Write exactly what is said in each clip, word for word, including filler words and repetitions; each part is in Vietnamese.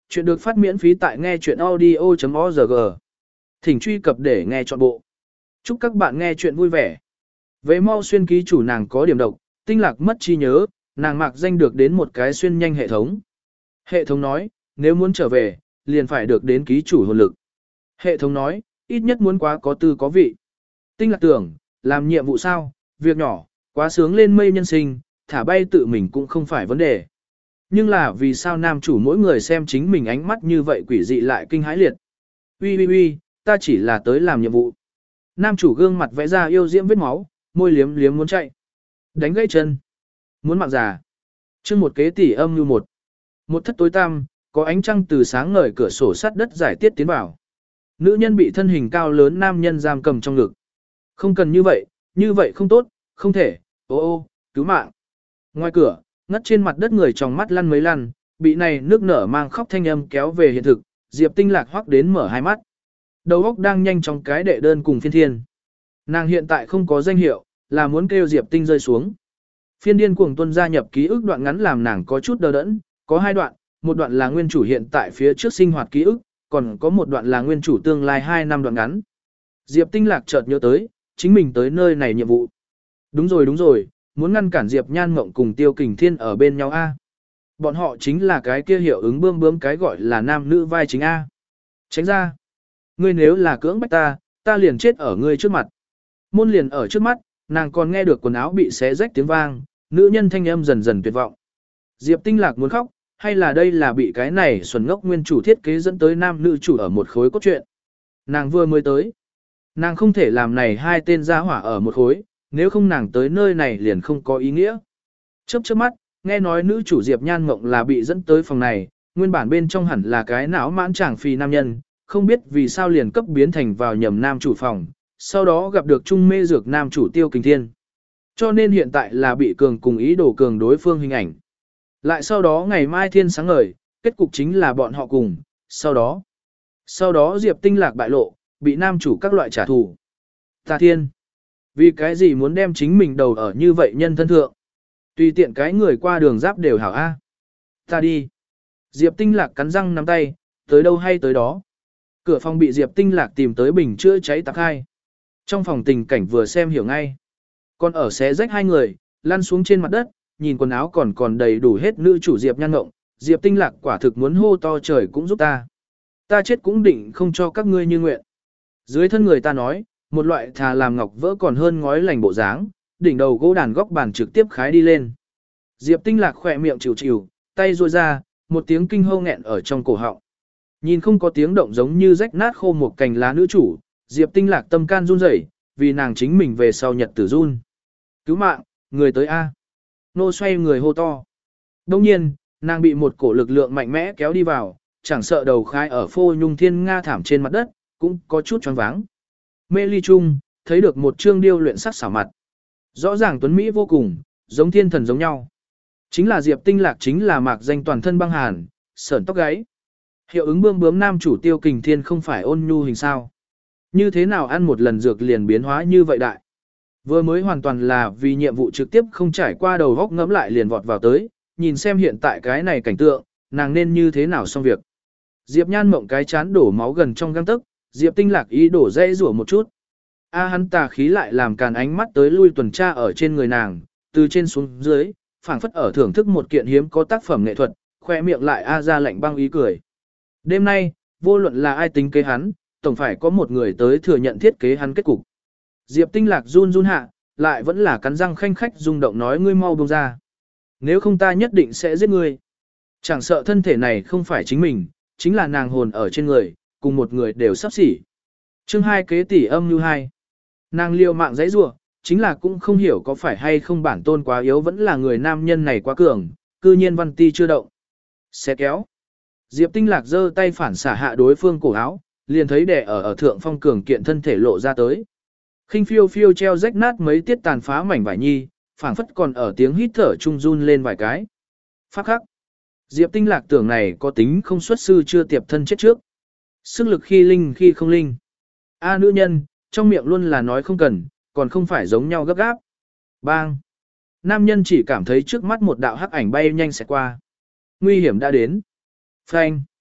Chuyện được phát miễn phí tại nghe chuyện audio chấm org. Thỉnh truy cập để nghe trọn bộ. Chúc các bạn nghe chuyện vui vẻ. Về mau xuyên ký chủ nàng có điểm độc, tinh lạc mất trí nhớ, nàng mặc danh được đến một cái xuyên nhanh hệ thống. Hệ thống nói, nếu muốn trở về, liền phải được đến ký chủ hồn lực. Hệ thống nói, ít nhất muốn quá có tư có vị. Tinh lạc tưởng, làm nhiệm vụ sao, việc nhỏ, quá sướng lên mây nhân sinh, thả bay tự mình cũng không phải vấn đề. Nhưng là vì sao nam chủ mỗi người xem chính mình ánh mắt như vậy quỷ dị lại kinh hãi liệt. Ui ui ui, ta chỉ là tới làm nhiệm vụ. Nam chủ gương mặt vẽ ra yêu diễm vết máu, môi liếm liếm muốn chạy. Đánh gãy chân. Muốn mạng già. Chương một kế tỷ âm như một. Một thất tối tăm, có ánh trăng từ sáng ngời cửa sổ sắt đất giải tiết tiến vào. Nữ nhân bị thân hình cao lớn nam nhân giam cầm trong ngực. Không cần như vậy, như vậy không tốt, không thể, ô ô, cứu mạng. Ngoài cửa, ngất trên mặt đất người trong mắt lăn mấy lăn, bị này nước nở mang khóc thanh âm kéo về hiện thực, Diệp Tinh Lạc hoắc đến mở hai mắt. Đầu óc đang nhanh trong cái đệ đơn cùng phiên thiên. Nàng hiện tại không có danh hiệu, là muốn kêu Diệp Tinh rơi xuống. Phiên điên cuồng tuân gia nhập ký ức đoạn ngắn làm nàng có chút đờ đẫn, có hai đoạn, một đoạn là nguyên chủ hiện tại phía trước sinh hoạt ký ức, còn có một đoạn là nguyên chủ tương lai hai năm đoạn ngắn. Diệp Tinh Lạc chợt nhớ tới, chính mình tới nơi này nhiệm vụ. Đúng rồi đúng rồi, muốn ngăn cản Diệp Nhan Mộng cùng Tiêu Kình Thiên ở bên nhau a. Bọn họ chính là cái kia hiệu ứng bươm bướm cái gọi là nam nữ vai chính a. Tránh ra. Ngươi nếu là cưỡng bách ta, ta liền chết ở ngươi trước mặt. Môn liền ở trước mắt, nàng còn nghe được quần áo bị xé rách tiếng vang, nữ nhân thanh âm dần dần tuyệt vọng. Diệp Tinh Lạc muốn khóc, hay là đây là bị cái này xuẩn ngốc nguyên chủ thiết kế dẫn tới nam nữ chủ ở một khối cốt truyện. Nàng vừa mới tới. Nàng không thể làm này hai tên gia hỏa ở một khối, nếu không nàng tới nơi này liền không có ý nghĩa. Chớp chớp mắt, nghe nói nữ chủ Diệp Nhan Mộng là bị dẫn tới phòng này, nguyên bản bên trong hẳn là cái não mãn chàng phi nam nhân, không biết vì sao liền cấp biến thành vào nhầm nam chủ phòng, sau đó gặp được trung mê dược nam chủ Tiêu Kình Thiên. Cho nên hiện tại là bị cường cùng ý đồ cường đối phương hình ảnh. Lại sau đó ngày mai thiên sáng ngời, kết cục chính là bọn họ cùng, sau đó. Sau đó Diệp Tinh Lạc bại lộ, bị nam chủ các loại trả thù. Ta thiên! Vì cái gì muốn đem chính mình đầu ở như vậy nhân thân thượng? Tùy tiện cái người qua đường giáp đều hảo A. Ta đi. Diệp Tinh Lạc cắn răng nắm tay, tới đâu hay tới đó. Cửa phòng bị Diệp Tinh Lạc tìm tới bình chữa cháy tạc hai. Trong phòng tình cảnh vừa xem hiểu ngay. Còn ở xé rách hai người, lăn xuống trên mặt đất, nhìn quần áo còn còn đầy đủ hết nữ chủ Diệp Nhan Ngộng. Diệp Tinh Lạc quả thực muốn hô to trời cũng giúp ta. Ta chết cũng định không cho các ngươi như nguyện. Dưới thân người ta nói, một loại thà làm ngọc vỡ còn hơn ngói lành bộ dáng, đỉnh đầu gỗ đàn góc bàn trực tiếp khái đi lên. Diệp Tinh Lạc khỏe miệng chịu chịu, tay ruôi ra, một tiếng kinh hô nghẹn ở trong cổ họng. Nhìn không có tiếng động giống như rách nát khô một cành lá nữ chủ, Diệp Tinh Lạc tâm can run rẩy, vì nàng chính mình về sau nhật tử run. Cứu mạng, người tới A. Nô xoay người hô to. Đông nhiên, nàng bị một cổ lực lượng mạnh mẽ kéo đi vào, chẳng sợ đầu khai ở phô nhung thiên nga thảm trên mặt đất, cũng có chút choáng váng. Mê ly chung, thấy được một trương điêu luyện sắc xảo mặt. Rõ ràng tuấn Mỹ vô cùng, giống thiên thần giống nhau. Chính là Diệp Tinh Lạc chính là mạc danh toàn thân băng hàn, sởn tóc gáy. Hiệu ứng bươm bướm nam chủ Tiêu Kình Thiên không phải ôn nhu hình sao. Như thế nào ăn một lần dược liền biến hóa như vậy đại. Vừa mới hoàn toàn là vì nhiệm vụ trực tiếp không trải qua đầu góc ngẫm lại liền vọt vào tới, nhìn xem hiện tại cái này cảnh tượng, nàng nên như thế nào xong việc. Diệp Nhan Mộng cái chán đổ máu gần trong gang tấc, Diệp Tinh Lạc ý đổ dây rủa một chút. A hắn tà khí lại làm càn ánh mắt tới lui tuần tra ở trên người nàng, từ trên xuống dưới, phảng phất ở thưởng thức một kiện hiếm có tác phẩm nghệ thuật, khoe miệng lại A ra lạnh băng ý cười. Đêm nay, vô luận là ai tính kế hắn, tổng phải có một người tới thừa nhận thiết kế hắn kết cục. Diệp Tinh Lạc run run hạ, lại vẫn là cắn răng khanh khách rung động nói ngươi mau buông ra. Nếu không ta nhất định sẽ giết ngươi. Chẳng sợ thân thể này không phải chính mình, chính là nàng hồn ở trên người, cùng một người đều sắp xỉ. Chương hai kế tỷ âm như hai. Nàng liều mạng giãy giụa, chính là cũng không hiểu có phải hay không bản tôn quá yếu vẫn là người nam nhân này quá cường, cư nhiên văn ti chưa động. Xé kéo. Diệp Tinh Lạc giơ tay phản xả hạ đối phương cổ áo, liền thấy đè ở ở thượng phong cường kiện thân thể lộ ra tới. Khinh phiêu phiêu treo rách nát mấy tiết tàn phá mảnh vải nhi, phảng phất còn ở tiếng hít thở trung run lên vài cái. Phát khắc. Diệp Tinh Lạc tưởng này có tính không xuất sư chưa tiệp thân chết trước. Sức lực khi linh khi không linh. A nữ nhân, trong miệng luôn là nói không cần, còn không phải giống nhau gấp gáp. Bang. Nam nhân chỉ cảm thấy trước mắt một đạo hắc ảnh bay nhanh xẹt qua. Nguy hiểm đã đến. Phanh.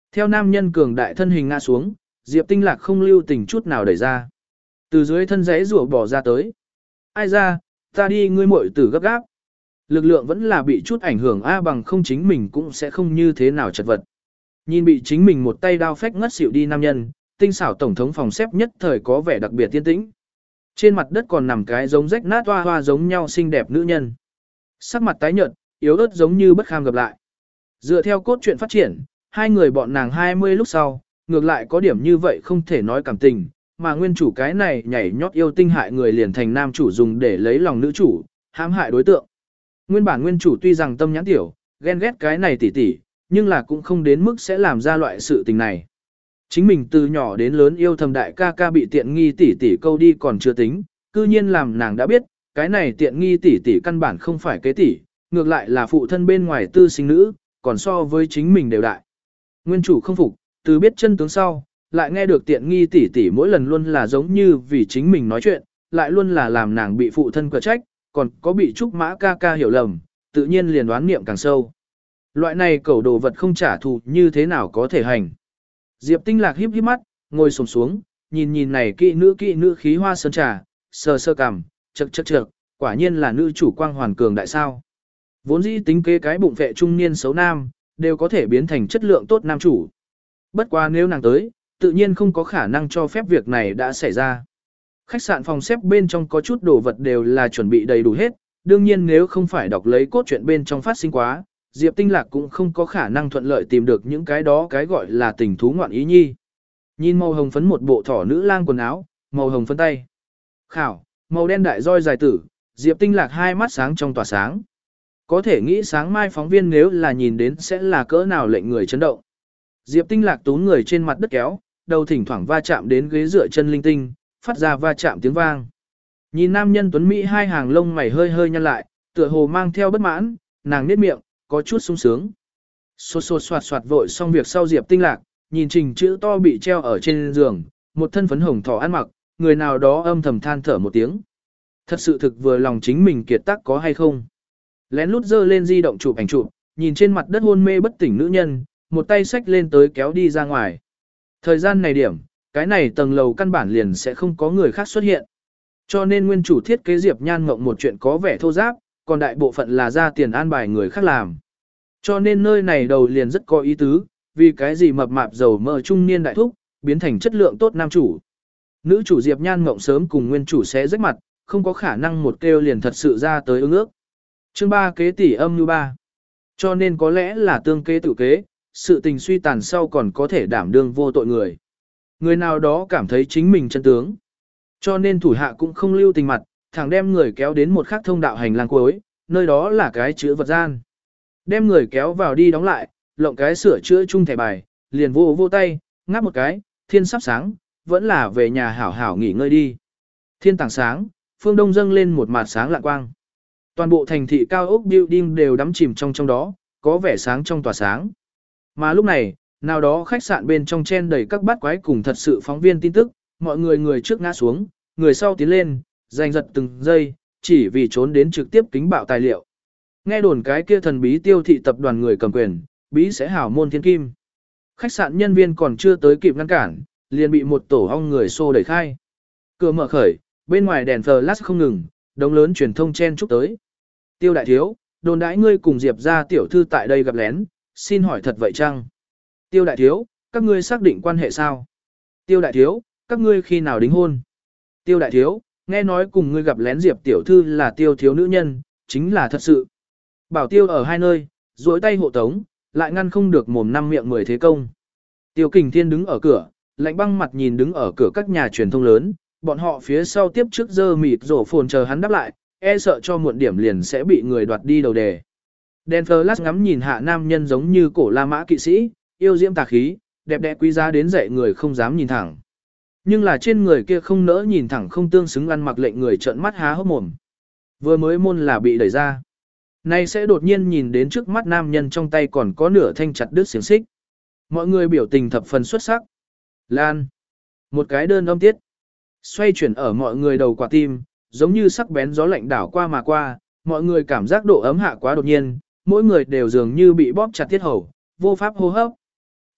Theo nam nhân cường đại thân hình ngã xuống, Diệp Tinh Lạc không lưu tình chút nào đẩy ra. Từ dưới thân giấy rủa bỏ ra tới. Ai ra, ta đi ngươi muội tử gấp gáp. Lực lượng vẫn là bị chút ảnh hưởng A bằng không chính mình cũng sẽ không như thế nào chật vật. Nhìn bị chính mình một tay đao phách ngất xỉu đi nam nhân, tinh xảo tổng thống phòng xếp nhất thời có vẻ đặc biệt tiên tĩnh. Trên mặt đất còn nằm cái giống rách nát hoa hoa giống nhau xinh đẹp nữ nhân. Sắc mặt tái nhợt, yếu ớt giống như bất kham gặp lại. Dựa theo cốt truyện phát triển, hai người bọn nàng hai mươi lúc sau, ngược lại có điểm như vậy không thể nói cảm tình, mà nguyên chủ cái này nhảy nhót yêu tinh hại người liền thành nam chủ dùng để lấy lòng nữ chủ, hãm hại đối tượng. Nguyên bản nguyên chủ tuy rằng tâm nhãn tiểu, ghen ghét cái này tỉ tỉ, nhưng là cũng không đến mức sẽ làm ra loại sự tình này. Chính mình từ nhỏ đến lớn yêu thầm đại ca ca bị tiện nghi tỉ tỉ câu đi còn chưa tính, cư nhiên làm nàng đã biết, cái này tiện nghi tỉ tỉ căn bản không phải cái tỉ, ngược lại là phụ thân bên ngoài tư sinh nữ, còn so với chính mình đều đại. Nguyên chủ không phục, từ biết chân tướng sau, lại nghe được tiện nghi tỉ tỉ mỗi lần luôn là giống như vì chính mình nói chuyện, lại luôn là làm nàng bị phụ thân cờ trách, còn có bị trúc mã ca ca hiểu lầm, tự nhiên liền đoán niệm càng sâu. Loại này cẩu đồ vật không trả thù như thế nào có thể hành. Diệp Tinh Lạc híp híp mắt, ngồi xổm xuống, nhìn nhìn này kỵ nữ kỵ nữ khí hoa sơn trà, sờ sơ cằm, chậc chậc chậc, quả nhiên là nữ chủ quang hoàn cường đại sao. Vốn dĩ tính kế cái bụng vệ trung niên xấu nam, đều có thể biến thành chất lượng tốt nam chủ. Bất quá nếu nàng tới, tự nhiên không có khả năng cho phép việc này đã xảy ra. Khách sạn phòng xếp bên trong có chút đồ vật đều là chuẩn bị đầy đủ hết, đương nhiên nếu không phải đọc lấy cốt truyện bên trong phát sinh quá, Diệp Tinh Lạc cũng không có khả năng thuận lợi tìm được những cái đó cái gọi là tình thú ngoạn ý nhi. Nhìn màu hồng phấn một bộ thỏ nữ lang quần áo, màu hồng phấn tay. Khảo, màu đen đại roi dài tử, Diệp Tinh Lạc hai mắt sáng trong tỏa sáng. Có thể nghĩ sáng mai phóng viên nếu là nhìn đến sẽ là cỡ nào lệnh người chấn động. Diệp Tinh Lạc tún người trên mặt đất kéo, đầu thỉnh thoảng va chạm đến ghế dựa chân linh tinh, phát ra va chạm tiếng vang. Nhìn nam nhân tuấn Mỹ hai hàng lông mày hơi hơi nhăn lại, tựa hồ mang theo bất mãn, nàng nhếch miệng, có chút sung sướng. Xô xô soạt soạt vội xong việc sau Diệp Tinh Lạc, nhìn trình chữ to bị treo ở trên giường, một thân phấn hồng thỏ ăn mặc, người nào đó âm thầm than thở một tiếng. Thật sự thực vừa lòng chính mình kiệt tác có hay không. Lén lút dơ lên di động chụp ảnh chụp, nhìn trên mặt đất hôn mê bất tỉnh nữ nhân, một tay xách lên tới kéo đi ra ngoài. Thời gian này điểm, cái này tầng lầu căn bản liền sẽ không có người khác xuất hiện. Cho nên nguyên chủ thiết kế Diệp Nhan Ngộng một chuyện có vẻ thô giáp, còn đại bộ phận là ra tiền an bài người khác làm. Cho nên nơi này đầu liền rất có ý tứ, vì cái gì mập mạp giàu mỡ trung niên đại thúc, biến thành chất lượng tốt nam chủ. Nữ chủ Diệp Nhan Ngộng sớm cùng nguyên chủ sẽ rách mặt, không có khả năng một kêu liền thật sự ra tới ưng ước. Chương ba kế tỷ âm như ba. Cho nên có lẽ là tương kế tự kế, sự tình suy tàn sau còn có thể đảm đương vô tội người. Người nào đó cảm thấy chính mình chân tướng. Cho nên thủ hạ cũng không lưu tình mặt, thẳng đem người kéo đến một khắc thông đạo hành lang cuối, nơi đó là cái chữ vật gian. Đem người kéo vào đi đóng lại, lộng cái sửa chữa chung thẻ bài, liền vô vô tay, ngáp một cái, thiên sắp sáng, vẫn là về nhà hảo hảo nghỉ ngơi đi. Thiên tảng sáng, phương đông dâng lên một mạt sáng lạng quang. Toàn bộ thành thị cao ốc building đều đắm chìm trong trong đó, có vẻ sáng trong tỏa sáng. Mà lúc này, nào đó khách sạn bên trong chen đầy các bát quái cùng thật sự phóng viên tin tức, mọi người người trước ngã xuống, người sau tiến lên, giành giật từng giây, chỉ vì trốn đến trực tiếp kính bạo tài liệu. Nghe đồn cái kia thần bí tiêu thị tập đoàn người cầm quyền, bí sẽ hảo môn thiên kim. Khách sạn nhân viên còn chưa tới kịp ngăn cản, liền bị một tổ ong người xô đẩy khai. Cửa mở khởi, bên ngoài đèn flash không ngừng, đống lớn truyền thông chen chúc tới. Tiêu đại thiếu, đồn đãi ngươi cùng Diệp gia tiểu thư tại đây gặp lén, xin hỏi thật vậy chăng? Tiêu đại thiếu, các ngươi xác định quan hệ sao? Tiêu đại thiếu, các ngươi khi nào đính hôn? Tiêu đại thiếu, nghe nói cùng ngươi gặp lén Diệp tiểu thư là tiêu thiếu nữ nhân, chính là thật sự. Bảo tiêu ở hai nơi, duỗi tay hộ tống, lại ngăn không được mồm năm miệng mười thế công. Tiêu Kình Thiên đứng ở cửa, lạnh băng mặt nhìn đứng ở cửa các nhà truyền thông lớn, bọn họ phía sau tiếp trước dơ mịt rổ phồn chờ hắn đáp lại, e sợ cho muộn điểm liền sẽ bị người đoạt đi đầu đề. Đen Flash ngắm nhìn hạ nam nhân giống như cổ La Mã kỵ sĩ, yêu diễm tà khí, đẹp đẽ quý giá đến dậy người không dám nhìn thẳng. Nhưng là trên người kia không nỡ nhìn thẳng không tương xứng ăn mặc lệnh người trợn mắt há hốc mồm. Vừa mới môn là bị đẩy ra. Nay sẽ đột nhiên nhìn đến trước mắt nam nhân trong tay còn có nửa thanh chặt đứt xiềng xích. Mọi người biểu tình thập phần xuất sắc. Lan. Một cái đơn âm tiết. Xoay chuyển ở mọi người đầu quả tim, giống như sắc bén gió lạnh đảo qua mà qua, mọi người cảm giác độ ấm hạ quá đột nhiên, mỗi người đều dường như bị bóp chặt tiết hầu, vô pháp hô hấp.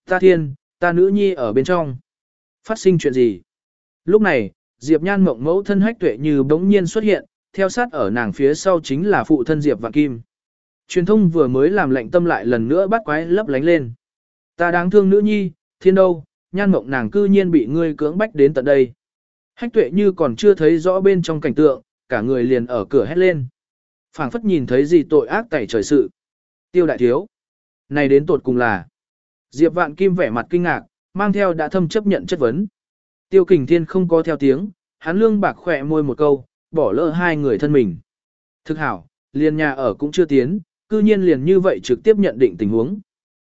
Ta thiên, ta nữ nhi ở bên trong. Phát sinh chuyện gì? Lúc này, Diệp Nhan mộng mẫu thân Hách Tuệ Như bỗng nhiên xuất hiện, theo sát ở nàng phía sau chính là phụ thân Diệp Vạn Kim. Truyền thông vừa mới làm lệnh tâm lại lần nữa bắt quái lấp lánh lên. Ta đáng thương nữ nhi, thiên đâu, Nhan mộng nàng cư nhiên bị ngươi cưỡng bách đến tận đây. Hách Tuệ Như còn chưa thấy rõ bên trong cảnh tượng, cả người liền ở cửa hét lên. Phảng phất nhìn thấy gì tội ác tẩy trời sự. Tiêu đại thiếu. Này đến tột cùng là. Diệp Vạn Kim vẻ mặt kinh ngạc, mang theo đã thâm chấp nhận chất vấn. Tiêu Kình Thiên không có theo tiếng, hắn lương bạc khỏe môi một câu, bỏ lỡ hai người thân mình. Thực hảo, liền nhà ở cũng chưa tiến, cư nhiên liền như vậy trực tiếp nhận định tình huống.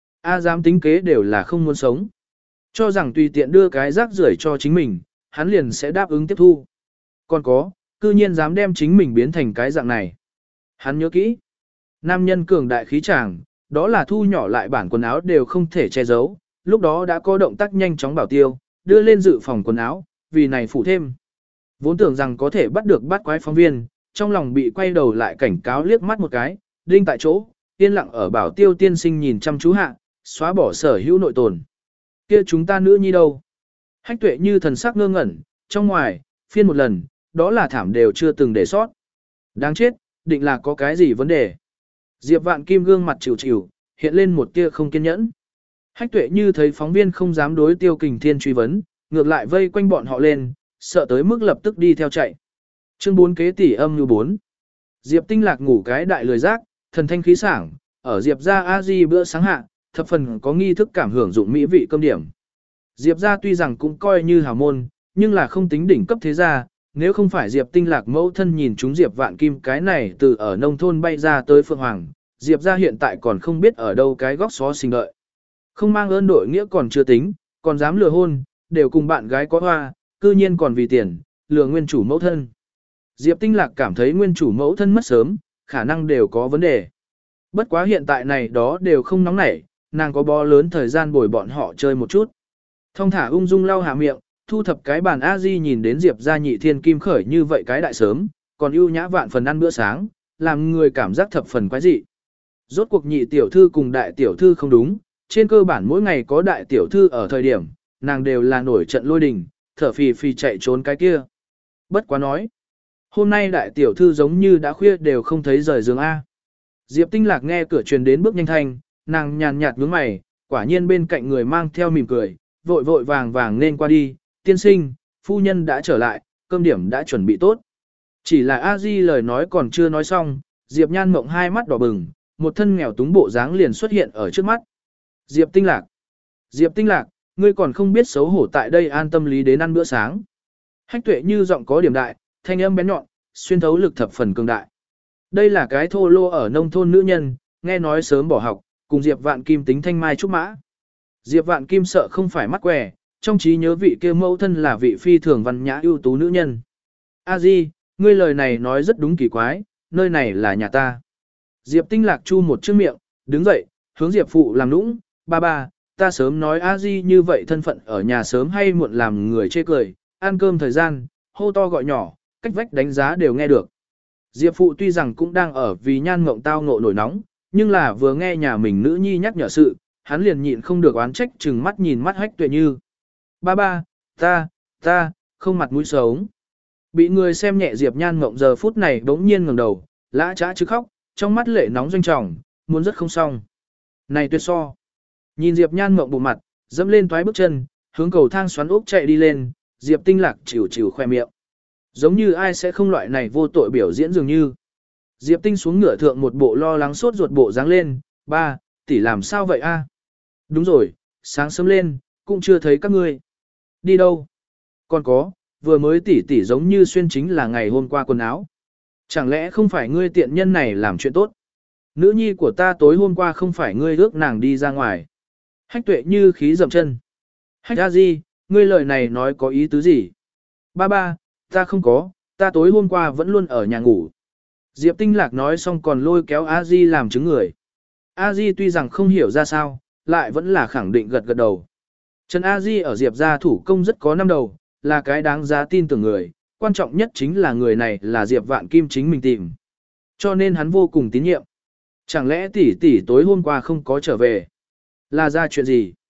A dám tính kế đều là không muốn sống. Cho rằng tùy tiện đưa cái rác rưởi cho chính mình, hắn liền sẽ đáp ứng tiếp thu. Còn có, cư nhiên dám đem chính mình biến thành cái dạng này. Hắn nhớ kỹ. Nam nhân cường đại khí tràng, đó là thu nhỏ lại bản quần áo đều không thể che giấu, lúc đó đã có động tác nhanh chóng bảo tiêu, đưa lên dự phòng quần áo, vì này phủ thêm. Vốn tưởng rằng có thể bắt được bắt quái phóng viên, trong lòng bị quay đầu lại cảnh cáo liếc mắt một cái, đinh tại chỗ, yên lặng ở bảo tiêu tiên sinh nhìn chăm chú hạ, xóa bỏ sở hữu nội tồn. Kia chúng ta nữ nhi đâu? Hách Tuệ Như thần sắc ngơ ngẩn, trong ngoài, phiên một lần, đó là thảm đều chưa từng để sót. Đáng chết, định là có cái gì vấn đề. Diệp Vạn Kim gương mặt chịu chịu, hiện lên một tia không kiên nhẫn. Hách Tuệ Như thấy phóng viên không dám đối Tiêu Kình Thiên truy vấn, ngược lại vây quanh bọn họ lên, sợ tới mức lập tức đi theo chạy. Chương bốn kế tỷ âm như bốn. Diệp Tinh Lạc ngủ cái đại lười giác, thần thanh khí sảng, ở Diệp gia a di bữa sáng hạ, thập phần có nghi thức cảm hưởng dụng mỹ vị cơm điểm. Diệp gia tuy rằng cũng coi như hào môn, nhưng là không tính đỉnh cấp thế gia, nếu không phải Diệp Tinh Lạc mẫu thân nhìn chúng Diệp Vạn Kim cái này từ ở nông thôn bay ra tới Phượng Hoàng, Diệp gia hiện tại còn không biết ở đâu cái góc xó xinh đợi. Không mang ơn đội nghĩa còn chưa tính, còn dám lừa hôn, đều cùng bạn gái có hoa, cư nhiên còn vì tiền, lừa nguyên chủ mẫu thân. Diệp Tinh Lạc cảm thấy nguyên chủ mẫu thân mất sớm, khả năng đều có vấn đề. Bất quá hiện tại này đó đều không nóng nảy, nàng có bó lớn thời gian bồi bọn họ chơi một chút. Thông thả ung dung lau hạ miệng, thu thập cái bàn A-di nhìn đến Diệp gia nhị thiên kim khởi như vậy cái đại sớm, còn ưu nhã vạn phần ăn bữa sáng, làm người cảm giác thập phần quái dị. Rốt cuộc nhị tiểu thư cùng đại tiểu thư không đúng, trên cơ bản mỗi ngày có đại tiểu thư ở thời điểm, nàng đều là nổi trận lôi đình, thở phì phì chạy trốn cái kia. Bất quá nói, hôm nay đại tiểu thư giống như đã khuya đều không thấy rời giường A. Diệp Tinh Lạc nghe cửa truyền đến bước nhanh thanh, nàng nhàn nhạt nhướng mày, quả nhiên bên cạnh người mang theo mỉm cười, vội vội vàng vàng nên qua đi, tiên sinh, phu nhân đã trở lại, cơm điểm đã chuẩn bị tốt. Chỉ là A-di lời nói còn chưa nói xong, Diệp Nhan mộng hai mắt đỏ bừng, một thân nghèo túng bộ dáng liền xuất hiện ở trước mắt. Diệp Tinh Lạc, Diệp Tinh Lạc, ngươi còn không biết xấu hổ tại đây an tâm lý đến ăn bữa sáng. Hách Tuệ Như giọng có điểm đại, thanh âm bén nhọn, xuyên thấu lực thập phần cường đại. Đây là cái thô lô ở nông thôn nữ nhân, nghe nói sớm bỏ học, cùng Diệp Vạn Kim tính thanh mai trúc mã. Diệp Vạn Kim sợ không phải mắt quẻ, trong trí nhớ vị kia mẫu thân là vị phi thường văn nhã ưu tú nữ nhân. A Di, ngươi lời này nói rất đúng kỳ quái, nơi này là nhà ta. Diệp Tinh Lạc chu một chiếc miệng, đứng dậy, hướng Diệp Phụ làm nũng, ba ba, ta sớm nói A Di như vậy thân phận ở nhà sớm hay muộn làm người chê cười, ăn cơm thời gian, hô to gọi nhỏ, cách vách đánh giá đều nghe được. Diệp Phụ tuy rằng cũng đang ở vì Nhan Mộng tao ngộ nổi nóng, nhưng là vừa nghe nhà mình nữ nhi nhắc nhở sự, hắn liền nhịn không được oán trách chừng mắt nhìn mắt Hách Tuệ Như. Ba ba, ta, ta, không mặt mũi sống. Bị người xem nhẹ Diệp Nhan Mộng giờ phút này bỗng nhiên ngẩng đầu, lã chã chứ khóc, trong mắt lệ nóng doanh trọng, muốn rất không xong. Này tuyệt so. Nhìn Diệp Nhan Mộng bụng mặt, dẫm lên toái bước chân, hướng cầu thang xoắn ốc chạy đi lên, Diệp Tinh Lạc chịu chịu khoe miệng. Giống như ai sẽ không loại này vô tội biểu diễn dường như. Diệp Tinh xuống ngựa thượng một bộ lo lắng sốt ruột bộ dáng lên, ba, tỷ làm sao vậy a? Đúng rồi, sáng sớm lên, cũng chưa thấy các ngươi. Đi đâu? Còn có, vừa mới tỷ tỷ giống như xuyên chính là ngày hôm qua quần áo. Chẳng lẽ không phải ngươi tiện nhân này làm chuyện tốt? Nữ nhi của ta tối hôm qua không phải ngươi ước nàng đi ra ngoài. Hách Tuệ Như khí dậm chân. Hách a di, ngươi lời này nói có ý tứ gì? Ba ba, ta không có, ta tối hôm qua vẫn luôn ở nhà ngủ. Diệp Tinh Lạc nói xong còn lôi kéo a di làm chứng người. A di tuy rằng không hiểu ra sao, lại vẫn là khẳng định gật gật đầu. Trần A Di ở Diệp gia thủ công rất có năm đầu, là cái đáng giá tin tưởng người, quan trọng nhất chính là người này là Diệp Vạn Kim chính mình tìm. Cho nên hắn vô cùng tín nhiệm. Chẳng lẽ tỷ tỷ tối hôm qua không có trở về? Là ra chuyện gì?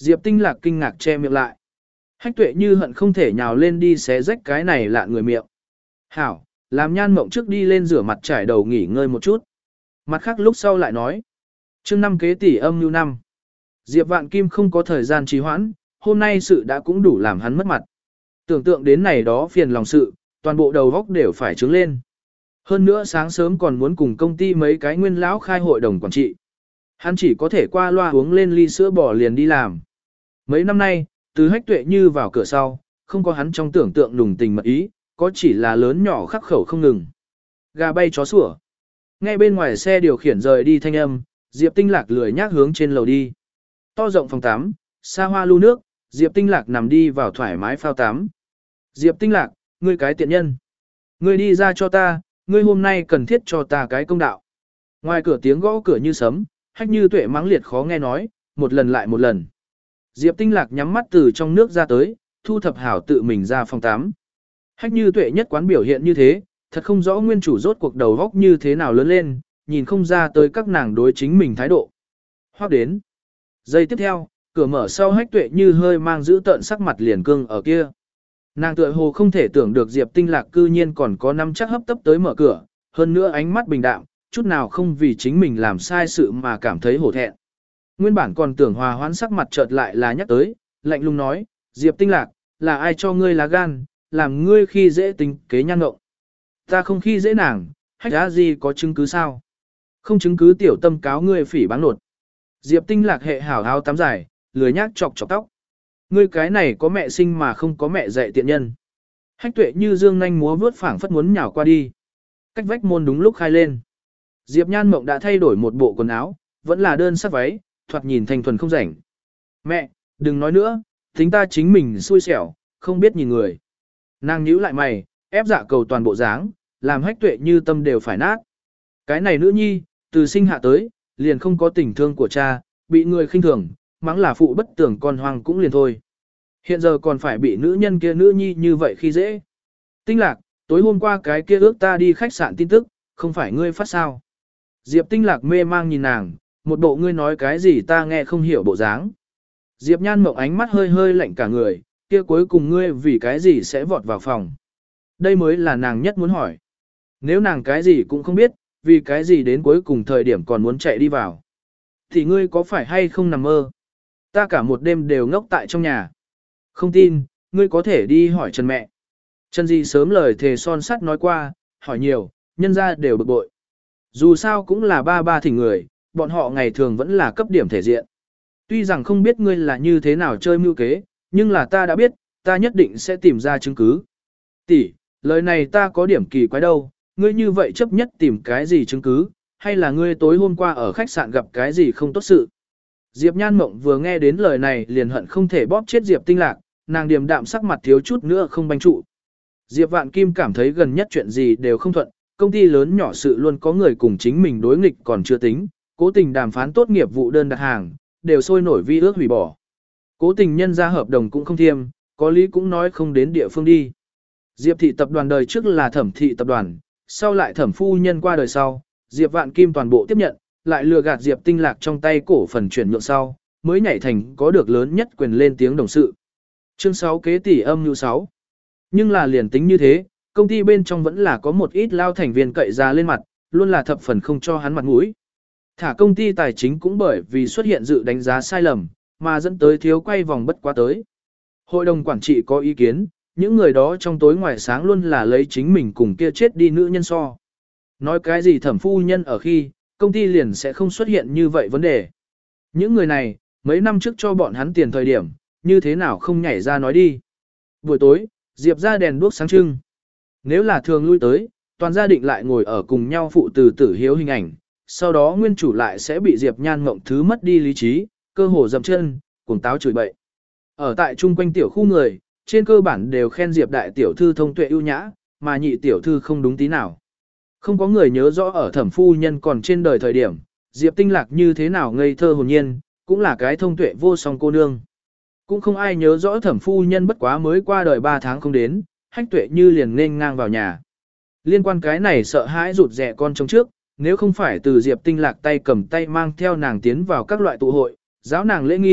Diệp Tinh Lạc kinh ngạc che miệng lại. Hách Tuệ Như hận không thể nhào lên đi xé rách cái này lạn người miệng. Hảo, làm Nhan Mộng trước đi lên rửa mặt trải đầu nghỉ ngơi một chút. Mặt khác lúc sau lại nói. Chương năm kế tỷ âm lưu năm. Diệp Vạn Kim không có thời gian trì hoãn, hôm nay sự đã cũng đủ làm hắn mất mặt. Tưởng tượng đến này đó phiền lòng sự, toàn bộ đầu góc đều phải trướng lên. Hơn nữa sáng sớm còn muốn cùng công ty mấy cái nguyên lão khai hội đồng quản trị. Hắn chỉ có thể qua loa uống lên ly sữa bò liền đi làm. Mấy năm nay, từ Hách Tuệ Như vào cửa sau, không có hắn trong tưởng tượng nùng tình mật ý, có chỉ là lớn nhỏ khắc khẩu không ngừng. Gà bay chó sủa. Ngay bên ngoài xe điều khiển rời đi thanh âm, Diệp Tinh Lạc lười nhác hướng trên lầu đi. To rộng phòng tắm, xa hoa lưu nước, Diệp Tinh Lạc nằm đi vào thoải mái phao tắm. Diệp Tinh Lạc, ngươi cái tiện nhân. Ngươi đi ra cho ta, ngươi hôm nay cần thiết cho ta cái công đạo. Ngoài cửa tiếng gõ cửa như sấm, Hách Như Tuệ mắng liệt khó nghe nói, một lần lại một lần. Diệp Tinh Lạc nhắm mắt từ trong nước ra tới, thu thập hảo tự mình ra phòng tắm. Hách Như Tuệ nhất quán biểu hiện như thế, thật không rõ nguyên chủ rốt cuộc đầu góc như thế nào lớn lên, nhìn không ra tới các nàng đối chính mình thái độ. Hoác đến. Giây tiếp theo, cửa mở sau Hách Tuệ Như hơi mang giữ tợn sắc mặt liền cương ở kia. Nàng tựa hồ không thể tưởng được Diệp Tinh Lạc cư nhiên còn có năm chắc hấp tấp tới mở cửa, hơn nữa ánh mắt bình đạm, chút nào không vì chính mình làm sai sự mà cảm thấy hổ thẹn. Nguyên bản còn tưởng hòa hoãn sắc mặt chợt lại là nhắc tới, lạnh lùng nói, Diệp Tinh Lạc, là ai cho ngươi lá gan, làm ngươi khi dễ tính kế nhan ngộng. Ta không khi dễ nàng, Hách á gì có chứng cứ sao? Không chứng cứ tiểu tâm cáo ngươi phỉ báng nột. Diệp Tinh Lạc hệ hảo áo tắm dài, lười nhác chọc chọc tóc. Ngươi cái này có mẹ sinh mà không có mẹ dạy tiện nhân. Hách Tuệ Như dương nhanh múa vướt phảng phất muốn nhào qua đi. Cách vách môn đúng lúc khai lên. Diệp Nhan Mộng đã thay đổi một bộ quần áo, vẫn là đơn sắc váy, thoạt nhìn thanh thuần không rảnh. Mẹ, đừng nói nữa, tính ta chính mình xui xẻo, không biết nhìn người. Nàng nhíu lại mày, ép dạ cầu toàn bộ dáng, làm Hách Tuệ Như tâm đều phải nát. Cái này nữ nhi, từ sinh hạ tới, liền không có tình thương của cha, bị người khinh thường, mắng là phụ bất tưởng con hoang cũng liền thôi. Hiện giờ còn phải bị nữ nhân kia nữ nhi như vậy khi dễ. Tinh Lạc, tối hôm qua cái kia ước ta đi khách sạn tin tức, không phải ngươi phát sao. Diệp Tinh Lạc mê mang nhìn nàng, một bộ ngươi nói cái gì ta nghe không hiểu bộ dáng. Diệp Nhan Mộng ánh mắt hơi hơi lạnh cả người, kia cuối cùng ngươi vì cái gì sẽ vọt vào phòng. Đây mới là nàng nhất muốn hỏi. Nếu nàng cái gì cũng không biết, vì cái gì đến cuối cùng thời điểm còn muốn chạy đi vào. Thì ngươi có phải hay không nằm mơ? Ta cả một đêm đều ngốc tại trong nhà. Không tin, ngươi có thể đi hỏi Trần mẹ. Trần Di sớm lời thề son sắt nói qua, hỏi nhiều, nhân ra đều bực bội. Dù sao cũng là ba ba thỉnh người, bọn họ ngày thường vẫn là cấp điểm thể diện. Tuy rằng không biết ngươi là như thế nào chơi mưu kế, nhưng là ta đã biết, ta nhất định sẽ tìm ra chứng cứ. Tỷ, lời này ta có điểm kỳ quái đâu, ngươi như vậy chấp nhất tìm cái gì chứng cứ, hay là ngươi tối hôm qua ở khách sạn gặp cái gì không tốt sự. Diệp Nhan Mộng vừa nghe đến lời này liền hận không thể bóp chết Diệp Tinh Lạc, nàng điềm đạm sắc mặt thiếu chút nữa không banh trụ. Diệp Vạn Kim cảm thấy gần nhất chuyện gì đều không thuận, công ty lớn nhỏ sự luôn có người cùng chính mình đối nghịch còn chưa tính, cố tình đàm phán tốt nghiệp vụ đơn đặt hàng, đều sôi nổi vi ước hủy bỏ. Cố tình nhân ra hợp đồng cũng không thiêm, có lý cũng nói không đến địa phương đi. Diệp thị tập đoàn đời trước là Thẩm thị tập đoàn, sau lại Thẩm phu nhân qua đời sau, Diệp Vạn Kim toàn bộ tiếp nhận, lại lừa gạt Diệp Tinh Lạc trong tay cổ phần chuyển nhượng sau, mới nhảy thành có được lớn nhất quyền lên tiếng đồng sự. Chương sáu kế tỷ âm nhu sáu. Nhưng là liền tính như thế, công ty bên trong vẫn là có một ít lao thành viên cậy ra lên mặt, luôn là thập phần không cho hắn mặt mũi. Thả công ty tài chính cũng bởi vì xuất hiện dự đánh giá sai lầm, mà dẫn tới thiếu quay vòng bất quá tới. Hội đồng quản trị có ý kiến, những người đó trong tối ngoài sáng luôn là lấy chính mình cùng kia chết đi nữ nhân so. Nói cái gì Thẩm phu nhân ở khi, công ty liền sẽ không xuất hiện như vậy vấn đề. Những người này, mấy năm trước cho bọn hắn tiền thời điểm, như thế nào không nhảy ra nói đi. Buổi tối, Diệp ra đèn đuốc sáng trưng. Nếu là thường lui tới, toàn gia định lại ngồi ở cùng nhau phụ từ tử hiếu hình ảnh, sau đó nguyên chủ lại sẽ bị Diệp Nhan Mộng thứ mất đi lý trí, cơ hồ dậm chân, cuồng táo chửi bậy. Ở tại chung quanh tiểu khu người, trên cơ bản đều khen Diệp đại tiểu thư thông tuệ ưu nhã, mà nhị tiểu thư không đúng tí nào. Không có người nhớ rõ ở Thẩm phu nhân còn trên đời thời điểm, Diệp Tinh Lạc như thế nào ngây thơ hồn nhiên, cũng là cái thông tuệ vô song cô nương. Cũng không ai nhớ rõ Thẩm phu nhân bất quá mới qua đời ba tháng không đến, Hách Tuệ Như liền nên ngang vào nhà. Liên quan cái này sợ hãi rụt rẻ con trong trước, nếu không phải từ Diệp Tinh Lạc tay cầm tay mang theo nàng tiến vào các loại tụ hội, giáo nàng lễ nghi,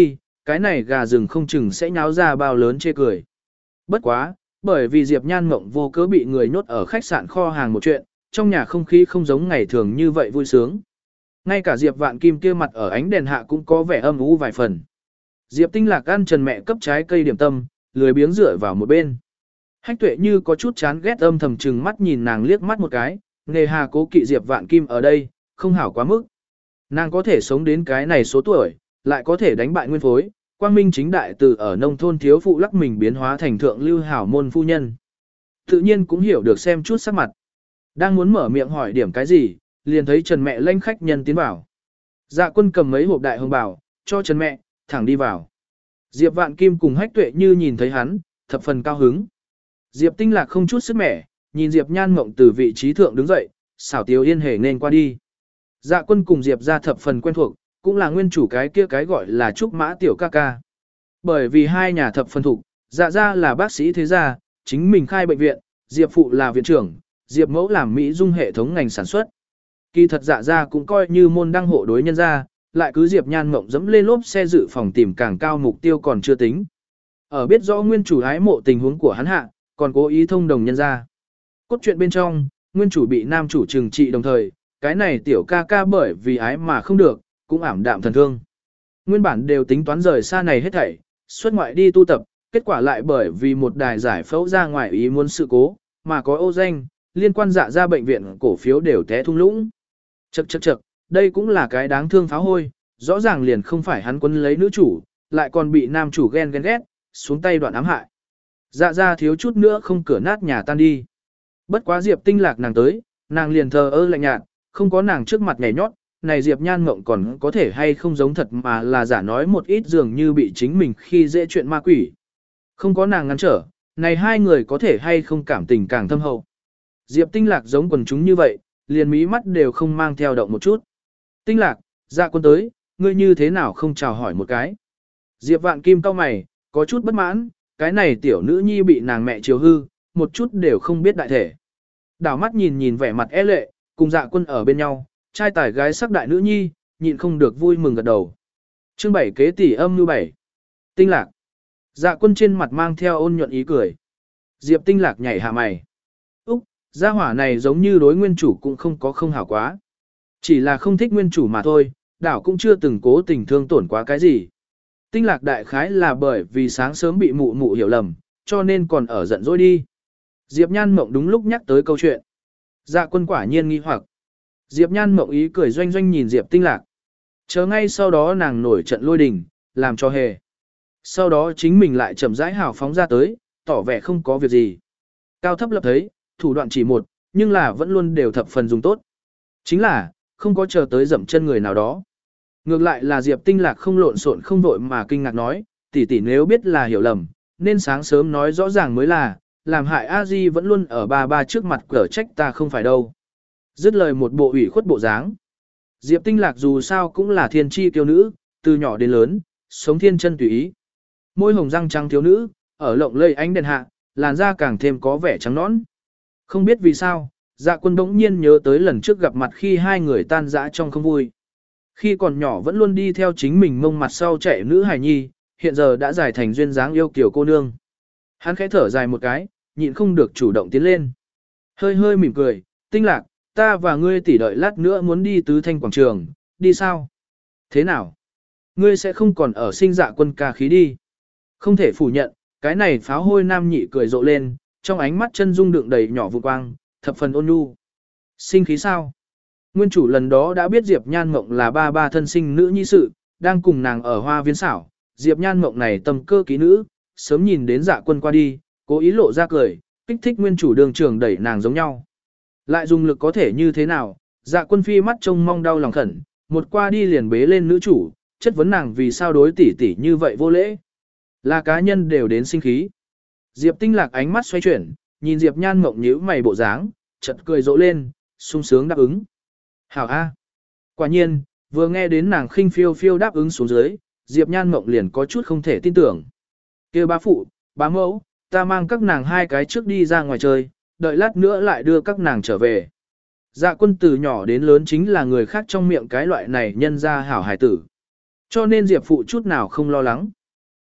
cái này gà rừng không chừng sẽ nháo ra bao lớn chê cười. Bất quá, bởi vì Diệp Nhan Mộng vô cớ bị người nhốt ở khách sạn kho hàng một chuyện, trong nhà không khí không giống ngày thường như vậy vui sướng. Ngay cả Diệp Vạn Kim kia mặt ở ánh đèn hạ cũng có vẻ âm u vài phần. Diệp Tinh Lạc ăn Trần mẹ cấp trái cây điểm tâm, lười biếng dựa vào một bên. Hách Tuệ như có chút chán ghét âm thầm trừng mắt nhìn nàng liếc mắt một cái, nghề hà cố kỵ Diệp Vạn Kim ở đây, không hảo quá mức. Nàng có thể sống đến cái này số tuổi, lại có thể đánh bại nguyên phối, quang minh chính đại từ ở nông thôn thiếu phụ lắc mình biến hóa thành thượng lưu hảo môn phu nhân. Tự nhiên cũng hiểu được xem chút sắc mặt. Đang muốn mở miệng hỏi điểm cái gì, liền thấy Trần mẹ lanh khách nhân tiến vào. Dạ Quân cầm mấy hộp đại hương bảo, cho Trần mẹ, thẳng đi vào. Diệp Vạn Kim cùng Hách Tuệ như nhìn thấy hắn, thập phần cao hứng. Diệp Tinh Lạc không chút sức mẻ, nhìn Diệp Nhan Mộng từ vị trí thượng đứng dậy, xảo tiếu yên hề nên qua đi. Dạ Quân cùng Diệp ra thập phần quen thuộc, cũng là nguyên chủ cái kia cái gọi là Trúc Mã tiểu ca ca. Bởi vì hai nhà thập phần thủ, dạ ra là bác sĩ thế gia, chính mình khai bệnh viện, Diệp phụ là viện trưởng, Diệp mẫu làm Mỹ dung hệ thống ngành sản xuất. Kỳ thật dạ ra cũng coi như môn đăng hộ đối nhân gia, lại cứ Diệp Nhan Mộng dẫm lên lốp xe dự phòng tìm càng cao mục tiêu còn chưa tính. Ở biết rõ nguyên chủ ái mộ tình huống của hắn hạ, còn cố ý thông đồng nhân gia. Cốt truyện bên trong, nguyên chủ bị nam chủ trừng trị đồng thời, cái này tiểu ca ca bởi vì ái mà không được, cũng ảm đạm thần thương. Nguyên bản đều tính toán rời xa này hết thảy, xuất ngoại đi tu tập, kết quả lại bởi vì một đài giải phẫu ra ngoài ý muốn sự cố, mà có ô danh, liên quan dạ ra bệnh viện cổ phiếu đều té thung lũng. Chậc chậc chậc, đây cũng là cái đáng thương pháo hôi, rõ ràng liền không phải hắn quấn lấy nữ chủ, lại còn bị nam chủ ghen ghen ghét, xuống tay đoạn ám hại. Dạ ra thiếu chút nữa không cửa nát nhà tan đi. Bất quá Diệp Tinh Lạc nàng tới, nàng liền thờ ơ lạnh nhạt, không có nàng trước mặt nhảy nhót, này Diệp Nhan Mộng còn có thể hay không giống thật mà là giả nói một ít dường như bị chính mình khi dễ chuyện ma quỷ. Không có nàng ngăn trở, này hai người có thể hay không cảm tình càng thâm hậu. Diệp Tinh Lạc giống quần chúng như vậy, liền mí mắt đều không mang theo động một chút. Tinh Lạc, Dạ Quân tới, ngươi như thế nào không chào hỏi một cái. Diệp Vạn Kim cau mày, có chút bất mãn, cái này tiểu nữ nhi bị nàng mẹ chiều hư, một chút đều không biết đại thể. Đảo mắt nhìn nhìn vẻ mặt e lệ, cùng Dạ Quân ở bên nhau, trai tài gái sắc đại nữ nhi, nhịn không được vui mừng gật đầu. Chương bảy kế tỷ âm như bảy. Tinh Lạc. Dạ Quân trên mặt mang theo ôn nhuận ý cười. Diệp Tinh Lạc nhảy hạ mày. Úc, gia hỏa này giống như đối nguyên chủ cũng không có không hảo quá. Chỉ là không thích nguyên chủ mà thôi, đảo cũng chưa từng cố tình thương tổn quá cái gì. Tinh Lạc đại khái là bởi vì sáng sớm bị mụ mụ hiểu lầm, cho nên còn ở giận dỗi đi. Diệp Nhan Mộng đúng lúc nhắc tới câu chuyện. Dạ Quân quả nhiên nghi hoặc. Diệp Nhan Mộng ý cười doanh doanh nhìn Diệp Tinh Lạc. Chờ ngay sau đó nàng nổi trận lôi đình, làm cho hề. Sau đó chính mình lại chậm rãi hào phóng ra tới, tỏ vẻ không có việc gì. Cao thấp lập thấy, thủ đoạn chỉ một, nhưng là vẫn luôn đều thập phần dùng tốt. Chính là, không có chờ tới dậm chân người nào đó. Ngược lại là Diệp Tinh Lạc không lộn xộn không vội mà kinh ngạc nói, tỷ tỷ nếu biết là hiểu lầm, nên sáng sớm nói rõ ràng mới là, làm hại a di vẫn luôn ở ba ba trước mặt cở trách ta không phải đâu. Dứt lời một bộ ủy khuất bộ dáng. Diệp Tinh Lạc dù sao cũng là thiên chi kiêu nữ, từ nhỏ đến lớn, sống thiên chân tùy ý. Môi hồng răng trắng thiếu nữ, ở lộng lây ánh đèn hạ, làn da càng thêm có vẻ trắng nõn. Không biết vì sao, Dạ Quân bỗng nhiên nhớ tới lần trước gặp mặt khi hai người tan rã trong không vui. Khi còn nhỏ vẫn luôn đi theo chính mình mông mặt sau chạy nữ hài nhi, hiện giờ đã giải thành duyên dáng yêu kiều cô nương. Hắn khẽ thở dài một cái, nhịn không được chủ động tiến lên. Hơi hơi mỉm cười, Tinh Lạc, ta và ngươi tỉ đợi lát nữa muốn đi tứ thanh quảng trường, đi sao? Thế nào? Ngươi sẽ không còn ở sinh Dạ Quân ca khí đi. Không thể phủ nhận, cái này pháo hôi nam nhị cười rộ lên, trong ánh mắt chân dung đựng đầy nhỏ vụ quang, thập phần ôn nhu. Sinh khí sao? Nguyên chủ lần đó đã biết Diệp Nhan Mộng là ba ba thân sinh nữ nhi sự, đang cùng nàng ở hoa viên xảo. Diệp Nhan Mộng này tâm cơ ký nữ, sớm nhìn đến Dạ Quân qua đi, cố ý lộ ra cười, kích thích nguyên chủ đường trưởng đẩy nàng giống nhau. Lại dùng lực có thể như thế nào, Dạ Quân phi mắt trông mong đau lòng khẩn, một qua đi liền bế lên nữ chủ, chất vấn nàng vì sao đối tỷ tỷ như vậy vô lễ. Là cá nhân đều đến sinh khí. Diệp Tinh Lạc ánh mắt xoay chuyển, nhìn Diệp Nhan Mộng nhíu mày bộ dáng, chợt cười rộ lên, sung sướng đáp ứng. Hảo A. Quả nhiên, vừa nghe đến nàng khinh phiêu phiêu đáp ứng xuống dưới, Diệp Nhan Mộng liền có chút không thể tin tưởng. Kêu bá phụ, bá mẫu, ta mang các nàng hai cái trước đi ra ngoài chơi, đợi lát nữa lại đưa các nàng trở về. Dạ Quân từ nhỏ đến lớn chính là người khác trong miệng cái loại này nhân ra hảo hài tử. Cho nên Diệp phụ chút nào không lo lắng.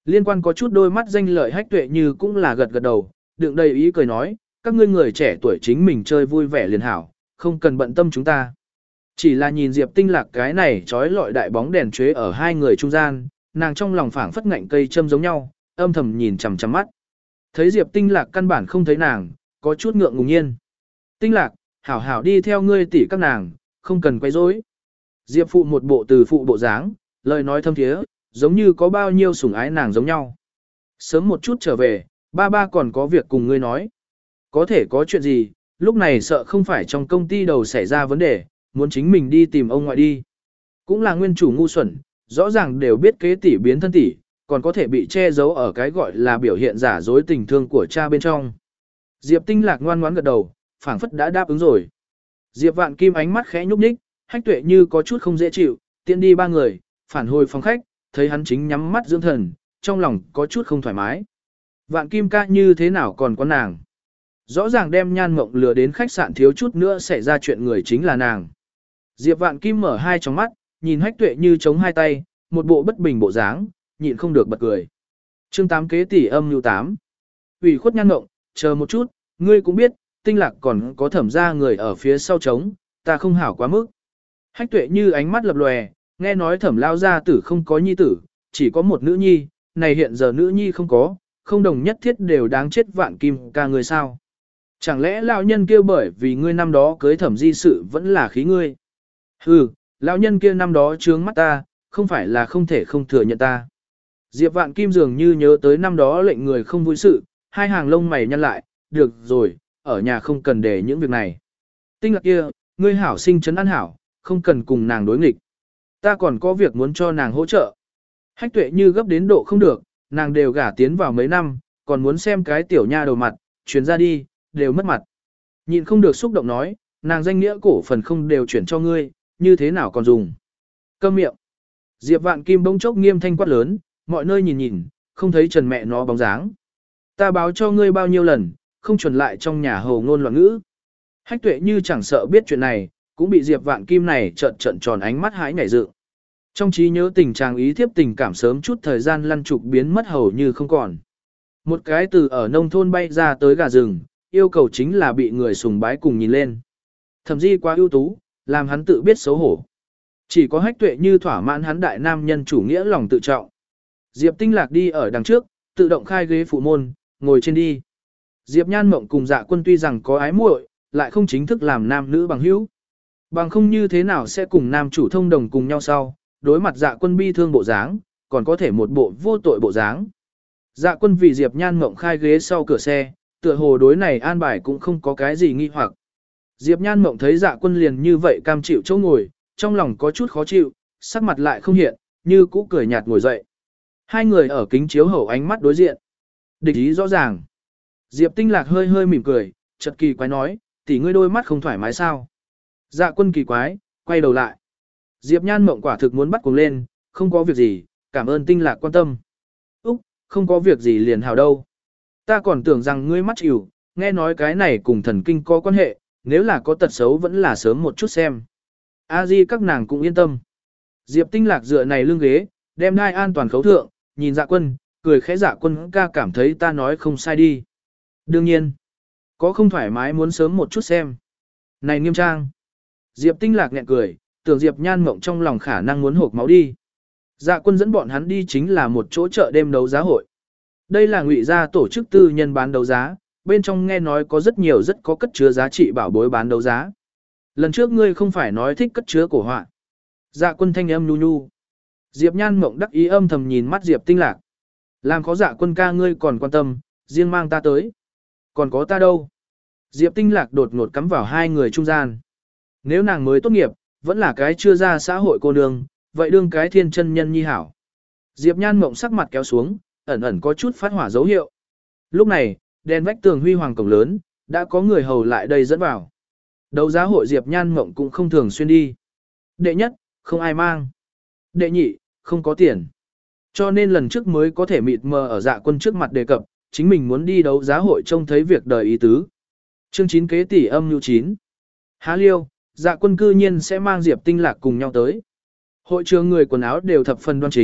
Liên quan có chút đôi mắt danh lợi Hách Tuệ Như cũng là gật gật đầu, đựng đầy ý cười nói, các ngươi người trẻ tuổi chính mình chơi vui vẻ liền hảo, không cần bận tâm chúng ta. Chỉ là nhìn Diệp Tinh Lạc cái này trói lọi đại bóng đèn chế ở hai người trung gian, nàng trong lòng phảng phất ngạnh cây châm giống nhau, âm thầm nhìn chằm chằm mắt. Thấy Diệp Tinh Lạc căn bản không thấy nàng, có chút ngượng ngùng nhiên. Tinh Lạc, hảo hảo đi theo ngươi tỷ các nàng, không cần quay rối. Diệp phụ một bộ từ phụ bộ dáng, lời nói thâm thiế, giống như có bao nhiêu sủng ái nàng giống nhau. Sớm một chút trở về, ba ba còn có việc cùng ngươi nói. Có thể có chuyện gì, lúc này sợ không phải trong công ty đầu xảy ra vấn đề, muốn chính mình đi tìm ông ngoại đi. Cũng là nguyên chủ ngu xuẩn, rõ ràng đều biết kế tỷ biến thân tỷ, còn có thể bị che giấu ở cái gọi là biểu hiện giả dối tình thương của cha bên trong. Diệp Tinh Lạc ngoan ngoãn gật đầu, phảng phất đã đáp ứng rồi. Diệp Vạn Kim ánh mắt khẽ nhúc nhích, Hách Tuệ Như có chút không dễ chịu, tiện đi ba người, phản hồi phòng khách, thấy hắn chính nhắm mắt dưỡng thần, trong lòng có chút không thoải mái. Vạn Kim ca như thế nào còn có nàng? Rõ ràng đem Nhan Mộng lừa đến khách sạn thiếu chút nữa xảy ra chuyện người chính là nàng. Diệp Vạn Kim mở hai tròng mắt, nhìn Hách Tuệ Như chống hai tay, một bộ bất bình bộ dáng, nhịn không được bật cười. Chương tám kế tỷ âm nhu tám. Ủy khuất Nhan Mộng, chờ một chút, ngươi cũng biết, Tinh Lạc còn có thẩm gia người ở phía sau trống, ta không hảo quá mức. Hách Tuệ Như ánh mắt lập lòe, nghe nói thẩm lao gia tử không có nhi tử, chỉ có một nữ nhi, này hiện giờ nữ nhi không có, không đồng nhất thiết đều đáng chết Vạn Kim ca người sao. Chẳng lẽ lão nhân kia bởi vì ngươi năm đó cưới thẩm di sự vẫn là khí ngươi? Hừ, lão nhân kia năm đó trướng mắt ta, không phải là không thể không thừa nhận ta. Diệp Vạn Kim dường như nhớ tới năm đó lệnh người không vui sự, hai hàng lông mày nhăn lại, được rồi, ở nhà không cần để những việc này. Tinh Lạc kia, ngươi hảo sinh trấn an hảo, không cần cùng nàng đối nghịch. Ta còn có việc muốn cho nàng hỗ trợ. Hách Tuệ Như gấp đến độ không được, nàng đều gả tiến vào mấy năm, còn muốn xem cái tiểu nha đầu mặt, chuyển ra đi, đều mất mặt. Nhịn không được xúc động nói, nàng danh nghĩa cổ phần không đều chuyển cho ngươi, như thế nào còn dùng. Câm miệng. Diệp Vạn Kim bỗng chốc nghiêm thanh quát lớn, mọi nơi nhìn nhìn, không thấy Trần mẹ nó bóng dáng. Ta báo cho ngươi bao nhiêu lần, không chuẩn lại trong nhà hồ ngôn loạn ngữ. Hách Tuệ Như chẳng sợ biết chuyện này, cũng bị Diệp Vạn Kim này trợn trợn tròn ánh mắt hãi nhảy dựng. Trong trí nhớ tình trạng ý thiếp tình cảm sớm chút thời gian lăn trục biến mất hầu như không còn. Một cái từ ở nông thôn bay ra tới gà rừng, yêu cầu chính là bị người sùng bái cùng nhìn lên. Thậm chí quá ưu tú, làm hắn tự biết xấu hổ. Chỉ có Hách Tuệ Như thỏa mãn hắn đại nam nhân chủ nghĩa lòng tự trọng. Diệp Tinh Lạc đi ở đằng trước, tự động khai ghế phụ môn, ngồi trên đi. Diệp Nhan Mộng cùng Dạ Quân tuy rằng có ái muội, lại không chính thức làm nam nữ bằng hữu. Bằng không như thế nào sẽ cùng nam chủ thông đồng cùng nhau sau, đối mặt Dạ Quân bi thương bộ dáng, còn có thể một bộ vô tội bộ dáng. Dạ Quân vì Diệp Nhan Mộng khai ghế sau cửa xe, tựa hồ đối này an bài cũng không có cái gì nghi hoặc. Diệp Nhan Mộng thấy Dạ Quân liền như vậy cam chịu chỗ ngồi, trong lòng có chút khó chịu, sắc mặt lại không hiện, như cũ cười nhạt ngồi dậy. Hai người ở kính chiếu hậu ánh mắt đối diện. Địch ý rõ ràng. Diệp Tinh Lạc hơi hơi mỉm cười, chợt kỳ quái nói, tỷ ngươi đôi mắt không thoải mái sao? Dạ Quân kỳ quái, quay đầu lại. Diệp Nhan Mộng quả thực muốn bắt cuồng lên, không có việc gì, cảm ơn Tinh Lạc quan tâm. Úc, không có việc gì liền hào đâu. Ta còn tưởng rằng ngươi mắt chịu, nghe nói cái này cùng thần kinh có quan hệ, nếu là có tật xấu vẫn là sớm một chút xem. A Di các nàng cũng yên tâm. Diệp Tinh Lạc dựa này lưng ghế, đem đai an toàn khấu thượng, nhìn Dạ Quân, cười khẽ. Dạ Quân ca cảm thấy ta nói không sai đi. Đương nhiên, có không thoải mái muốn sớm một chút xem. Này Nghiêm Trang. Diệp Tinh Lạc nhẹ cười, tưởng Diệp Nhan Mộng trong lòng khả năng muốn hộp máu đi. Dạ Quân dẫn bọn hắn đi chính là một chỗ chợ đêm đấu giá hội. Đây là ngụy gia tổ chức tư nhân bán đấu giá, bên trong nghe nói có rất nhiều rất có cất chứa giá trị bảo bối bán đấu giá. Lần trước ngươi không phải nói thích cất chứa cổ họa. Dạ Quân thanh âm nhu nhu. Diệp Nhan Mộng đắc ý âm thầm nhìn mắt Diệp Tinh Lạc. Làm khó Dạ Quân ca ngươi còn quan tâm, riêng mang ta tới. Còn có ta đâu? Diệp Tinh Lạc đột ngột cắm vào hai người trung gian. Nếu nàng mới tốt nghiệp, vẫn là cái chưa ra xã hội cô nương, vậy đương cái thiên chân nhân nhi hảo. Diệp Nhan Mộng sắc mặt kéo xuống, ẩn ẩn có chút phát hỏa dấu hiệu. Lúc này, đèn vách tường huy hoàng cổng lớn, đã có người hầu lại đây dẫn vào. Đấu giá hội Diệp Nhan Mộng cũng không thường xuyên đi. Đệ nhất, không ai mang. Đệ nhị, không có tiền. Cho nên lần trước mới có thể mịt mờ ở Dạ Quân trước mặt đề cập, chính mình muốn đi đấu giá hội trông thấy việc đời ý tứ. Chương chín kế tỷ âm nhu chín. Há liêu, Dạ Quân cư nhiên sẽ mang Diệp Tinh Lạc cùng nhau tới. Hội trường người quần áo đều thập phần đoan chính,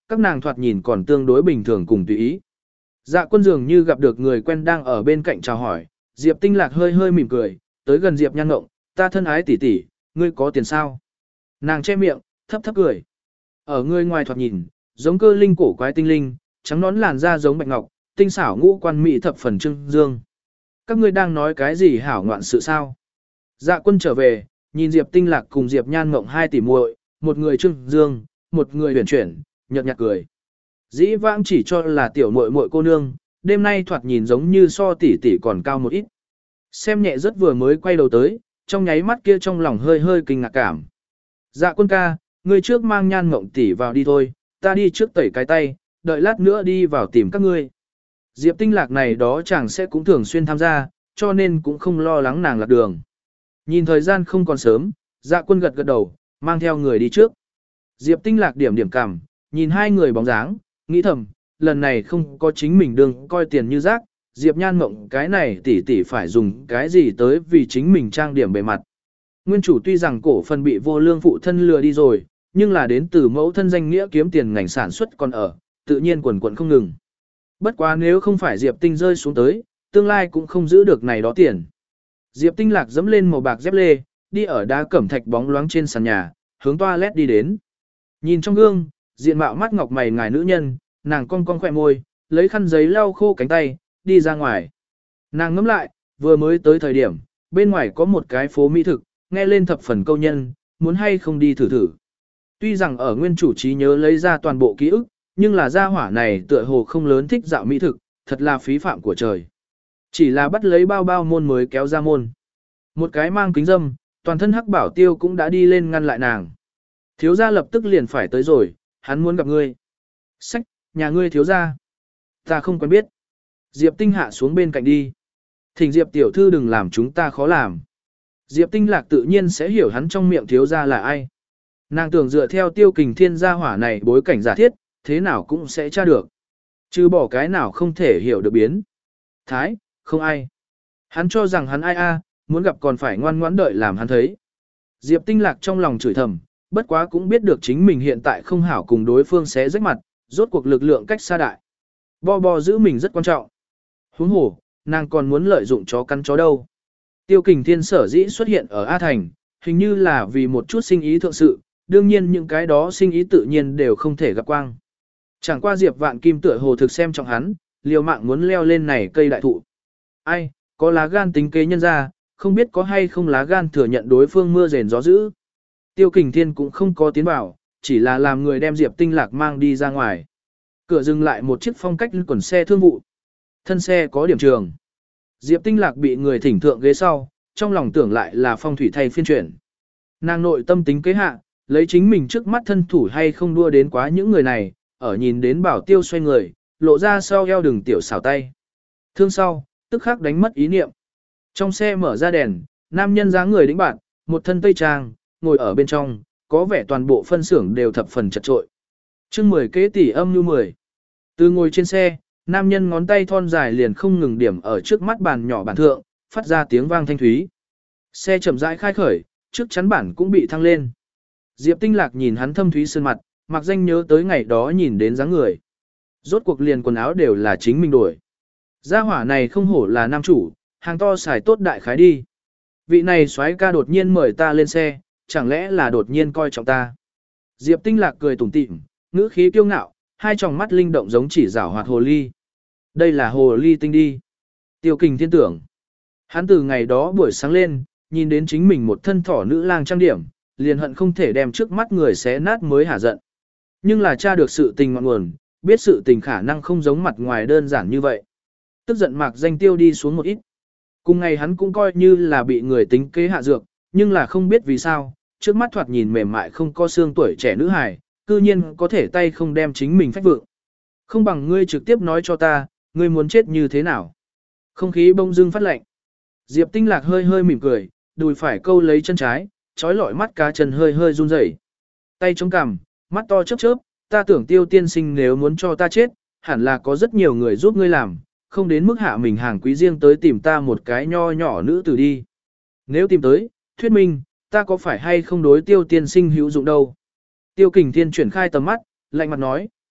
các nàng thoạt nhìn còn tương đối bình thường cùng tùy ý. Dạ quân dường như gặp được người quen đang ở bên cạnh chào hỏi, Diệp Tinh Lạc hơi hơi mỉm cười, tới gần Diệp Nhan Ngộng, ta thân ái tỷ tỷ, ngươi có tiền sao? Nàng che miệng, thấp thấp cười. Ở người ngoài thoạt nhìn, giống cơ linh cổ quái tinh linh, trắng nón làn da giống bạch ngọc, tinh xảo ngũ quan mỹ thập phần trưng dương. Các ngươi đang nói cái gì hảo ngoạn sự sao? Dạ quân trở về, nhìn Diệp Tinh Lạc cùng Diệp Nhan Ngộng hai tỷ muội, một người trưng dương, một người huyền chuyển, nhợt nhạt cười. Dĩ vãng chỉ cho là tiểu muội muội cô nương, đêm nay thoạt nhìn giống như so tỷ tỷ còn cao một ít. Xem nhẹ rất vừa mới quay đầu tới, trong nháy mắt kia trong lòng hơi hơi kinh ngạc cảm. Dạ quân ca, ngươi trước mang Nhan Ngộng tỷ vào đi thôi, ta đi trước tẩy cái tay, đợi lát nữa đi vào tìm các ngươi. Diệp Tinh Lạc này đó chẳng sẽ cũng thường xuyên tham gia, cho nên cũng không lo lắng nàng lạc đường. Nhìn thời gian không còn sớm, Dạ quân gật gật đầu, mang theo người đi trước. Diệp Tinh Lạc điểm điểm cảm, nhìn hai người bóng dáng, nghĩ thầm, lần này không có chính mình đừng coi tiền như rác, Diệp Nhan Mộng cái này tỷ tỷ phải dùng cái gì tới vì chính mình trang điểm bề mặt. Nguyên chủ tuy rằng cổ phần bị vô lương phụ thân lừa đi rồi, nhưng là đến từ mẫu thân danh nghĩa kiếm tiền ngành sản xuất còn ở, tự nhiên quần quần không ngừng. Bất quá nếu không phải Diệp Tinh rơi xuống tới, tương lai cũng không giữ được này đó tiền. Diệp Tinh Lạc dẫm lên màu bạc dép lê, đi ở đá cẩm thạch bóng loáng trên sàn nhà, hướng toilet đi đến. Nhìn trong gương, diện mạo mắt ngọc mày ngài nữ nhân, nàng cong cong khỏe môi, lấy khăn giấy lau khô cánh tay, đi ra ngoài. Nàng ngẫm lại, vừa mới tới thời điểm, bên ngoài có một cái phố mỹ thực, nghe lên thập phần câu nhân, muốn hay không đi thử thử. Tuy rằng ở nguyên chủ trí nhớ lấy ra toàn bộ ký ức, nhưng là gia hỏa này tựa hồ không lớn thích dạo mỹ thực, thật là phí phạm của trời. Chỉ là bắt lấy bao bao môn mới kéo ra môn. Một cái mang kính dâm, toàn thân hắc bảo tiêu cũng đã đi lên ngăn lại nàng. Thiếu gia lập tức liền phải tới rồi, hắn muốn gặp ngươi. Sách, nhà ngươi thiếu gia. Ta không quen biết. Diệp Tinh hạ xuống bên cạnh đi. Thỉnh Diệp tiểu thư đừng làm chúng ta khó làm. Diệp Tinh Lạc tự nhiên sẽ hiểu hắn trong miệng thiếu gia là ai. Nàng tưởng dựa theo Tiêu Kình Thiên gia hỏa này bối cảnh giả thiết, thế nào cũng sẽ tra được. Chứ bỏ cái nào không thể hiểu được biến. Thái, không ai. Hắn cho rằng hắn ai a, muốn gặp còn phải ngoan ngoãn đợi làm hắn thấy. Diệp Tinh Lạc trong lòng chửi thầm, bất quá cũng biết được chính mình hiện tại không hảo cùng đối phương xé rách mặt, rốt cuộc lực lượng cách xa đại. Bo bo giữ mình rất quan trọng. Huống hồ, nàng còn muốn lợi dụng chó cắn chó đâu. Tiêu Kình Thiên sở dĩ xuất hiện ở A Thành, hình như là vì một chút sinh ý thượng sự, đương nhiên những cái đó sinh ý tự nhiên đều không thể gặp quang. Chẳng qua Diệp Vạn Kim tựa hồ thực xem trọng hắn, liều mạng muốn leo lên này cây đại thụ. Ai, có lá gan tính kế nhân ra, không biết có hay không lá gan thừa nhận đối phương mưa rền gió dữ. Tiêu Kình Thiên cũng không có tiến vào, chỉ là làm người đem Diệp Tinh Lạc mang đi ra ngoài. Cửa dừng lại một chiếc phong cách quần xe thương vụ. Thân xe có điểm trường. Diệp Tinh Lạc bị người thỉnh thượng ghế sau, trong lòng tưởng lại là phong thủy thay phiên chuyển. Nàng nội tâm tính kế hạ, lấy chính mình trước mắt thân thủ hay không đua đến quá những người này, ở nhìn đến bảo tiêu xoay người, lộ ra sau eo đường tiểu xảo tay. Thương sau, tức khắc đánh mất ý niệm. Trong xe mở ra đèn, nam nhân dáng người đĩnh bạn, một thân tây trang, ngồi ở bên trong, có vẻ toàn bộ phân xưởng đều thập phần chật trội. Chương mười kế tỷ âm như mười. Từ ngồi trên xe, nam nhân ngón tay thon dài liền không ngừng điểm ở trước mắt bàn nhỏ bản thượng, phát ra tiếng vang thanh thúy. Xe chậm rãi khai khởi, trước chắn bản cũng bị thăng lên. Diệp Tinh Lạc nhìn hắn thâm thúy sơn mặt, mặc danh nhớ tới ngày đó nhìn đến dáng người. Rốt cuộc liền quần áo đều là chính mình đổi. Gia hỏa này không hổ là nam chủ, hàng to xài tốt đại khái đi. Vị này soái ca đột nhiên mời ta lên xe, chẳng lẽ là đột nhiên coi trọng ta. Diệp Tinh Lạc cười tủm tỉm, ngữ khí kiêu ngạo, hai tròng mắt linh động giống chỉ rảo hoạt hồ ly. Đây là hồ ly tinh đi. Tiêu Kình Thiên tưởng. Hắn từ ngày đó buổi sáng lên, nhìn đến chính mình một thân thỏ nữ lang trang điểm, liền hận không thể đem trước mắt người xé nát mới hả giận. Nhưng là tra được sự tình ngọn nguồn, biết sự tình khả năng không giống mặt ngoài đơn giản như vậy. Tức giận mạc danh tiêu đi xuống một ít. Cùng ngày hắn cũng coi như là bị người tính kế hạ dược, nhưng là không biết vì sao, trước mắt thoạt nhìn mềm mại không có xương tuổi trẻ nữ hài, cư nhiên có thể tay không đem chính mình phách vượng. Không bằng ngươi trực tiếp nói cho ta, ngươi muốn chết như thế nào. Không khí bông dưng phát lạnh. Diệp Tinh Lạc hơi hơi mỉm cười, đùi phải câu lấy chân trái, trói lọi mắt cá chân hơi hơi run rẩy. Tay chống cằm, mắt to chớp chớp, ta tưởng Tiêu tiên sinh nếu muốn cho ta chết, hẳn là có rất nhiều người giúp ngươi làm, không đến mức hạ mình hàng quý riêng tới tìm ta một cái nho nhỏ nữ tử đi. Nếu tìm tới, thuyết minh, ta có phải hay không đối Tiêu tiên sinh hữu dụng đâu. Tiêu Kình Thiên chuyển khai tầm mắt, lạnh mặt nói,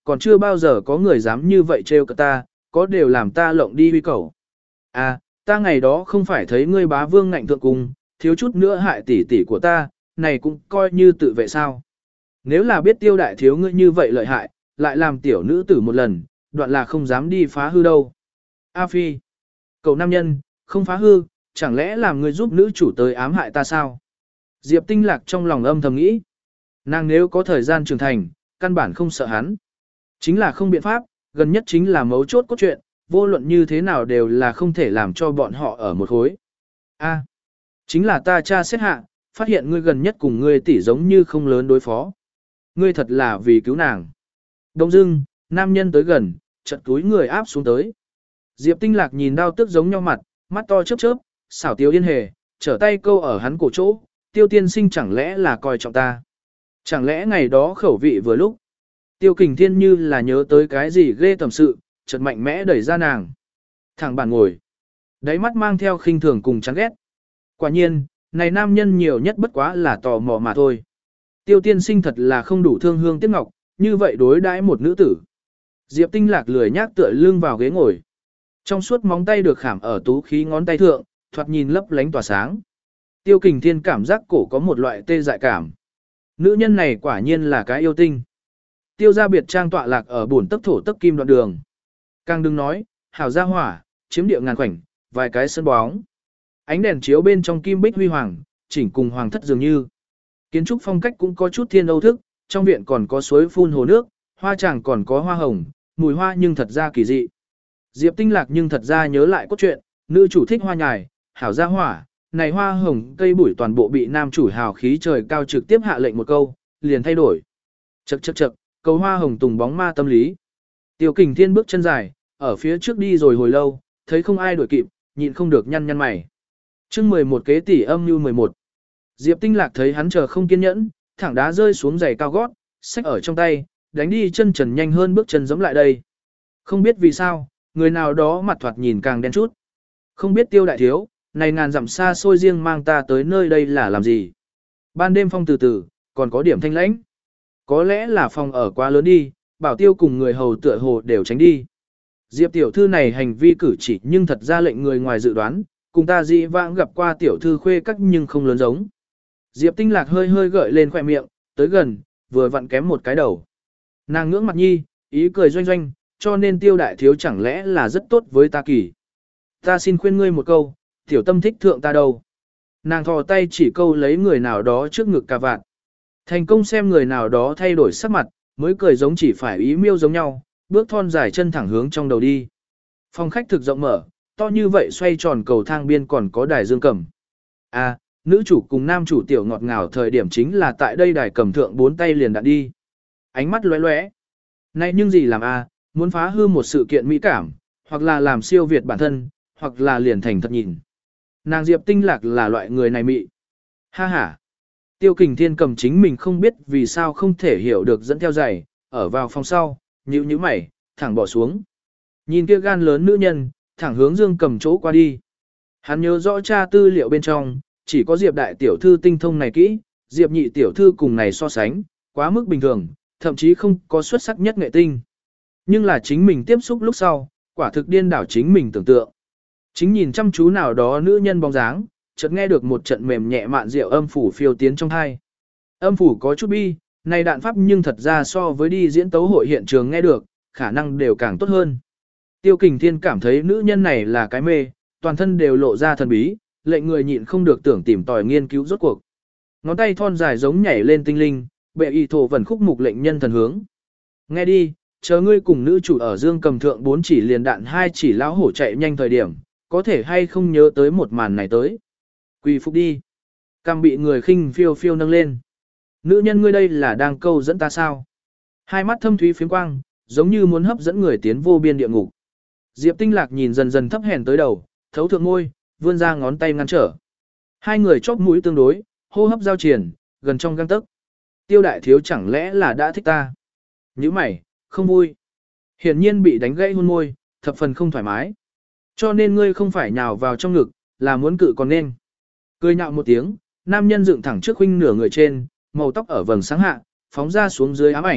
còn chưa bao giờ có người dám như vậy trêu cả ta, có đều làm ta lộng đi huy cầu. À, ta ngày đó không phải thấy ngươi bá vương ngạnh thượng cùng, thiếu chút nữa hại tỷ tỷ của ta, này cũng coi như tự vệ sao. Nếu là biết tiêu đại thiếu ngươi như vậy lợi hại, lại làm tiểu nữ tử một lần, đoạn là không dám đi phá hư đâu. A Phi, cậu nam nhân, không phá hư, chẳng lẽ làm ngươi giúp nữ chủ tới ám hại ta sao? Diệp Tinh Lạc trong lòng âm thầm nghĩ. Nàng nếu có thời gian trưởng thành, căn bản không sợ hắn. Chính là không biện pháp, gần nhất chính là mấu chốt cốt truyện, vô luận như thế nào đều là không thể làm cho bọn họ ở một khối. A, chính là ta tra xét hạ, phát hiện ngươi gần nhất cùng ngươi tỷ giống như không lớn đối phó. Ngươi thật là vì cứu nàng. Đông dưng, nam nhân tới gần, chợt túi người áp xuống tới. Diệp Tinh Lạc nhìn đau tức giống nhau mặt, mắt to chớp chớp, xảo tiêu yên hề, trở tay câu ở hắn cổ chỗ, tiêu tiên sinh chẳng lẽ là coi trọng ta. Chẳng lẽ ngày đó khẩu vị vừa lúc. Tiêu kình thiên như là nhớ tới cái gì ghê tầm sự, chợt mạnh mẽ đẩy ra nàng. Thẳng bàn ngồi. Đáy mắt mang theo khinh thường cùng chán ghét. Quả nhiên, này nam nhân nhiều nhất bất quá là tò mò mà thôi. Tiêu tiên sinh thật là không đủ thương hương tiếc ngọc, như vậy đối đãi một nữ tử. Diệp Tinh Lạc lười nhác tựa lưng vào ghế ngồi. Trong suốt móng tay được khảm ở tú khí ngón tay thượng, thoạt nhìn lấp lánh tỏa sáng. Tiêu kình thiên cảm giác cổ có một loại tê dại cảm. Nữ nhân này quả nhiên là cái yêu tinh. Tiêu gia biệt trang tọa lạc ở bổn tấc thổ tấc kim đoạn đường. Càng đừng nói, hảo gia hỏa, chiếm địa ngàn khoảnh, vài cái sân bóng. Ánh đèn chiếu bên trong kim bích huy hoàng, chỉnh cùng hoàng thất dường như. Kiến trúc phong cách cũng có chút thiên âu thức, trong viện còn có suối phun hồ nước, hoa tràng còn có hoa hồng, mùi hoa nhưng thật ra kỳ dị. Diệp Tinh Lạc nhưng thật ra nhớ lại cốt truyện, nữ chủ thích hoa nhài, hảo gia hỏa, này hoa hồng cây bụi toàn bộ bị nam chủ hào khí trời cao trực tiếp hạ lệnh một câu, liền thay đổi. Chậc chậc chậc, cầu hoa hồng tùng bóng ma tâm lý. Tiêu Kình Thiên bước chân dài, ở phía trước đi rồi hồi lâu, thấy không ai đuổi kịp, nhịn không được nhăn nhăn mày. Chương mười một kế tỷ âm như mười một. Diệp Tinh Lạc thấy hắn chờ không kiên nhẫn, thẳng đá rơi xuống giày cao gót, xách ở trong tay, đánh đi chân trần nhanh hơn bước chân giẫm lại đây. Không biết vì sao, người nào đó mặt thoạt nhìn càng đen chút. Không biết Tiêu đại thiếu, này ngàn dặm xa xôi riêng mang ta tới nơi đây là làm gì? Ban đêm phong từ từ, còn có điểm thanh lãnh. Có lẽ là phòng ở quá lớn đi, bảo Tiêu cùng người hầu tựa hồ đều tránh đi. Diệp tiểu thư này hành vi cử chỉ nhưng thật ra lệnh người ngoài dự đoán, cùng ta dị vãng gặp qua tiểu thư khuê các nhưng không lớn giống. Diệp Tinh Lạc hơi hơi gợi lên khỏe miệng, tới gần, vừa vặn kém một cái đầu. Nàng ngưỡng mặt nhi, ý cười doanh doanh, cho nên Tiêu đại thiếu chẳng lẽ là rất tốt với ta kỳ. Ta xin khuyên ngươi một câu, tiểu tâm thích thượng ta đâu. Nàng thò tay chỉ câu lấy người nào đó trước ngực cà vạt. Thành công xem người nào đó thay đổi sắc mặt, mới cười giống chỉ phải ý miêu giống nhau, bước thon dài chân thẳng hướng trong đầu đi. Phòng khách thực rộng mở, to như vậy xoay tròn cầu thang biên còn có đài dương cầm. À, nữ chủ cùng nam chủ tiểu ngọt ngào thời điểm chính là tại đây đài cầm thượng bốn tay liền đạn đi. Ánh mắt lóe lóe. Này nhưng gì làm a, à, muốn phá hư một sự kiện mỹ cảm, hoặc là làm siêu việt bản thân, hoặc là liền thành thật nhìn. Nàng Diệp Tinh Lạc là loại người này mị. Ha ha. Tiêu Kình Thiên cầm chính mình không biết vì sao không thể hiểu được dẫn theo giày, ở vào phòng sau, nhíu nhíu mày, thẳng bỏ xuống. Nhìn kia gan lớn nữ nhân, thẳng hướng Dương Cầm chỗ qua đi. Hắn nhớ rõ tra tư liệu bên trong, chỉ có Diệp đại tiểu thư tinh thông này kỹ, Diệp nhị tiểu thư cùng này so sánh, quá mức bình thường, thậm chí không có xuất sắc nhất nghệ tinh. Nhưng là chính mình tiếp xúc lúc sau, quả thực điên đảo chính mình tưởng tượng. Chính nhìn chăm chú nào đó nữ nhân bóng dáng, chợt nghe được một trận mềm nhẹ mạn rượu âm phủ phiêu tiến trong thai. Âm phủ có chút bi, này đạn pháp nhưng thật ra so với đi diễn tấu hội hiện trường nghe được, khả năng đều càng tốt hơn. Tiêu Kình Thiên cảm thấy nữ nhân này là cái mê, toàn thân đều lộ ra thần bí, lệnh người nhịn không được tưởng tìm tòi nghiên cứu rốt cuộc. Ngón tay thon dài giống nhảy lên tinh linh, bệ y thổ vần khúc mục lệnh nhân thần hướng. Nghe đi, chờ ngươi cùng nữ chủ ở Dương Cầm thượng bốn chỉ liền đạn hai chỉ lão hổ chạy nhanh thời điểm, có thể hay không nhớ tới một màn này tới. Quỳ phục đi. Cằm bị người khinh phiêu phiêu nâng lên. Nữ nhân ngươi đây là đang câu dẫn ta sao? Hai mắt thâm thúy phiếm quang, giống như muốn hấp dẫn người tiến vô biên địa ngục. Diệp Tinh Lạc nhìn dần dần thấp hèn tới đầu, thấu thượng ngôi, vươn ra ngón tay ngăn trở. Hai người chóp mũi tương đối, hô hấp giao triển, gần trong gang tấc. Tiêu đại thiếu chẳng lẽ là đã thích ta? Nhíu mày, không vui. Hiển nhiên bị đánh gãy hôn môi, thập phần không thoải mái. Cho nên ngươi không phải nhào vào trong ngực, là muốn cự còn nên. Cười nhạo một tiếng, nam nhân dựng thẳng trước huynh nửa người trên, màu tóc ở vầng sáng hạ, phóng ra xuống dưới ám ảnh,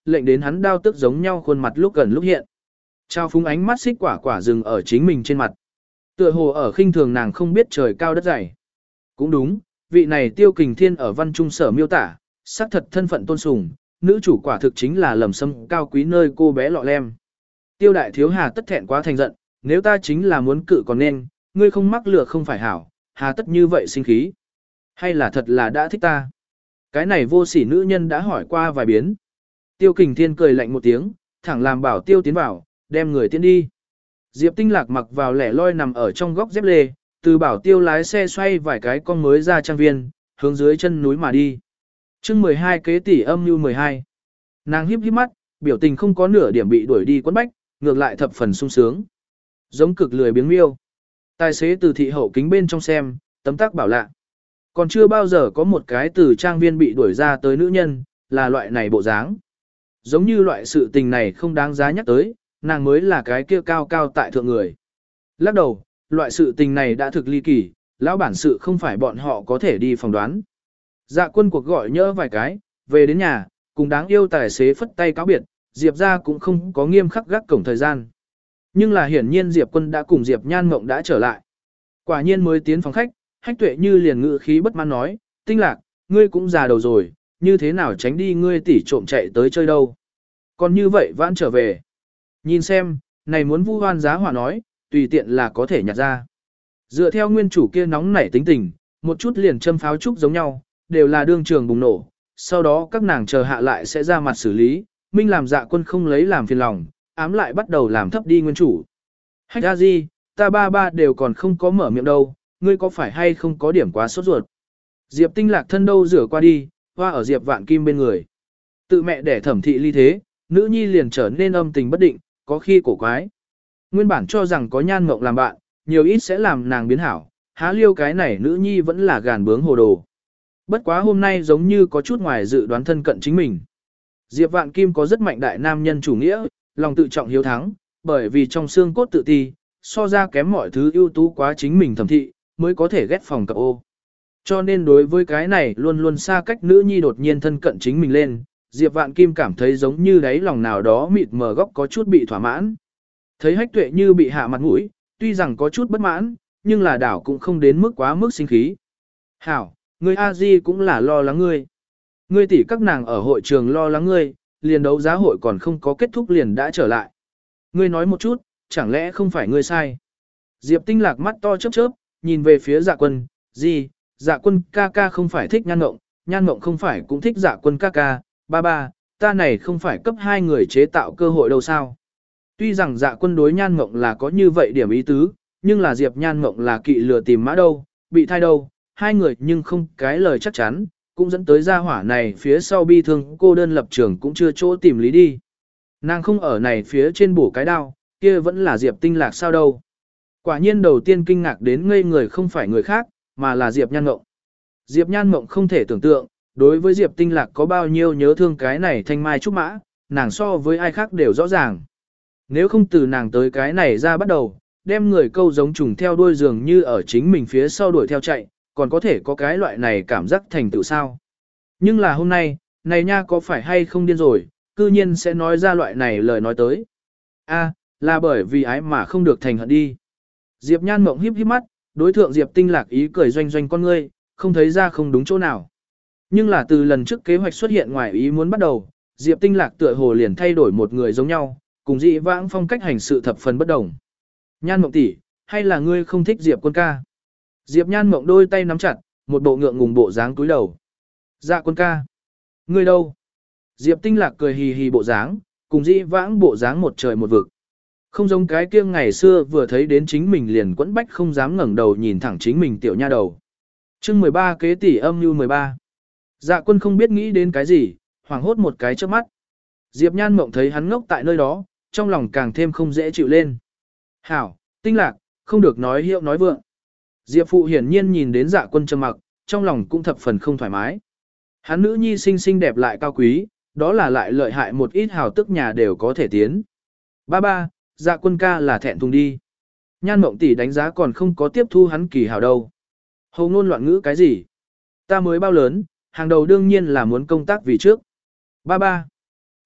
lệnh đến hắn đau tức giống nhau khuôn mặt lúc gần lúc hiện. Trao phúng ánh mắt xích quả quả dừng ở chính mình trên mặt. Tựa hồ ở khinh thường nàng không biết trời cao đất dày. Cũng đúng, vị này Tiêu Kình Thiên ở văn trung sở miêu tả, xác thật thân phận tôn sùng, nữ chủ quả thực chính là lầm sâm cao quý nơi cô bé lọ lem. Tiêu đại thiếu hà tất thẹn quá thành giận, nếu ta chính là muốn cự còn nên, ngươi không mắc lừa không phải hảo, hà tất như vậy sinh khí. Hay là thật là đã thích ta? Cái này vô sỉ nữ nhân đã hỏi qua vài biến. Tiêu Kình Thiên cười lạnh một tiếng, thẳng làm bảo Tiêu tiến vào, đem người tiến đi. Diệp Tinh Lạc mặc vào lẻ loi nằm ở trong góc dép lê, từ bảo Tiêu lái xe xoay vài cái con mới ra trang viên, hướng dưới chân núi mà đi. chương mười hai kế tỷ âm như mười hai. Nàng híp híp mắt, biểu tình không có nửa điểm bị đuổi đi quấn bách, ngược lại thập phần sung sướng. Giống cực lười biếng miêu. Tài xế từ thị hậu kính bên trong xem, tấm tắc bảo lạ. Còn chưa bao giờ có một cái từ trang viên bị đuổi ra tới nữ nhân, là loại này bộ dáng. Giống như loại sự tình này không đáng giá nhắc tới, nàng mới là cái kia cao cao tại thượng người. Lắc đầu, loại sự tình này đã thực ly kỳ, lão bản sự không phải bọn họ có thể đi phỏng đoán. Dạ Quân cuộc gọi nhớ vài cái, về đến nhà, cùng đáng yêu tài xế phất tay cáo biệt, Diệp ra cũng không có nghiêm khắc gác cổng thời gian. Nhưng là hiển nhiên Diệp Quân đã cùng Diệp Nhan Mộng đã trở lại. Quả nhiên mới tiến phòng khách, Hách Tuệ Như liền ngự khí bất mãn nói, Tinh Lạc, ngươi cũng già đầu rồi, như thế nào tránh đi ngươi tỉ trộm chạy tới chơi đâu. Còn như vậy vãn trở về. Nhìn xem, này muốn vu hoan giá hỏa nói, tùy tiện là có thể nhặt ra. Dựa theo nguyên chủ kia nóng nảy tính tình, một chút liền châm pháo trúc giống nhau, đều là đương trường bùng nổ. Sau đó các nàng chờ hạ lại sẽ ra mặt xử lý, Minh làm Dạ Quân không lấy làm phiền lòng, ám lại bắt đầu làm thấp đi nguyên chủ. Hách ra gì, ta ba ba đều còn không có mở miệng đâu, ngươi có phải hay không có điểm quá sốt ruột. Diệp Tinh Lạc thân đâu rửa qua đi, hoa ở Diệp Vạn Kim bên người. Tự mẹ đẻ Thẩm thị ly thế, nữ nhi liền trở nên âm tình bất định, có khi cổ quái. Nguyên bản cho rằng có Nhan Mộng làm bạn, nhiều ít sẽ làm nàng biến hảo, há liêu cái này nữ nhi vẫn là gàn bướng hồ đồ. Bất quá hôm nay giống như có chút ngoài dự đoán thân cận chính mình. Diệp Vạn Kim có rất mạnh đại nam nhân chủ nghĩa, lòng tự trọng hiếu thắng, bởi vì trong xương cốt tự ti, so ra kém mọi thứ ưu tú quá chính mình Thẩm thị, mới có thể ghét phòng cặp ô. Cho nên đối với cái này luôn luôn xa cách nữ nhi đột nhiên thân cận chính mình lên, Diệp Vạn Kim cảm thấy giống như đáy lòng nào đó mịt mờ góc có chút bị thỏa mãn. Thấy Hách Tuệ Như bị hạ mặt mũi, tuy rằng có chút bất mãn, nhưng là đảo cũng không đến mức quá mức sinh khí. Hảo, ngươi a di cũng là lo lắng ngươi. Ngươi tỷ các nàng ở hội trường lo lắng ngươi, liền đấu giá hội còn không có kết thúc liền đã trở lại. Ngươi nói một chút, chẳng lẽ không phải ngươi sai? Diệp Tinh Lạc mắt to chớp chớp, nhìn về phía Dạ Quân, gì, Dạ Quân ca ca không phải thích Nhan Ngộng, Nhan Ngộng không phải cũng thích Dạ Quân ca ca, ba ba, ta này không phải cấp hai người chế tạo cơ hội đâu sao? Tuy rằng Dạ Quân đối Nhan Ngộng là có như vậy điểm ý tứ, nhưng là Diệp Nhan Ngộng là kỵ lừa tìm mã đâu, bị thai đâu, hai người nhưng không cái lời chắc chắn, cũng dẫn tới gia hỏa này phía sau bi thương cô đơn lập trường cũng chưa chỗ tìm lý đi. Nàng không ở này phía trên bổ cái đao, kia vẫn là Diệp Tinh Lạc sao đâu. Quả nhiên đầu tiên kinh ngạc đến ngây người không phải người khác, mà là Diệp Nhan Ngộng. Diệp Nhan Ngộng không thể tưởng tượng, đối với Diệp Tinh Lạc có bao nhiêu nhớ thương cái này thanh mai trúc mã, nàng so với ai khác đều rõ ràng. Nếu không từ nàng tới cái này ra bắt đầu, đem người câu giống trùng theo đuôi giường như ở chính mình phía sau đuổi theo chạy, còn có thể có cái loại này cảm giác thành tựu sao. Nhưng là hôm nay, này nha có phải hay không điên rồi, cư nhiên sẽ nói ra loại này lời nói tới. A, là bởi vì ái mà không được thành hận đi. Diệp Nhan Mộng híp híp mắt, đối thượng Diệp Tinh Lạc ý cười doanh doanh con ngươi, không thấy ra không đúng chỗ nào. Nhưng là từ lần trước kế hoạch xuất hiện ngoài ý muốn bắt đầu, Diệp Tinh Lạc tựa hồ liền thay đổi một người giống nhau, cùng dị vãng phong cách hành sự thập phần bất đồng. Nhan Mộng tỷ, hay là ngươi không thích Diệp Quân ca? Diệp Nhan Mộng đôi tay nắm chặt, một bộ ngượng ngùng bộ dáng cúi đầu. Dạ Quân ca. Ngươi đâu? Diệp Tinh Lạc cười hì hì bộ dáng, cùng dị vãng bộ dáng một trời một vực. Không giống cái kia ngày xưa vừa thấy đến chính mình liền quẫn bách không dám ngẩng đầu nhìn thẳng chính mình tiểu nha đầu. chương mười ba kế tỷ âm như mười ba. Dạ Quân không biết nghĩ đến cái gì, hoảng hốt một cái trước mắt. Diệp Nhan Mộng thấy hắn ngốc tại nơi đó, trong lòng càng thêm không dễ chịu lên. Hảo, Tinh Lạc, không được nói hiệu nói vượng. Diệp Phụ hiển nhiên nhìn đến Dạ Quân trầm mặc, trong lòng cũng thập phần không thoải mái. Hắn nữ nhi xinh xinh đẹp lại cao quý, đó là lại lợi hại một ít hào tức nhà đều có thể tiến. Ba ba, Dạ Quân ca là thẹn thùng đi. Nhan Mộng tỷ đánh giá còn không có tiếp thu hắn kỳ hào đâu. Hồ ngôn loạn ngữ cái gì? Ta mới bao lớn, hàng đầu đương nhiên là muốn công tác vì trước. Ba ba.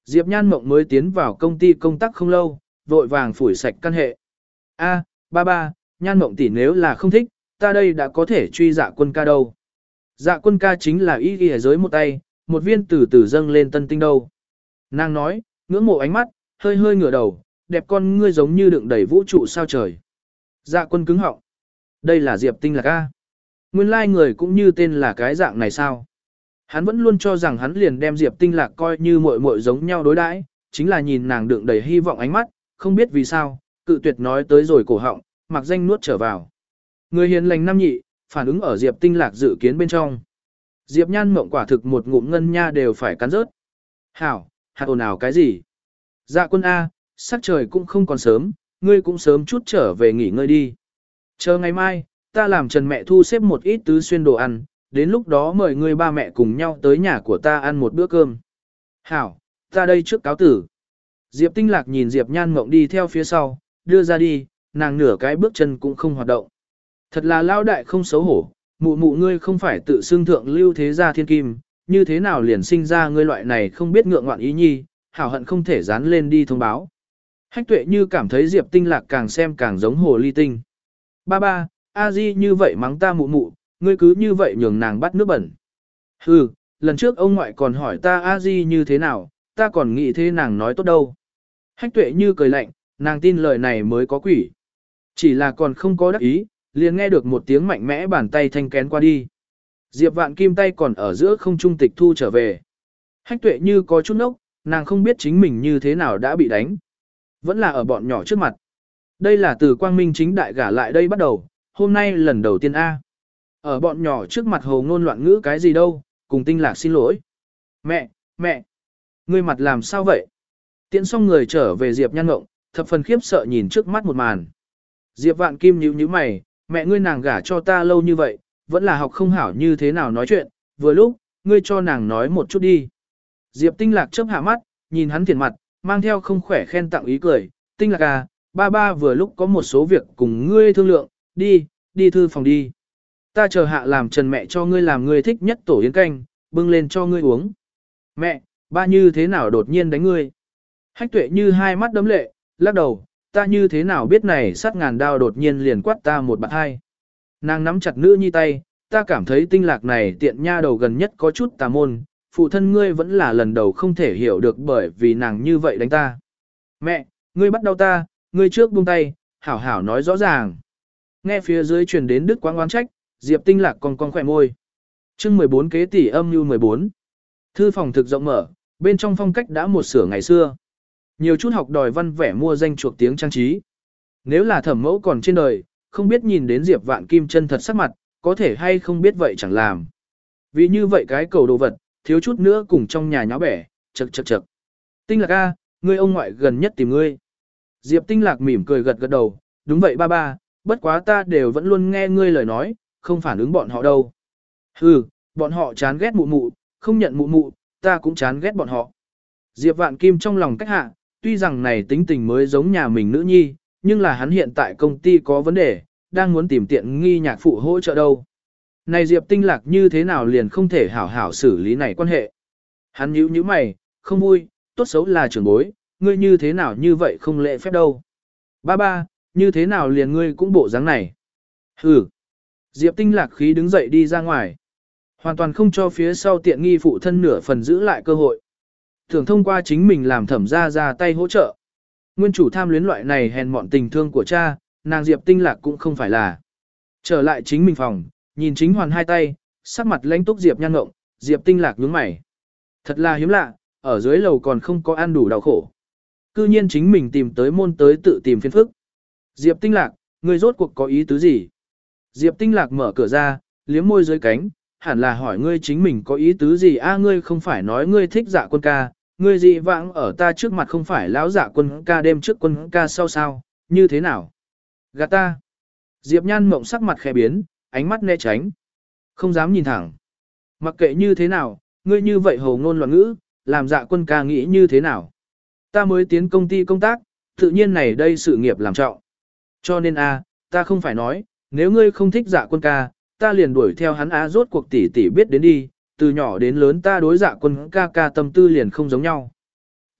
Diệp Nhan Mộng mới tiến vào công ty công tác không lâu, vội vàng phủi sạch căn hệ. A, ba ba, Nhan Mộng tỷ nếu là không thích, ta đây đã có thể truy Dạ Quân ca đâu. Dạ Quân ca chính là y ghi giới một tay, một viên từ từ dâng lên tân tinh đâu. Nàng nói, ngưỡng mộ ánh mắt, hơi hơi ngửa đầu, đẹp con ngươi giống như đựng đầy vũ trụ sao trời. Dạ Quân cứng họng. Đây là Diệp Tinh Lạc A. Nguyên lai like người cũng như tên là cái dạng này sao. Hắn vẫn luôn cho rằng hắn liền đem Diệp Tinh Lạc coi như muội muội giống nhau đối đãi, chính là nhìn nàng đựng đầy hy vọng ánh mắt, không biết vì sao, cự tuyệt nói tới rồi cổ họng, mặc danh nuốt trở vào. Người hiền lành năm nhị, phản ứng ở Diệp Tinh Lạc dự kiến bên trong. Diệp Nhan Mộng quả thực một ngụm ngân nha đều phải cắn rớt. Hảo, hạt ồn ào cái gì? Dạ Quân A, sắc trời cũng không còn sớm, ngươi cũng sớm chút trở về nghỉ ngơi đi. Chờ ngày mai, ta làm Trần mẹ thu xếp một ít tứ xuyên đồ ăn, đến lúc đó mời ngươi ba mẹ cùng nhau tới nhà của ta ăn một bữa cơm. Hảo, ta đây trước cáo tử. Diệp Tinh Lạc nhìn Diệp Nhan Mộng đi theo phía sau, đưa ra đi, nàng nửa cái bước chân cũng không hoạt động. Thật là lao đại không xấu hổ, mụ mụ ngươi không phải tự xưng thượng lưu thế gia thiên kim, như thế nào liền sinh ra ngươi loại này không biết ngượng ngoạn ý nhi, hảo hận không thể dán lên đi thông báo. Hách Tuệ như cảm thấy Diệp Tinh Lạc càng xem càng giống hồ ly tinh. Ba ba, a di như vậy mắng ta mụ mụ, ngươi cứ như vậy nhường nàng bắt nước bẩn. Hừ, lần trước ông ngoại còn hỏi ta a di như thế nào, ta còn nghĩ thế nàng nói tốt đâu. Hách Tuệ như cười lạnh, nàng tin lời này mới có quỷ. Chỉ là còn không có đắc ý, liền nghe được một tiếng mạnh mẽ bàn tay thanh kén qua đi. Diệp Vạn Kim tay còn ở giữa không trung tịch thu trở về. Hách Tuệ như có chút nốc, nàng không biết chính mình như thế nào đã bị đánh. Vẫn là ở bọn nhỏ trước mặt. Đây là từ quang minh chính đại gả lại đây bắt đầu, hôm nay lần đầu tiên A. Ở bọn nhỏ trước mặt hồ ngôn loạn ngữ cái gì đâu, cùng Tinh Lạc xin lỗi. Mẹ, mẹ, ngươi mặt làm sao vậy? Tiễn xong người trở về Diệp Nhan Ngộng, thập phần khiếp sợ nhìn trước mắt một màn. Diệp Vạn Kim nhíu nhíu mày, mẹ ngươi nàng gả cho ta lâu như vậy, vẫn là học không hảo như thế nào nói chuyện, vừa lúc, ngươi cho nàng nói một chút đi. Diệp Tinh Lạc chớp hạ mắt, nhìn hắn thiền mặt, mang theo không khỏe khen tặng ý cười, Tinh Lạc à, ba ba vừa lúc có một số việc cùng ngươi thương lượng, đi, đi thư phòng đi. Ta chờ hạ làm Trần mẹ cho ngươi làm ngươi thích nhất tổ yến canh, bưng lên cho ngươi uống. Mẹ, ba như thế nào đột nhiên đánh ngươi? Hách Tuệ như hai mắt đấm lệ, lắc đầu, ta như thế nào biết này sát ngàn đao đột nhiên liền quát ta một bạn hai. Nàng nắm chặt nữ nhi tay, ta cảm thấy Tinh Lạc này tiện nha đầu gần nhất có chút tà môn, phụ thân ngươi vẫn là lần đầu không thể hiểu được bởi vì nàng như vậy đánh ta. Mẹ, ngươi bắt đau ta, ngươi trước buông tay, hảo hảo nói rõ ràng. Nghe phía dưới truyền đến Đức Quang oán trách, Diệp Tinh Lạc còn con khỏe môi. Chương mười bốn kế tỷ âm như mười bốn. Thư phòng thực rộng mở, bên trong phong cách đã một sửa ngày xưa. Nhiều chút học đòi văn vẻ mua danh chuộc tiếng trang trí. Nếu là thẩm mẫu còn trên đời, không biết nhìn đến Diệp Vạn Kim chân thật sắc mặt, có thể hay không biết vậy chẳng làm. Vì như vậy cái cầu đồ vật, thiếu chút nữa cùng trong nhà nháo bẻ, chật chật chật. Tinh Lạc a, ngươi ông ngoại gần nhất tìm ngươi. Diệp Tinh Lạc mỉm cười gật gật đầu, đúng vậy ba ba, bất quá ta đều vẫn luôn nghe ngươi lời nói, không phản ứng bọn họ đâu. Hừ, bọn họ chán ghét mụ mụ, không nhận mụ mụ, ta cũng chán ghét bọn họ. Diệp Vạn Kim trong lòng cách hạ, tuy rằng này tính tình mới giống nhà mình nữ nhi, nhưng là hắn hiện tại công ty có vấn đề, đang muốn tìm tiện nghi nhạc phụ hỗ trợ đâu. Này Diệp Tinh Lạc như thế nào liền không thể hảo hảo xử lý này quan hệ. Hắn nhíu nhíu mày, không vui, tốt xấu là trưởng bối, ngươi như thế nào như vậy không lễ phép đâu. Ba ba, như thế nào liền ngươi cũng bộ dáng này. Hừ. Diệp Tinh Lạc khí đứng dậy đi ra ngoài. Hoàn toàn không cho phía sau tiện nghi phụ thân nửa phần giữ lại cơ hội. Thường thông qua chính mình làm thẩm ra ra tay hỗ trợ. Nguyên chủ tham luyến loại này hèn mọn tình thương của cha, nàng Diệp Tinh Lạc cũng không phải là. Trở lại chính mình phòng, nhìn chính hoàn hai tay, sắc mặt lãnh túc Diệp Nhan Ngộng, Diệp Tinh Lạc nhướng mày. Thật là hiếm lạ, ở dưới lầu còn không có ăn đủ đau khổ. Cư nhiên chính mình tìm tới môn tới tự tìm phiền phức. Diệp Tinh Lạc, ngươi rốt cuộc có ý tứ gì? Diệp Tinh Lạc mở cửa ra, liếm môi dưới cánh, hẳn là hỏi ngươi chính mình có ý tứ gì a ngươi không phải nói ngươi thích Dạ Quân ca, ngươi dị vãng ở ta trước mặt không phải lão Dạ Quân ca đêm trước Quân ca sau sao, như thế nào? Gạt ta. Diệp Nhan Mộng sắc mặt khẽ biến, ánh mắt né tránh. Không dám nhìn thẳng. Mặc kệ như thế nào, ngươi như vậy hồ ngôn loạn ngữ, làm Dạ Quân ca nghĩ như thế nào? Ta mới tiến công ty công tác, tự nhiên này đây sự nghiệp làm trọng. Cho nên a, ta không phải nói, nếu ngươi không thích Dạ Quân ca, ta liền đuổi theo hắn á rốt cuộc tỷ tỷ biết đến đi, từ nhỏ đến lớn ta đối Dạ Quân ca ca tâm tư liền không giống nhau.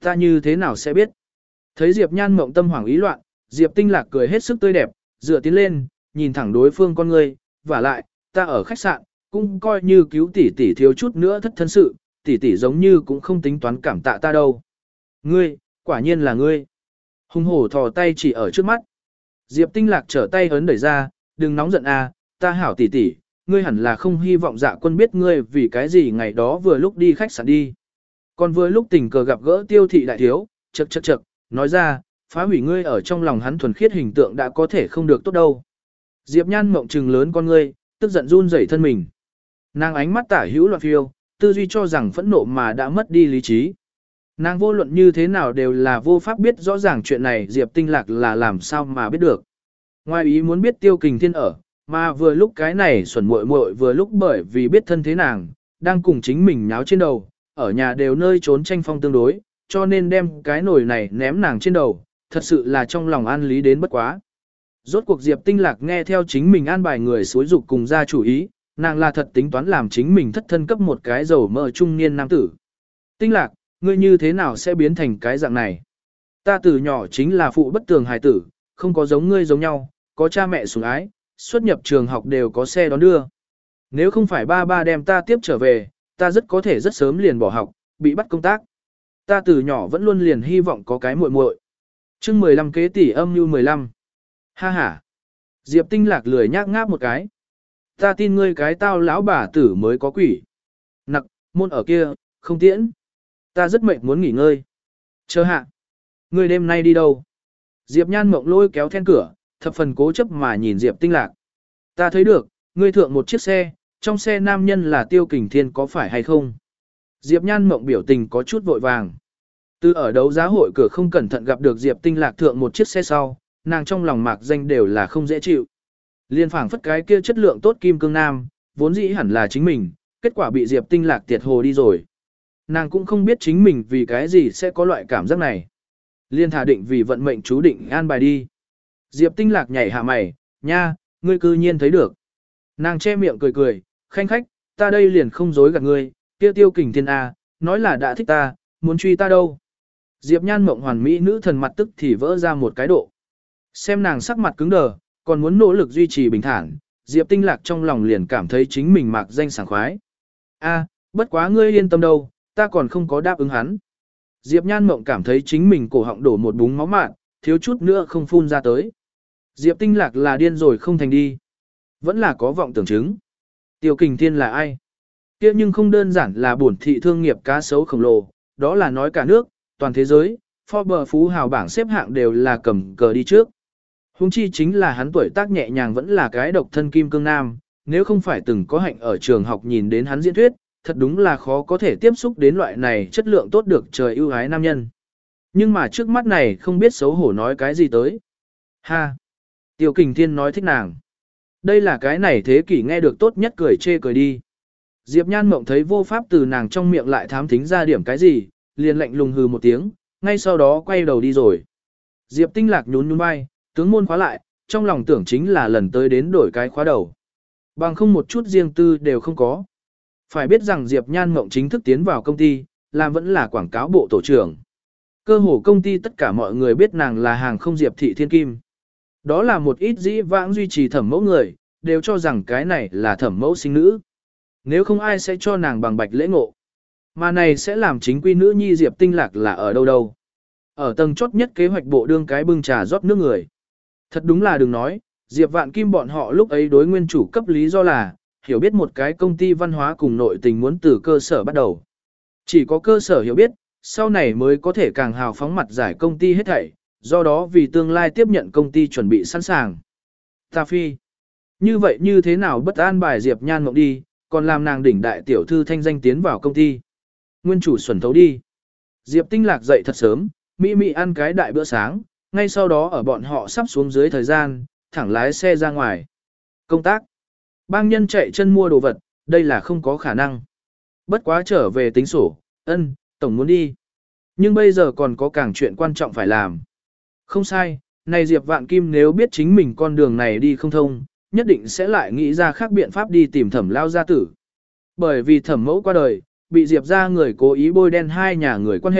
Ta như thế nào sẽ biết? Thấy Diệp Nhan mộng tâm hoảng ý loạn, Diệp Tinh Lạc cười hết sức tươi đẹp, dựa tiến lên, nhìn thẳng đối phương con ngươi, và lại, ta ở khách sạn, cũng coi như cứu tỷ tỷ thiếu chút nữa thất thân sự, tỷ tỷ giống như cũng không tính toán cảm tạ ta đâu. Ngươi, quả nhiên là ngươi. Hùng hổ thò tay chỉ ở trước mắt. Diệp Tinh Lạc trở tay ấn đẩy ra, đừng nóng giận à, ta hảo tỷ tỷ, ngươi hẳn là không hy vọng Dạ Quân biết ngươi vì cái gì ngày đó vừa lúc đi khách sạn đi. Còn vừa lúc tình cờ gặp gỡ Tiêu thị đại thiếu, chậc chậc chậc, nói ra, phá hủy ngươi ở trong lòng hắn thuần khiết hình tượng đã có thể không được tốt đâu. Diệp Nhan mộng trừng lớn con ngươi, tức giận run rẩy thân mình. Nàng ánh mắt tả hữu loạn phiêu, tư duy cho rằng phẫn nộ mà đã mất đi lý trí. Nàng vô luận như thế nào đều là vô pháp biết rõ ràng chuyện này Diệp Tinh Lạc là làm sao mà biết được. Ngoài ý muốn biết Tiêu Kình Thiên ở, mà vừa lúc cái này xuẩn muội muội vừa lúc bởi vì biết thân thế nàng, đang cùng chính mình nháo trên đầu, ở nhà đều nơi trốn tranh phong tương đối, cho nên đem cái nồi này ném nàng trên đầu, thật sự là trong lòng an lý đến bất quá. Rốt cuộc Diệp Tinh Lạc nghe theo chính mình an bài người xối dục cùng ra chủ ý, nàng là thật tính toán làm chính mình thất thân cấp một cái dầu mỡ trung niên nam tử. Tinh Lạc, ngươi như thế nào sẽ biến thành cái dạng này? Ta từ nhỏ chính là phụ bất tường hài tử, không có giống ngươi giống nhau, có cha mẹ sủng ái, xuất nhập trường học đều có xe đón đưa. Nếu không phải ba ba đem ta tiếp trở về, ta rất có thể rất sớm liền bỏ học, bị bắt công tác. Ta từ nhỏ vẫn luôn liền hy vọng có cái muội muội. Chương mười lăm kế tỷ âm như mười lăm. Ha ha. Diệp Tinh Lạc lười nhác ngáp một cái. Ta tin ngươi cái tao lão bà tử mới có quỷ. Nặc, môn ở kia, không tiễn. Ta rất mệt muốn nghỉ ngơi. Chờ hạ. Ngươi đêm nay đi đâu? Diệp Nhan mộng lôi kéo then cửa, thập phần cố chấp mà nhìn Diệp Tinh Lạc. Ta thấy được, ngươi thượng một chiếc xe, trong xe nam nhân là Tiêu Kình Thiên có phải hay không? Diệp Nhan mộng biểu tình có chút vội vàng. Từ ở đấu giá hội cửa không cẩn thận gặp được Diệp Tinh Lạc thượng một chiếc xe sau, nàng trong lòng mạc danh đều là không dễ chịu. Liên phảng phất cái kia chất lượng tốt kim cương nam, vốn dĩ hẳn là chính mình, kết quả bị Diệp Tinh Lạc tiệt hồ đi rồi. Nàng cũng không biết chính mình vì cái gì sẽ có loại cảm giác này. Liên thả định vì vận mệnh chú định an bài đi. Diệp Tinh Lạc nhảy hạ mày, nha, ngươi cư nhiên thấy được. Nàng che miệng cười cười, khanh khách, ta đây liền không dối gạt ngươi, kia Tiêu Kình Thiên A, nói là đã thích ta, muốn truy ta đâu. Diệp Nhan mộng hoàn mỹ nữ thần mặt tức thì vỡ ra một cái độ. Xem nàng sắc mặt cứng đờ, còn muốn nỗ lực duy trì bình thản, Diệp Tinh Lạc trong lòng liền cảm thấy chính mình mạc danh sảng khoái. A, bất quá ngươi yên tâm đâu, ta còn không có đáp ứng hắn. Diệp Nhan mộng cảm thấy chính mình cổ họng đổ một búng máu mạn, thiếu chút nữa không phun ra tới. Diệp Tinh Lạc là điên rồi không thành đi. Vẫn là có vọng tưởng chứng. Tiêu Kình Thiên là ai? Kia nhưng không đơn giản là bổn thị thương nghiệp cá sấu khổng lồ, đó là nói cả nước, toàn thế giới, Forbes phú hào bảng xếp hạng đều là cầm cờ đi trước. Huống chi chính là hắn tuổi tác nhẹ nhàng vẫn là cái độc thân kim cương nam, nếu không phải từng có hạnh ở trường học nhìn đến hắn diễn thuyết, thật đúng là khó có thể tiếp xúc đến loại này chất lượng tốt được trời ưu ái nam nhân. Nhưng mà trước mắt này không biết xấu hổ nói cái gì tới. Ha! Tiêu Kình Thiên nói thích nàng. Đây là cái này thế kỷ nghe được tốt nhất cười chê cười đi. Diệp Nhan mộng thấy vô pháp từ nàng trong miệng lại thám thính ra điểm cái gì, liền lạnh lùng hừ một tiếng, ngay sau đó quay đầu đi rồi. Diệp Tinh Lạc nhún nhún vai, tướng môn khóa lại, trong lòng tưởng chính là lần tới đến đổi cái khóa đầu. Bằng không một chút riêng tư đều không có. Phải biết rằng Diệp Nhan mộng chính thức tiến vào công ty, làm vẫn là quảng cáo bộ tổ trưởng. Cơ hồ công ty tất cả mọi người biết nàng là hàng không Diệp Thị Thiên Kim. Đó là một ít dĩ vãng duy trì thẩm mẫu người, đều cho rằng cái này là thẩm mẫu sinh nữ. Nếu không ai sẽ cho nàng bằng bạch lễ ngộ. Mà này sẽ làm chính quy nữ nhi Diệp Tinh Lạc là ở đâu đâu. Ở tầng chốt nhất kế hoạch bộ đương cái bưng trà rót nước người. Thật đúng là đừng nói, Diệp Vạn Kim bọn họ lúc ấy đối nguyên chủ cấp lý do là, hiểu biết một cái công ty văn hóa cùng nội tình muốn từ cơ sở bắt đầu. Chỉ có cơ sở hiểu biết, sau này mới có thể càng hào phóng mặt giải công ty hết thảy, do đó vì tương lai tiếp nhận công ty chuẩn bị sẵn sàng. Ta phi. Như vậy như thế nào bất an bài Diệp Nhan mộng đi, còn làm nàng đỉnh đại tiểu thư thanh danh tiến vào công ty. Nguyên chủ xuẩn thấu đi. Diệp Tinh Lạc dậy thật sớm, mỹ mỹ ăn cái đại bữa sáng, ngay sau đó ở bọn họ sắp xuống dưới thời gian, thẳng lái xe ra ngoài. Công tác. Bang nhân chạy chân mua đồ vật, đây là không có khả năng. Bất quá trở về tính sổ, ân, tổng muốn đi. Nhưng bây giờ còn có càng chuyện quan trọng phải làm. Không sai, này Diệp Vạn Kim nếu biết chính mình con đường này đi không thông, nhất định sẽ lại nghĩ ra khác biện pháp đi tìm thẩm lao gia tử. Bởi vì thẩm mẫu qua đời, bị Diệp ra người cố ý bôi đen hai nhà người quan hệ,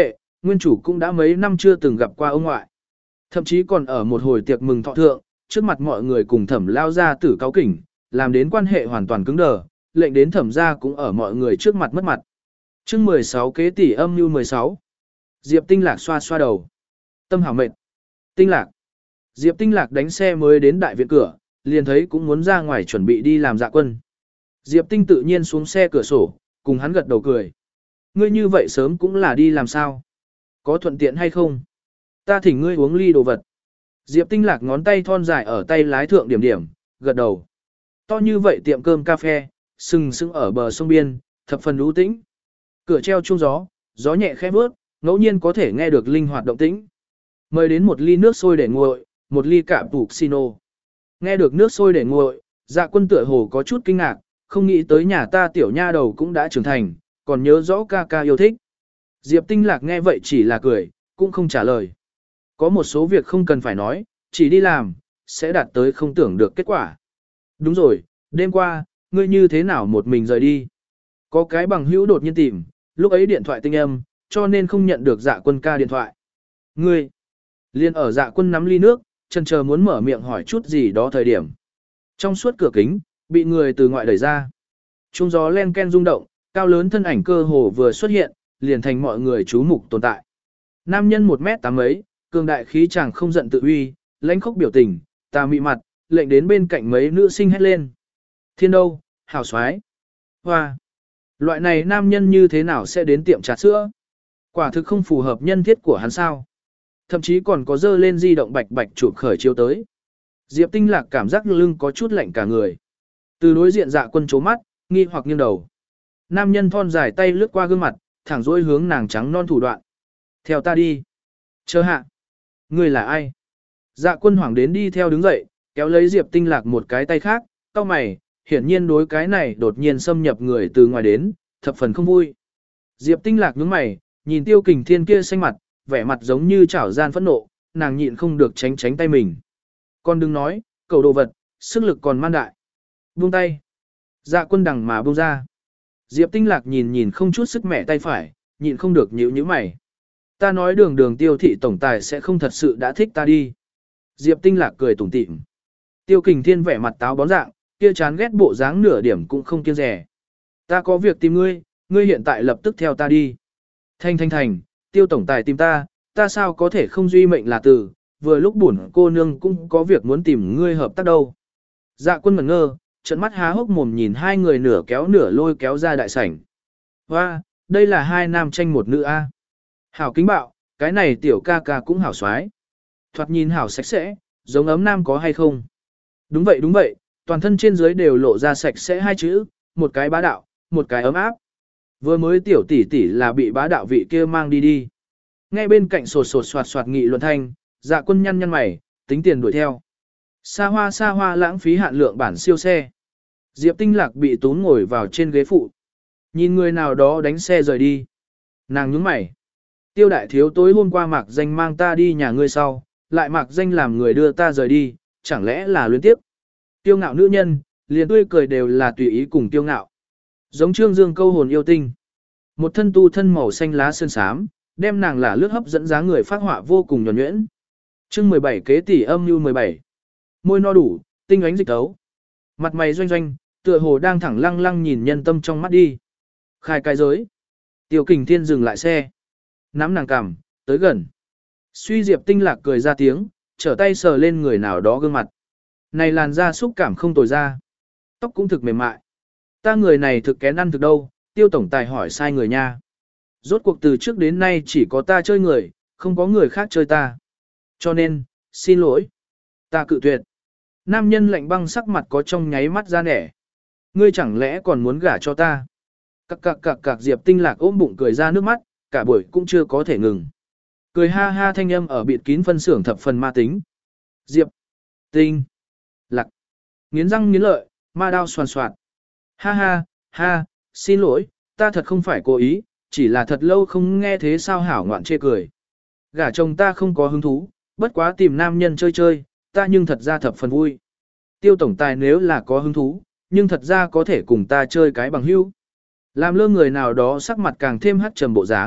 nguyên chủ cũng đã mấy năm chưa từng gặp qua ông ngoại. Thậm chí còn ở một hồi tiệc mừng thọ thượng, trước mặt mọi người cùng thẩm lao ra tử cáo kỉnh, làm đến quan hệ hoàn toàn cứng đờ, lệnh đến thẩm gia cũng ở mọi người trước mặt mất mặt. Chương mười sáu kế tỷ âm mưu mười sáu. Diệp Tinh Lạc xoa xoa đầu. Tâm hảo mệt. Tinh Lạc. Diệp Tinh Lạc đánh xe mới đến đại viện cửa, liền thấy cũng muốn ra ngoài chuẩn bị đi làm dạ quân. Diệp Tinh tự nhiên xuống xe cửa sổ, cùng hắn gật đầu cười. Ngươi như vậy sớm cũng là đi làm sao? Có thuận tiện hay không? Ta thỉnh ngươi uống ly đồ vật. Diệp Tinh Lạc ngón tay thon dài ở tay lái thượng điểm điểm, gật đầu. To như vậy tiệm cơm cà phê, sừng sững ở bờ sông biên, thập phần u tĩnh. Cửa treo chuông gió, gió nhẹ khẽ bước, ngẫu nhiên có thể nghe được linh hoạt động tĩnh. Mời đến một ly nước sôi để nguội, một ly cạm puccino. Nghe được nước sôi để nguội, Dạ Quân tựa hồ có chút kinh ngạc, không nghĩ tới nhà ta tiểu nha đầu cũng đã trưởng thành, còn nhớ rõ ca ca yêu thích. Diệp Tinh Lạc nghe vậy chỉ là cười, cũng không trả lời. Có một số việc không cần phải nói, chỉ đi làm, sẽ đạt tới không tưởng được kết quả. Đúng rồi, đêm qua, ngươi như thế nào một mình rời đi? Có cái bằng hữu đột nhiên tìm, lúc ấy điện thoại tinh âm, cho nên không nhận được Dạ Quân ca điện thoại. Ngươi, liền ở Dạ Quân nắm ly nước, chần chờ muốn mở miệng hỏi chút gì đó thời điểm. Trong suốt cửa kính, bị người từ ngoại đẩy ra. Trung gió len ken rung động, cao lớn thân ảnh cơ hồ vừa xuất hiện, liền thành mọi người chú mục tồn tại. Nam nhân một mét tám mấy, cường đại khí chàng không giận tự uy, lãnh khốc biểu tình, tà mị mặt, lệnh đến bên cạnh mấy nữ sinh hét lên. Thiên đâu, hảo xoái. Hoa. Loại này nam nhân như thế nào sẽ đến tiệm trà sữa? Quả thực không phù hợp nhân thiết của hắn sao. Thậm chí còn có dơ lên di động bạch bạch chụp khởi chiếu tới. Diệp Tinh Lạc cảm giác lưng có chút lạnh cả người. Từ đối diện Dạ Quân chố mắt, nghi hoặc nghiêng đầu. Nam nhân thon dài tay lướt qua gương mặt, thẳng dối hướng nàng trắng non thủ đoạn. Theo ta đi. Chờ hạ. Ngươi là ai? Dạ Quân hoảng đến đi theo đứng dậy, kéo lấy Diệp Tinh Lạc một cái tay khác, cau mày, hiển nhiên đối cái này đột nhiên xâm nhập người từ ngoài đến, thập phần không vui. Diệp Tinh Lạc nhướng mày, nhìn Tiêu Kình Thiên kia xanh mặt, vẻ mặt giống như chảo gian phẫn nộ, nàng nhịn không được tránh tránh tay mình. Con đừng nói, cầu đồ vật, sức lực còn man đại. Buông tay. Dạ Quân đằng mà buông ra. Diệp Tinh Lạc nhìn nhìn không chút sức mẹ tay phải, nhịn không được nhíu nhíu mày. Ta nói đường đường Tiêu thị tổng tài sẽ không thật sự đã thích ta đi. Diệp Tinh Lạc cười tủm tỉm. Tiêu Kình Thiên vẻ mặt táo bón dạng, kia chán ghét bộ dáng nửa điểm cũng không kiêng rẻ. Ta có việc tìm ngươi, ngươi hiện tại lập tức theo ta đi. Thanh thanh thành, Tiêu tổng tài tìm ta, ta sao có thể không duy mệnh là từ, vừa lúc bổn cô nương cũng có việc muốn tìm ngươi hợp tác đâu. Dạ Quân ngẩn ngơ, trận mắt há hốc mồm nhìn hai người nửa kéo nửa lôi kéo ra đại sảnh. Hoa, đây là hai nam tranh một nữ A. Hảo kính bạo, cái này tiểu ca ca cũng hảo xoái. Thoạt nhìn hảo sạch sẽ, giống ấm nam có hay không? Đúng vậy đúng vậy, toàn thân trên dưới đều lộ ra sạch sẽ hai chữ, một cái bá đạo, một cái ấm áp. Vừa mới tiểu tỷ tỷ là bị bá đạo vị kia mang đi đi. Ngay bên cạnh sột sột soạt soạt nghị luận thanh, Dạ Quân nhăn nhăn mày, tính tiền đuổi theo. Xa hoa xa hoa lãng phí hạn lượng bản siêu xe. Diệp Tinh Lạc bị tún ngồi vào trên ghế phụ. Nhìn người nào đó đánh xe rời đi. Nàng nhướng mày. Tiêu đại thiếu tối hôm qua Mạc Danh mang ta đi nhà ngươi sau, lại Mạc Danh làm người đưa ta rời đi, chẳng lẽ là luyến tiếp. Tiêu ngạo nữ nhân, liền tươi cười đều là tùy ý cùng tiêu ngạo. Giống Trương Dương câu hồn yêu tinh. Một thân tu thân màu xanh lá sơn xám, đem nàng là lướt hấp dẫn dáng người phát họa vô cùng nhuần nhuyễn. Chương mười bảy kế tỷ âm mưu mười bảy. Môi no đủ, tinh ánh dịch tấu. Mặt mày doanh doanh, tựa hồ đang thẳng lăng lăng nhìn nhân tâm trong mắt đi. Khai cái giới. Tiêu Kình Thiên dừng lại xe. Nắm nàng cằm, tới gần. Suy Diệp Tinh Lạc cười ra tiếng, trở tay sờ lên người nào đó gương mặt. Này làn da xúc cảm không tồi ra. Tóc cũng thực mềm mại. Ta người này thực kén ăn thực đâu, Tiêu tổng tài hỏi sai người nha. Rốt cuộc từ trước đến nay chỉ có ta chơi người, không có người khác chơi ta. Cho nên, xin lỗi. Ta cự tuyệt. Nam nhân lạnh băng sắc mặt có trong nháy mắt ra nẻ. Ngươi chẳng lẽ còn muốn gả cho ta? Cặc cặc cặc cặc Diệp Tinh Lạc ôm bụng cười ra nước mắt, cả buổi cũng chưa có thể ngừng. Cười ha ha thanh âm ở bịt kín phân xưởng thập phần ma tính. Diệp Tinh Lạc nghiến răng nghiến lợi, ma đao xoàn xoạt. Ha ha, ha, xin lỗi, ta thật không phải cố ý, chỉ là thật lâu không nghe thế sao hảo ngoạn chê cười. Gả chồng ta không có hứng thú, bất quá tìm nam nhân chơi chơi, ta nhưng thật ra thập phần vui. Tiêu tổng tài nếu là có hứng thú, nhưng thật ra có thể cùng ta chơi cái bằng hữu. Làm lơ người nào đó sắc mặt càng thêm hắt trầm bộ dáng,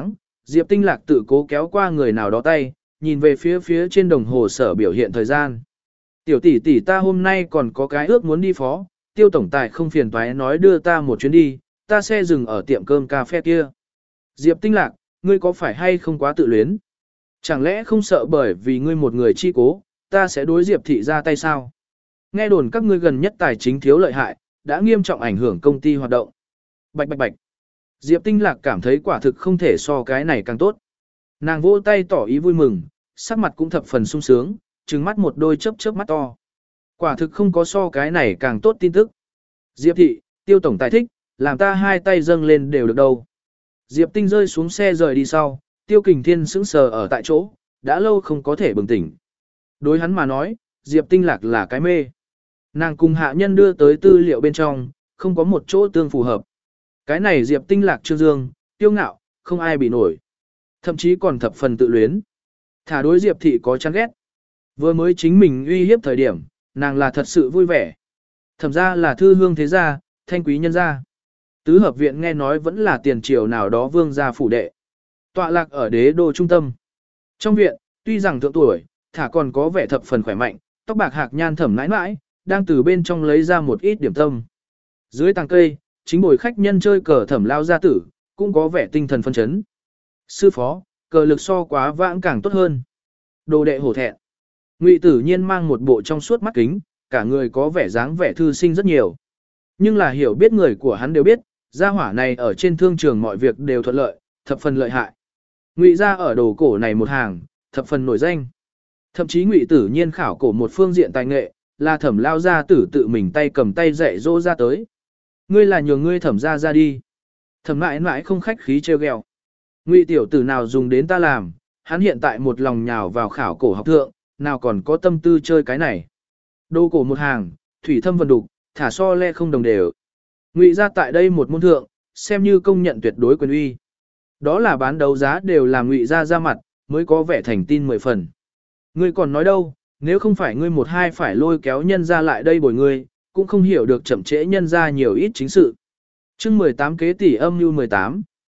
Diệp Tinh Lạc tự cố kéo qua người nào đó tay, nhìn về phía phía trên đồng hồ sở biểu hiện thời gian. Tiểu tỷ tỷ ta hôm nay còn có cái ước muốn đi phó, Tiêu tổng tài không phiền toái nói đưa ta một chuyến đi, ta xe dừng ở tiệm cơm cà phê kia. Diệp Tinh Lạc, ngươi có phải hay không quá tự luyến? Chẳng lẽ không sợ bởi vì ngươi một người chi cố, ta sẽ đối Diệp thị ra tay sao? Nghe đồn các ngươi gần nhất tài chính thiếu lợi hại, đã nghiêm trọng ảnh hưởng công ty hoạt động. Bạch bạch bạch. Diệp Tinh Lạc cảm thấy quả thực không thể so cái này càng tốt. Nàng vỗ tay tỏ ý vui mừng, sắc mặt cũng thập phần sung sướng, trừng mắt một đôi chớp chớp mắt to. Quả thực không có so cái này càng tốt tin tức. Diệp thị, Tiêu tổng tài thích, làm ta hai tay dâng lên đều được đâu. Diệp Tinh rơi xuống xe rời đi sau, Tiêu Kình Thiên sững sờ ở tại chỗ, đã lâu không có thể bừng tỉnh. Đối hắn mà nói, Diệp Tinh Lạc là cái mê. Nàng cùng hạ nhân đưa tới tư liệu bên trong, không có một chỗ tương phù hợp. Cái này Diệp Tinh Lạc trương dương, tiêu ngạo, không ai bị nổi. Thậm chí còn thập phần tự luyến. Thả đối Diệp thị có chán ghét. Vừa mới chính mình uy hiếp thời điểm, nàng là thật sự vui vẻ. Thẩm ra là thư hương thế gia, thanh quý nhân gia. Tứ hợp viện nghe nói vẫn là tiền triều nào đó vương gia phủ đệ. Tọa lạc ở đế đô trung tâm. Trong viện, tuy rằng thượng tuổi, thả còn có vẻ thập phần khỏe mạnh, tóc bạc hạc nhan thẩm nãi nãi, đang từ bên trong lấy ra một ít điểm tâm. Dưới tàng cây, chính bồi khách nhân chơi cờ thẩm lao gia tử, cũng có vẻ tinh thần phân chấn. Sư phó, cờ lực so quá vãng càng tốt hơn. Đồ đệ hổ thẹn. Ngụy Tử Nhiên mang một bộ trong suốt mắt kính, cả người có vẻ dáng vẻ thư sinh rất nhiều. Nhưng là hiểu biết người của hắn đều biết, gia hỏa này ở trên thương trường mọi việc đều thuận lợi, thập phần lợi hại. Ngụy gia ở đồ cổ này một hàng, thập phần nổi danh. Thậm chí Ngụy Tử Nhiên khảo cổ một phương diện tài nghệ, là thẩm lao gia tử tự mình tay cầm tay dạy dỗ ra tới. Ngươi là nhường ngươi thẩm ra ra đi. Thẩm mãi mãi không khách khí trêu ghẹo. Ngụy tiểu tử nào dùng đến ta làm, hắn hiện tại một lòng nhào vào khảo cổ học thượng, nào còn có tâm tư chơi cái này. Đồ cổ một hàng, thủy thâm vần đục, thả so le không đồng đều. Ngụy ra tại đây một môn thượng, xem như công nhận tuyệt đối quyền uy. Đó là bán đấu giá đều là Ngụy ra ra mặt, mới có vẻ thành tin mười phần. Ngươi còn nói đâu, nếu không phải ngươi một hai phải lôi kéo nhân ra lại đây bồi ngươi, cũng không hiểu được chậm trễ nhân ra nhiều ít chính sự. Chương mười tám kế tỷ âm như mười tám.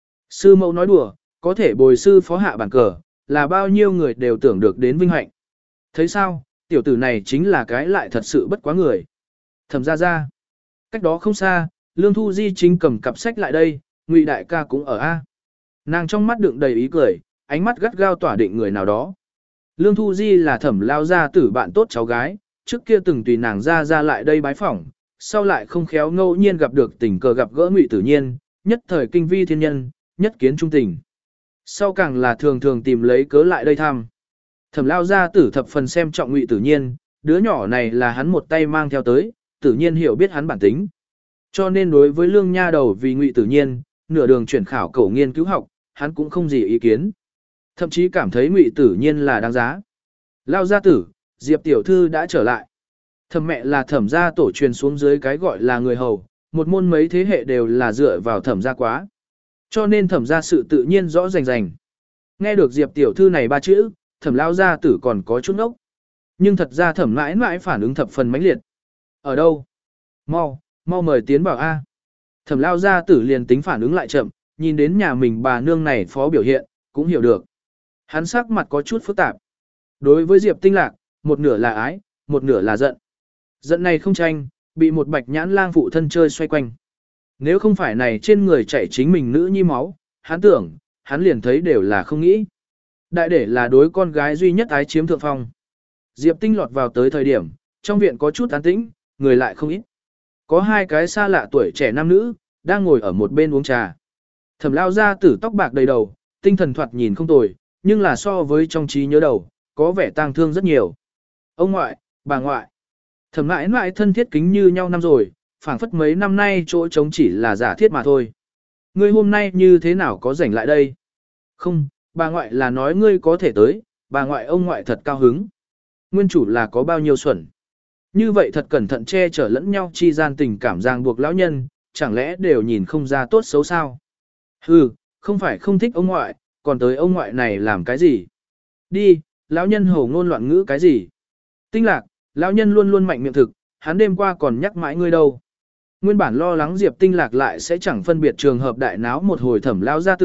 Sư mẫu nói đùa, có thể bồi sư phó hạ bản cờ, là bao nhiêu người đều tưởng được đến vinh hạnh. Thấy sao, tiểu tử này chính là cái lại thật sự bất quá người. Thẩm ra ra. Cách đó không xa, Lương Thu Di chính cầm cặp sách lại đây, Ngụy đại ca cũng ở A. Nàng trong mắt đựng đầy ý cười, ánh mắt gắt gao tỏa định người nào đó. Lương Thu Di là thẩm lao gia tử bạn tốt cháu gái, trước kia từng tùy nàng ra ra lại đây bái phỏng, sau lại không khéo ngẫu nhiên gặp được tình cờ gặp gỡ Ngụy Tử Nhiên, nhất thời kinh vi thiên nhân, nhất kiến trung tình. Sau càng là thường thường tìm lấy cớ lại đây thăm. Thẩm lao gia tử thập phần xem trọng Ngụy Tử Nhiên, đứa nhỏ này là hắn một tay mang theo tới, Tử Nhiên hiểu biết hắn bản tính. Cho nên đối với Lương Nha đầu vì Ngụy Tử Nhiên, nửa đường chuyển khảo cổ nghiên cứu học, hắn cũng không gì ý kiến. Thậm chí cảm thấy Ngụy Tử Nhiên là đáng giá. Lao gia tử, Diệp tiểu thư đã trở lại. Thẩm mẹ là thẩm gia tổ truyền xuống dưới cái gọi là người hầu, một môn mấy thế hệ đều là dựa vào thẩm gia quá. Cho nên thẩm gia sự tự nhiên rõ rành rành. Nghe được Diệp tiểu thư này ba chữ, thẩm lao gia tử còn có chút ốc. Nhưng thật ra thẩm mãi mãi phản ứng thập phần mãnh liệt. Ở đâu? Mau, mau mời tiến vào A. Thẩm lao gia tử liền tính phản ứng lại chậm, nhìn đến nhà mình bà nương này phó biểu hiện, cũng hiểu được. Hắn sắc mặt có chút phức tạp. Đối với Diệp Tinh Lạc, một nửa là ái, một nửa là giận. Giận này không tranh, bị một bạch nhãn lang phụ thân chơi xoay quanh. Nếu không phải này trên người chảy chính mình nữ nhi máu, hắn tưởng, hắn liền thấy đều là không nghĩ. Đại để là đối con gái duy nhất ái chiếm thượng phong. Diệp Tinh lọt vào tới thời điểm, trong viện có chút an tĩnh, người lại không ít. Có hai cái xa lạ tuổi trẻ nam nữ, đang ngồi ở một bên uống trà. Thẩm lao ra tử tóc bạc đầy đầu, tinh thần thoạt nhìn không tồi, nhưng là so với trong trí nhớ đầu, có vẻ tang thương rất nhiều. Ông ngoại, bà ngoại. Thẩm mãi mãi thân thiết kính như nhau năm rồi, phảng phất mấy năm nay chỗ trống chỉ là giả thiết mà thôi. Ngươi hôm nay như thế nào có rảnh lại đây? Không, bà ngoại là nói ngươi có thể tới, bà ngoại ông ngoại thật cao hứng. Nguyên chủ là có bao nhiêu xuẩn. Như vậy thật cẩn thận che chở lẫn nhau chi gian tình cảm ràng buộc lão nhân, chẳng lẽ đều nhìn không ra tốt xấu sao? Hừ, không phải không thích ông ngoại, còn tới ông ngoại này làm cái gì? Đi, lão nhân hổ ngôn loạn ngữ cái gì? Tinh Lạc, lão nhân luôn luôn mạnh miệng thực, hắn đêm qua còn nhắc mãi ngươi đâu. Nguyên bản lo lắng Diệp Tinh Lạc lại sẽ chẳng phân biệt trường hợp đại náo một hồi thẩm lão gia tử,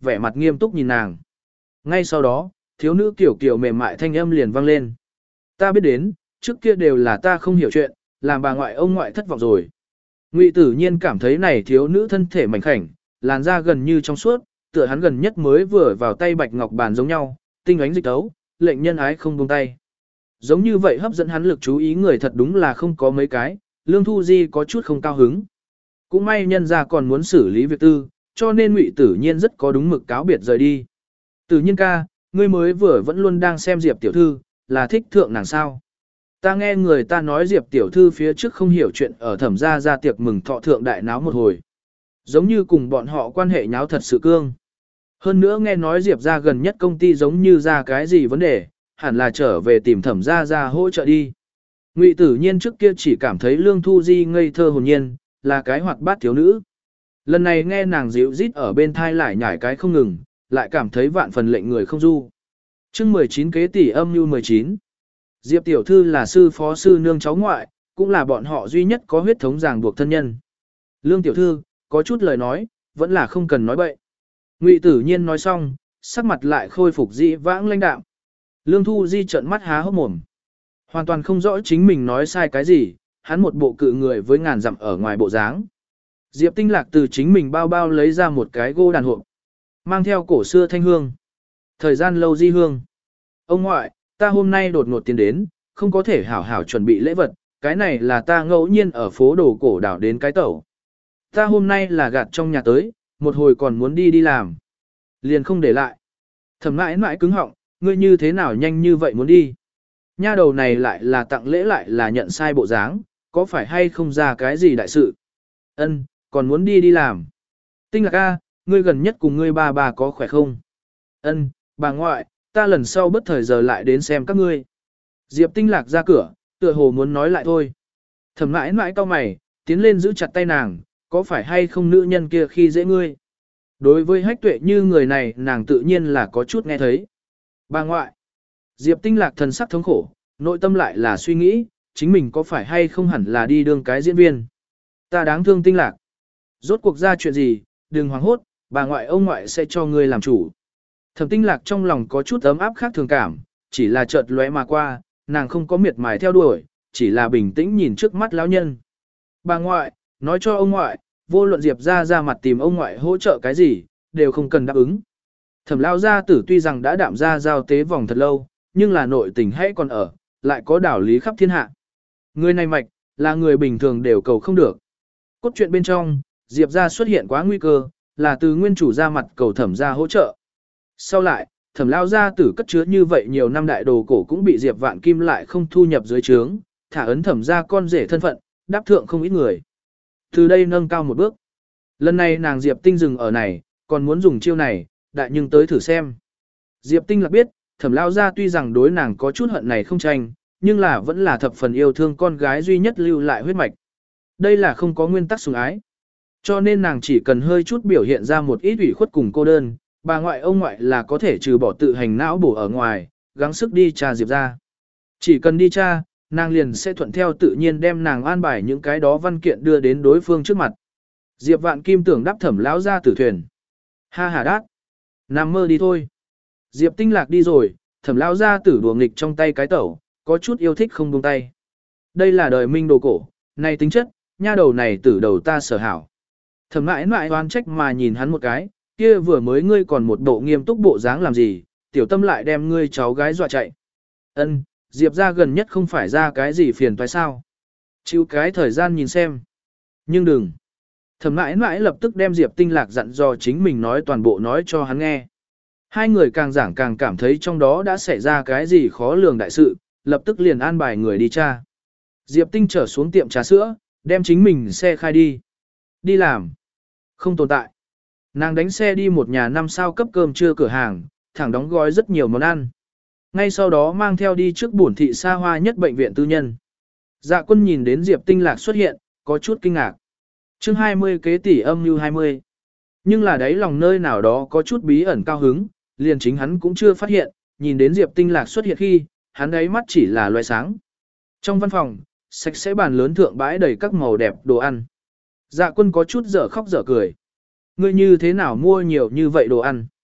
vẻ mặt nghiêm túc nhìn nàng. Ngay sau đó, thiếu nữ kiểu kiểu mềm mại thanh âm liền vang lên. Ta biết đến, trước kia đều là ta không hiểu chuyện, làm bà ngoại ông ngoại thất vọng rồi. Ngụy Tử Nhiên cảm thấy này thiếu nữ thân thể mảnh khảnh, làn da gần như trong suốt, tựa hắn gần nhất mới vừa vào tay bạch ngọc bàn giống nhau, tinh ánh dịch tấu, lệnh nhân ái không buông tay. Giống như vậy hấp dẫn hắn lực chú ý người thật đúng là không có mấy cái, Lương Thu Di có chút không cao hứng. Cũng may nhân ra còn muốn xử lý việc tư, cho nên Ngụy Tử Nhiên rất có đúng mực cáo biệt rời đi. Tử Nhiên ca, ngươi mới vừa vẫn luôn đang xem Diệp tiểu thư, là thích thượng nàng sao? Ta nghe người ta nói Diệp tiểu thư phía trước không hiểu chuyện ở thẩm gia ra tiệc mừng thọ thượng đại náo một hồi. Giống như cùng bọn họ quan hệ nháo thật sự cương. Hơn nữa nghe nói Diệp ra gần nhất công ty giống như ra cái gì vấn đề, hẳn là trở về tìm thẩm ra ra hỗ trợ đi. Ngụy Tử Nhiên trước kia chỉ cảm thấy Lương Thu Di ngây thơ hồn nhiên, là cái hoạt bát thiếu nữ. Lần này nghe nàng dịu rít ở bên thai lại nhảy cái không ngừng, lại cảm thấy vạn phần lệnh người không du. chương mười chín kế tỷ âm như mười chín. Diệp tiểu thư là sư phó sư nương cháu ngoại, cũng là bọn họ duy nhất có huyết thống ràng buộc thân nhân. Lương tiểu thư, có chút lời nói, vẫn là không cần nói bậy. Ngụy Tử Nhiên nói xong, sắc mặt lại khôi phục dị vãng lãnh đạm. Lương Thu Di trợn mắt há hốc mồm. Hoàn toàn không rõ chính mình nói sai cái gì, hắn một bộ cự người với ngàn dặm ở ngoài bộ dáng. Diệp Tinh Lạc từ chính mình bao bao lấy ra một cái gô đàn hộp, mang theo cổ xưa thanh hương. Thời gian lâu di hương. Ông ngoại, ta hôm nay đột ngột tiến đến, không có thể hảo hảo chuẩn bị lễ vật, cái này là ta ngẫu nhiên ở phố đồ cổ đảo đến cái tẩu. Ta hôm nay là gạt trong nhà tới, một hồi còn muốn đi đi làm. Liền không để lại. Thẩm mãi mãi cứng họng, ngươi như thế nào nhanh như vậy muốn đi. Nha đầu này lại là tặng lễ lại là nhận sai bộ dáng, có phải hay không ra cái gì đại sự. Ân, còn muốn đi đi làm. Tinh Lạc a, ngươi gần nhất cùng ngươi ba bà có khỏe không? Ân, bà ngoại, ta lần sau bất thời giờ lại đến xem các ngươi. Diệp Tinh Lạc ra cửa, tựa hồ muốn nói lại thôi. Thẩm mãi mãi cau mày, tiến lên giữ chặt tay nàng, có phải hay không nữ nhân kia khi dễ ngươi? Đối với Hách Tuệ như người này nàng tự nhiên là có chút nghe thấy. Bà ngoại, Diệp Tinh Lạc thần sắc thống khổ, nội tâm lại là suy nghĩ, chính mình có phải hay không hẳn là đi đương cái diễn viên. Ta đáng thương Tinh Lạc. Rốt cuộc ra chuyện gì, đừng hoảng hốt, bà ngoại ông ngoại sẽ cho ngươi làm chủ. Thẩm Tinh Lạc trong lòng có chút ấm áp khác thường cảm, chỉ là chợt lóe mà qua, nàng không có miệt mài theo đuổi, chỉ là bình tĩnh nhìn trước mắt lão nhân. Bà ngoại, nói cho ông ngoại, vô luận Diệp ra ra mặt tìm ông ngoại hỗ trợ cái gì, đều không cần đáp ứng. Thẩm lao gia tử tuy rằng đã đạm ra giao tế vòng thật lâu, nhưng là nội tình hãy còn ở, lại có đảo lý khắp thiên hạ. Người này mạch, là người bình thường đều cầu không được. Cốt truyện bên trong, Diệp ra xuất hiện quá nguy cơ, là từ nguyên chủ ra mặt cầu thẩm ra hỗ trợ. Sau lại, thẩm lao gia tử cất chứa như vậy nhiều năm đại đồ cổ cũng bị Diệp Vạn Kim lại không thu nhập dưới trướng, thả ấn thẩm ra con rể thân phận, đáp thượng không ít người. Từ đây nâng cao một bước. Lần này nàng Diệp Tinh dừng ở này, còn muốn dùng chiêu này, đại nhưng tới thử xem. Diệp Tinh là biết, thẩm lao gia tuy rằng đối nàng có chút hận này không tranh, nhưng là vẫn là thập phần yêu thương con gái duy nhất lưu lại huyết mạch. Đây là không có nguyên tắc sủng ái. Cho nên nàng chỉ cần hơi chút biểu hiện ra một ít ủy khuất cùng cô đơn, bà ngoại ông ngoại là có thể trừ bỏ tự hành não bổ ở ngoài, gắng sức đi tra Diệp ra. Chỉ cần đi tra, nàng liền sẽ thuận theo tự nhiên đem nàng an bài những cái đó văn kiện đưa đến đối phương trước mặt. Diệp Vạn Kim tưởng đáp thẩm lão ra tử thuyền. Ha ha đát. Nằm mơ đi thôi. Diệp Tinh Lạc đi rồi, thẩm lão ra tử đùa nghịch trong tay cái tẩu, có chút yêu thích không buông tay. Đây là đời minh đồ cổ, này tính chất, nha đầu này tử đầu ta sở hảo. Thẩm mãi mãi oan trách mà nhìn hắn một cái, kia vừa mới ngươi còn một bộ nghiêm túc bộ dáng làm gì, tiểu tâm lại đem ngươi cháu gái dọa chạy. Ân, Diệp ra gần nhất không phải ra cái gì phiền toái sao. Chịu cái thời gian nhìn xem. Nhưng đừng. Thẩm mãi mãi lập tức đem Diệp Tinh Lạc dặn dò chính mình nói toàn bộ nói cho hắn nghe. Hai người càng giảng càng cảm thấy trong đó đã xảy ra cái gì khó lường đại sự, lập tức liền an bài người đi tra. Diệp Tinh trở xuống tiệm trà sữa, đem chính mình xe khai đi. Đi làm. Không tồn tại. Nàng đánh xe đi một nhà năm sao cấp cơm trưa cửa hàng, thẳng đóng gói rất nhiều món ăn. Ngay sau đó mang theo đi trước bổn thị xa hoa nhất bệnh viện tư nhân. Dạ Quân nhìn đến Diệp Tinh Lạc xuất hiện, có chút kinh ngạc. chương hai mươi kế tỷ âm như hai mươi. Nhưng là đấy lòng nơi nào đó có chút bí ẩn cao hứng, liền chính hắn cũng chưa phát hiện, nhìn đến Diệp Tinh Lạc xuất hiện khi, hắn ấy mắt chỉ là loài sáng. Trong văn phòng, sạch sẽ bàn lớn thượng bãi đầy các màu đẹp đồ ăn. Dạ Quân có chút dở khóc dở cười. Ngươi như thế nào mua nhiều như vậy đồ ăn?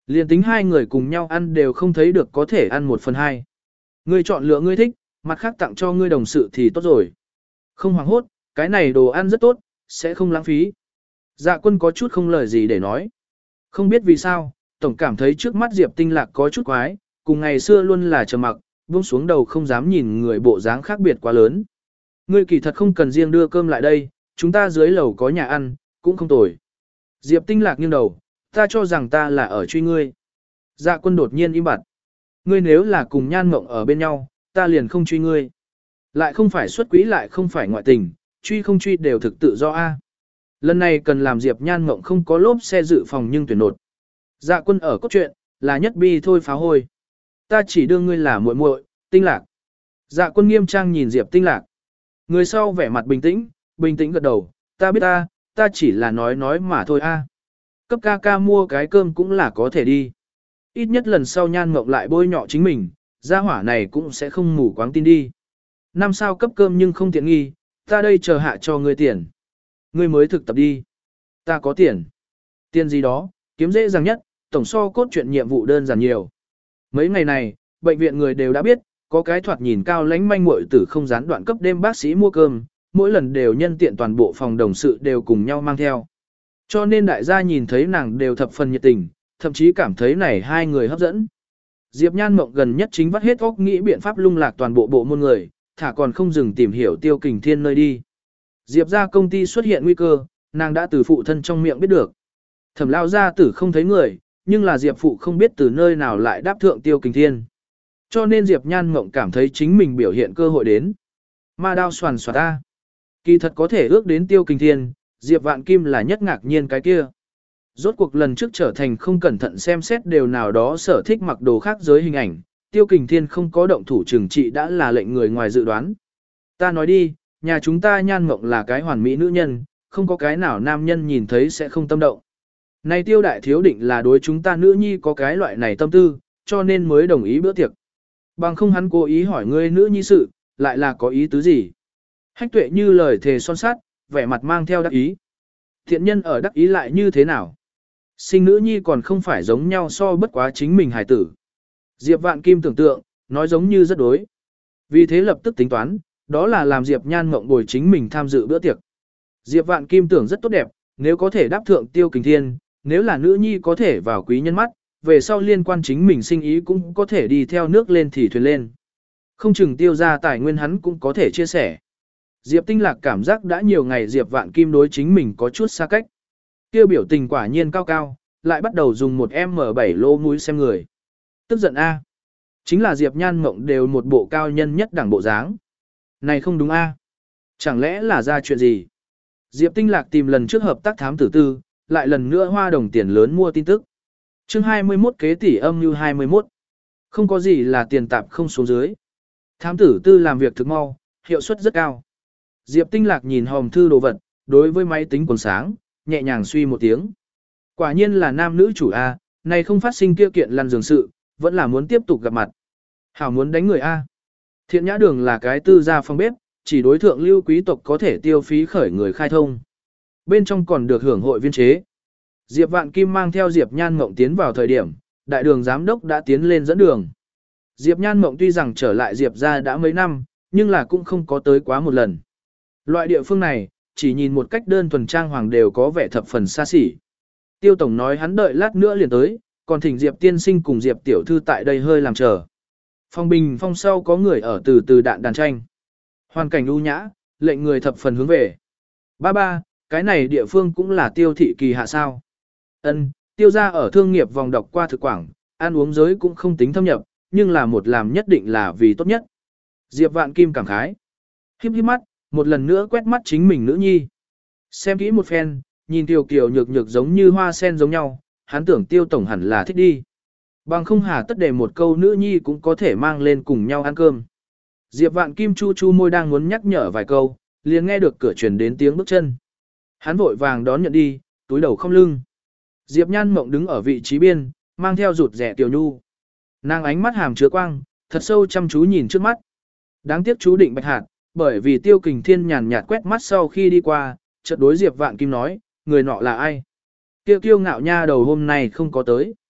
Liên tính hai người cùng nhau ăn đều không thấy được có thể ăn một phần hai. Ngươi chọn lựa ngươi thích, mặt khác tặng cho ngươi đồng sự thì tốt rồi. Không hoảng hốt, cái này đồ ăn rất tốt, sẽ không lãng phí. Dạ quân có chút không lời gì để nói. Không biết vì sao, tổng cảm thấy trước mắt Diệp Tinh Lạc có chút quái, cùng ngày xưa luôn là trầm mặc, buông xuống đầu không dám nhìn người bộ dáng khác biệt quá lớn. Ngươi kỳ thật không cần riêng đưa cơm lại đây, chúng ta dưới lầu có nhà ăn, cũng không tồi. Diệp Tinh Lạc nghiêng đầu, ta cho rằng ta là ở truy ngươi. Dạ quân đột nhiên im bặt. Ngươi nếu là cùng Nhan Mộng ở bên nhau, ta liền không truy ngươi. Lại không phải xuất quỹ lại không phải ngoại tình, truy không truy đều thực tự do a. Lần này cần làm Diệp Nhan Mộng không có lốp xe dự phòng nhưng tuyển nột. Dạ quân ở cốt truyện, là nhất bi thôi phá hôi. Ta chỉ đương ngươi là muội muội, Tinh Lạc. Dạ quân nghiêm trang nhìn Diệp Tinh Lạc. Người sau vẻ mặt bình tĩnh, bình tĩnh gật đầu, ta biết ta, ta chỉ là nói nói mà thôi a. Cấp ca ca mua cái cơm cũng là có thể đi. Ít nhất lần sau Nhan Mộng lại bôi nhọ chính mình, gia hỏa này cũng sẽ không mù quáng tin đi. Năm sao cấp cơm nhưng không tiện nghi, ta đây chờ hạ cho ngươi tiền. Ngươi mới thực tập đi. Ta có tiền. Tiền gì đó, kiếm dễ dàng nhất, tổng so cốt truyện nhiệm vụ đơn giản nhiều. Mấy ngày này, bệnh viện người đều đã biết, có cái thoạt nhìn cao lánh manh muội tử không gián đoạn cấp đêm bác sĩ mua cơm, mỗi lần đều nhân tiện toàn bộ phòng đồng sự đều cùng nhau mang theo. Cho nên đại gia nhìn thấy nàng đều thập phần nhiệt tình, thậm chí cảm thấy này hai người hấp dẫn. Diệp Nhan Mộng gần nhất chính vắt hết óc nghĩ biện pháp lung lạc toàn bộ bộ môn người, thả còn không dừng tìm hiểu Tiêu Kình Thiên nơi đi. Diệp ra công ty xuất hiện nguy cơ, nàng đã từ phụ thân trong miệng biết được. Thẩm lao gia tử không thấy người, nhưng là Diệp phụ không biết từ nơi nào lại đáp thượng Tiêu Kình Thiên. Cho nên Diệp Nhan Mộng cảm thấy chính mình biểu hiện cơ hội đến. Ma đao soàn soạt ta. Kỳ thật có thể ước đến Tiêu Kình Thiên, Diệp Vạn Kim là nhất ngạc nhiên cái kia. Rốt cuộc lần trước trở thành không cẩn thận xem xét đều nào đó sở thích mặc đồ khác giới hình ảnh, Tiêu Kình Thiên không có động thủ trừng trị đã là lệnh người ngoài dự đoán. Ta nói đi, nhà chúng ta Nhan Mộng là cái hoàn mỹ nữ nhân, không có cái nào nam nhân nhìn thấy sẽ không tâm động. Này Tiêu đại thiếu định là đối chúng ta nữ nhi có cái loại này tâm tư, cho nên mới đồng ý bữa tiệc. Bằng không hắn cố ý hỏi ngươi nữ nhi sự, lại là có ý tứ gì? Hách Tuệ như lời thề son sát, vẻ mặt mang theo đắc ý. Thiện nhân ở đắc ý lại như thế nào? Sinh nữ nhi còn không phải giống nhau so bất quá chính mình hài tử. Diệp Vạn Kim tưởng tượng, nói giống như rất đối. Vì thế lập tức tính toán, đó là làm Diệp Nhan Mộng bồi chính mình tham dự bữa tiệc. Diệp Vạn Kim tưởng rất tốt đẹp, nếu có thể đáp thượng Tiêu Kình Thiên, nếu là nữ nhi có thể vào quý nhân mắt, về sau liên quan chính mình sinh ý cũng có thể đi theo nước lên thì thuyền lên. Không chừng Tiêu ra tài nguyên hắn cũng có thể chia sẻ. Diệp Tinh Lạc cảm giác đã nhiều ngày Diệp Vạn Kim đối chính mình có chút xa cách. Kêu biểu tình quả nhiên cao cao, lại bắt đầu dùng một em em bảy lô mũi xem người. Tức giận A. Chính là Diệp Nhan Mộng đều một bộ cao nhân nhất đẳng bộ dáng. Này không đúng A. Chẳng lẽ là ra chuyện gì? Diệp Tinh Lạc tìm lần trước hợp tác thám tử tư, lại lần nữa hoa đồng tiền lớn mua tin tức. chương hai mươi mốt kế tỷ âm như hai mươi mốt. Không có gì là tiền tạp không xuống dưới. Thám tử tư làm việc thực mau, hiệu suất rất cao. Diệp Tinh Lạc nhìn hòm thư đồ vật, đối với máy tính còn sáng, nhẹ nhàng suy một tiếng. Quả nhiên là nam nữ chủ A, này không phát sinh kia kiện lăn giường sự, vẫn là muốn tiếp tục gặp mặt. Hảo muốn đánh người A. Thiện nhã đường là cái tư gia phòng bếp, chỉ đối thượng lưu quý tộc có thể tiêu phí khởi người khai thông. Bên trong còn được hưởng hội viên chế. Diệp Vạn Kim mang theo Diệp Nhan Mộng tiến vào thời điểm, đại đường giám đốc đã tiến lên dẫn đường. Diệp Nhan Mộng tuy rằng trở lại Diệp ra đã mấy năm, nhưng là cũng không có tới quá một lần. Loại địa phương này, chỉ nhìn một cách đơn thuần trang hoàng đều có vẻ thập phần xa xỉ. Tiêu Tổng nói hắn đợi lát nữa liền tới, còn thỉnh Diệp tiên sinh cùng Diệp tiểu thư tại đây hơi làm chờ. Phong bình phong sau có người ở từ từ đạn đàn tranh. Hoàn cảnh ưu nhã, lệnh người thập phần hướng về. Ba ba, cái này địa phương cũng là Tiêu thị kỳ hạ sao. Ân, Tiêu ra ở thương nghiệp vòng đọc qua thực quảng, ăn uống giới cũng không tính thâm nhập, nhưng là một làm nhất định là vì tốt nhất. Diệp Vạn Kim cảm khái. Híp híp mắt, một lần nữa quét mắt chính mình nữ nhi. Xem kỹ một phen, nhìn Tiêu Kiều nhược nhược giống như hoa sen giống nhau, hắn tưởng Tiêu Tổng hẳn là thích đi. Bằng không hà tất để một câu nữ nhi cũng có thể mang lên cùng nhau ăn cơm. Diệp Vạn Kim chu chu môi đang muốn nhắc nhở vài câu, liền nghe được cửa truyền đến tiếng bước chân. Hắn vội vàng đón nhận đi, túi đầu không lưng. Diệp Nhan Mộng đứng ở vị trí biên, mang theo rụt rẻ tiểu nhu. Nàng ánh mắt hàm chứa quang, thật sâu chăm chú nhìn trước mắt. Đáng tiếc chú định bạch hạt, bởi vì Tiêu Kình Thiên nhàn nhạt quét mắt sau khi đi qua, chợt đối Diệp Vạn Kim nói, người nọ là ai? Tiêu kiêu ngạo nha đầu hôm nay không có tới.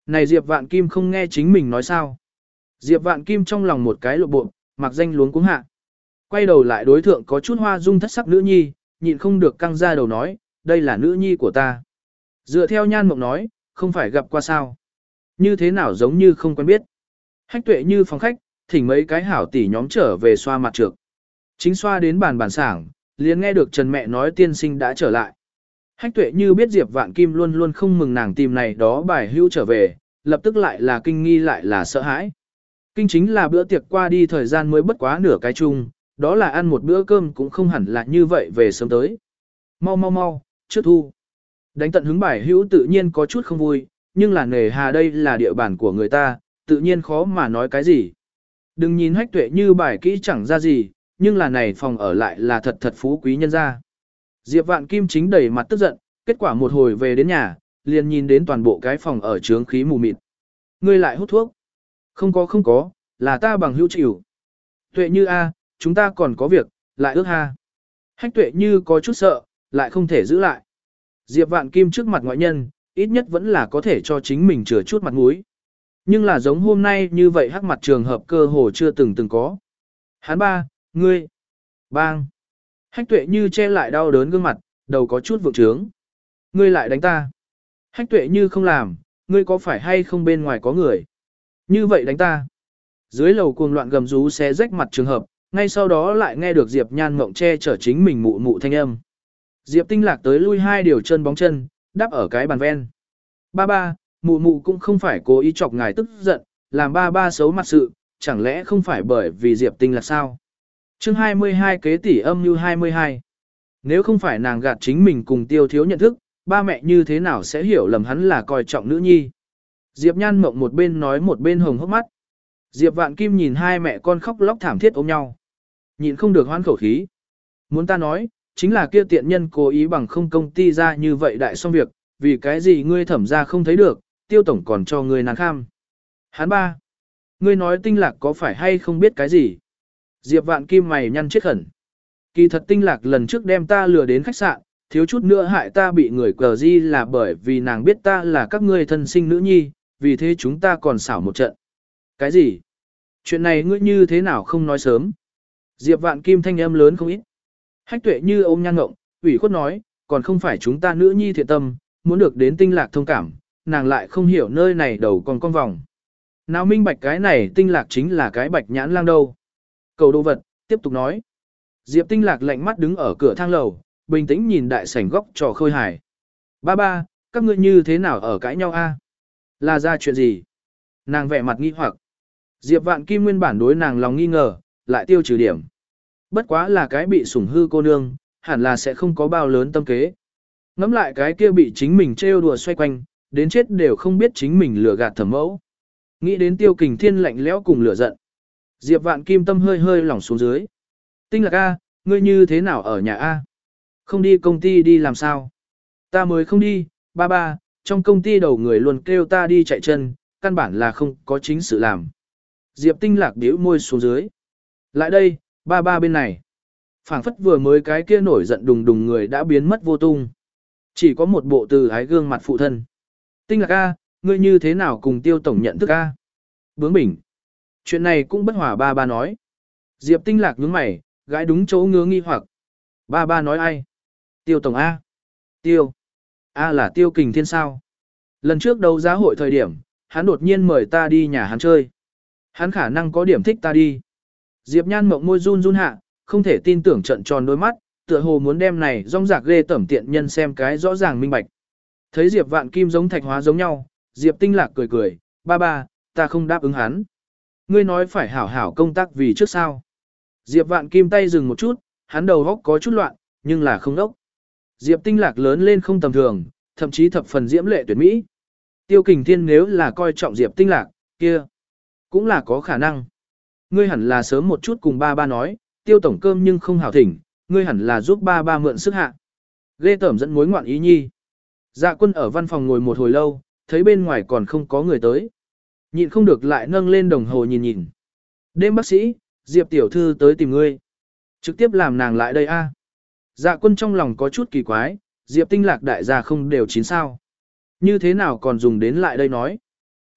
Này Diệp Vạn Kim không nghe chính mình nói sao. Diệp Vạn Kim trong lòng một cái lộ bộ, mặc danh luống cuống hạ. Quay đầu lại đối thượng có chút hoa dung thất sắc nữ nhi, nhịn không được căng ra đầu nói, đây là nữ nhi của ta. Dựa theo Nhan Mộng nói, không phải gặp qua sao. Như thế nào giống như không quen biết. Hách Tuệ như phòng khách, thỉnh mấy cái hảo tỷ nhóm trở về xoa mặt trược. Chính xoa đến bàn bàn sảng, liền nghe được Trần mẹ nói tiên sinh đã trở lại. Hách Tuệ như biết Diệp Vạn Kim luôn luôn không mừng nàng tìm này đó bài hữu trở về, lập tức lại là kinh nghi lại là sợ hãi. Kinh chính là bữa tiệc qua đi thời gian mới bất quá nửa cái chung, đó là ăn một bữa cơm cũng không hẳn là như vậy về sớm tới. Mau mau mau, trước thu. Đánh tận hứng bài hữu tự nhiên có chút không vui, nhưng là nề hà đây là địa bàn của người ta, tự nhiên khó mà nói cái gì. Đừng nhìn Hách Tuệ như bài kỹ chẳng ra gì, nhưng là này phòng ở lại là thật thật phú quý nhân gia. Diệp Vạn Kim chính đầy mặt tức giận, kết quả một hồi về đến nhà, liền nhìn đến toàn bộ cái phòng ở trướng khí mù mịt. Ngươi lại hút thuốc? Không có không có, là ta bằng hữu chịu. Tuệ như a, chúng ta còn có việc, lại ước ha. Hách Tuệ như có chút sợ, lại không thể giữ lại. Diệp Vạn Kim trước mặt ngoại nhân, ít nhất vẫn là có thể cho chính mình chừa chút mặt mũi. Nhưng là giống hôm nay như vậy hắc mặt trường hợp cơ hồ chưa từng từng có. Hắn ba, ngươi, bang. Hách Tuệ như che lại đau đớn gương mặt, đầu có chút vượng trướng. Ngươi lại đánh ta. Hách Tuệ như không làm, ngươi có phải hay không bên ngoài có người. Như vậy đánh ta. Dưới lầu cuồng loạn gầm rú xé rách mặt trường hợp, ngay sau đó lại nghe được Diệp Nhan Mộng che chở chính mình mụ mụ thanh âm. Diệp Tinh Lạc tới lui hai điều chân bóng chân, đáp ở cái bàn ven. Ba ba, mụ mụ cũng không phải cố ý chọc ngài tức giận, làm ba ba xấu mặt sự, chẳng lẽ không phải bởi vì Diệp Tinh Lạc sao? Chương hai mươi hai kế tỷ âm như hai mươi hai. Nếu không phải nàng gạt chính mình cùng Tiêu Thiếu nhận thức, ba mẹ như thế nào sẽ hiểu lầm hắn là coi trọng nữ nhi. Diệp Nhan Mộng một bên nói một bên hồng hốc mắt. Diệp Vạn Kim nhìn hai mẹ con khóc lóc thảm thiết ôm nhau. Nhịn không được hoan khẩu khí. Muốn ta nói, chính là kia tiện nhân cố ý bằng không công ty ra như vậy đại xong việc, vì cái gì ngươi thẩm ra không thấy được, Tiêu tổng còn cho ngươi nàng kham. Hắn ba. Ngươi nói Tinh Lạc có phải hay không biết cái gì? Diệp Vạn Kim mày nhăn chết khẩn. Kỳ thật Tinh Lạc lần trước đem ta lừa đến khách sạn, thiếu chút nữa hại ta bị người cờ di là bởi vì nàng biết ta là các ngươi thân sinh nữ nhi, vì thế chúng ta còn xảo một trận. Cái gì? Chuyện này ngươi như thế nào không nói sớm? Diệp Vạn Kim thanh âm lớn không ít. Hách Tuệ như ôm Nhan Ngộng, ủy khuất nói, còn không phải chúng ta nữ nhi thiện tâm, muốn được đến Tinh Lạc thông cảm, nàng lại không hiểu nơi này đầu còn con vòng. Nào minh bạch cái này Tinh Lạc chính là cái bạch nhãn lang đâu. Cầu đồ vật, tiếp tục nói. Diệp Tinh Lạc lạnh mắt đứng ở cửa thang lầu, bình tĩnh nhìn đại sảnh góc trò khơi hài. Ba ba, các ngươi như thế nào ở cãi nhau a? Là ra chuyện gì? Nàng vẻ mặt nghi hoặc. Diệp Vạn Kim nguyên bản đối nàng lòng nghi ngờ, lại tiêu trừ điểm. Bất quá là cái bị sủng hư cô nương, hẳn là sẽ không có bao lớn tâm kế. Ngắm lại cái kia bị chính mình trêu đùa xoay quanh, đến chết đều không biết chính mình lừa gạt thẩm mẫu. Nghĩ đến Tiêu Kình Thiên lạnh lẽo cùng lửa giận. Diệp Vạn Kim tâm hơi hơi lỏng xuống dưới. Tinh Lạc a, ngươi như thế nào ở nhà a? Không đi công ty đi làm sao? Ta mới không đi, ba ba, trong công ty đầu người luôn kêu ta đi chạy chân, căn bản là không có chính sự làm. Diệp Tinh Lạc bĩu môi xuống dưới. Lại đây, ba ba bên này. Phảng phất vừa mới cái kia nổi giận đùng đùng người đã biến mất vô tung. Chỉ có một bộ từ ái gương mặt phụ thân. Tinh Lạc a, ngươi như thế nào cùng Tiêu tổng nhận thức a? Bướng bỉnh. Chuyện này cũng bất hòa ba ba nói. Diệp Tinh Lạc nhướng mày, gãi đúng chỗ ngứa nghi hoặc. Ba ba nói ai? Tiêu tổng A. Tiêu. A là Tiêu Kình Thiên sao? Lần trước đấu giá hội thời điểm, hắn đột nhiên mời ta đi nhà hắn chơi. Hắn khả năng có điểm thích ta đi. Diệp Nhan Mộng môi run run hạ, không thể tin tưởng trận tròn đôi mắt, tựa hồ muốn đem này rong rạc ghê tẩm tiện nhân xem cái rõ ràng minh bạch. Thấy Diệp Vạn Kim giống thạch hóa giống nhau, Diệp Tinh Lạc cười cười, ba ba, ta không đáp ứng hắn. Ngươi nói phải hảo hảo công tác vì trước sao. Diệp Vạn Kim tay dừng một chút, hắn đầu óc có chút loạn, nhưng là không đốc. Diệp Tinh Lạc lớn lên không tầm thường, thậm chí thập phần diễm lệ tuyệt mỹ. Tiêu Kình Thiên nếu là coi trọng Diệp Tinh Lạc, kia cũng là có khả năng. Ngươi hẳn là sớm một chút cùng ba ba nói, Tiêu tổng cơm nhưng không hảo thỉnh, ngươi hẳn là giúp ba ba mượn sức hạ. Ghê tởm dẫn mối ngoạn ý nhi. Dạ Quân ở văn phòng ngồi một hồi lâu, thấy bên ngoài còn không có người tới. Nhịn không được lại nâng lên đồng hồ nhìn nhìn. Đêm bác sĩ, Diệp tiểu thư tới tìm ngươi. Trực tiếp làm nàng lại đây a. Dạ Quân trong lòng có chút kỳ quái, Diệp Tinh Lạc đại gia không đều chín sao. Như thế nào còn dùng đến lại đây nói.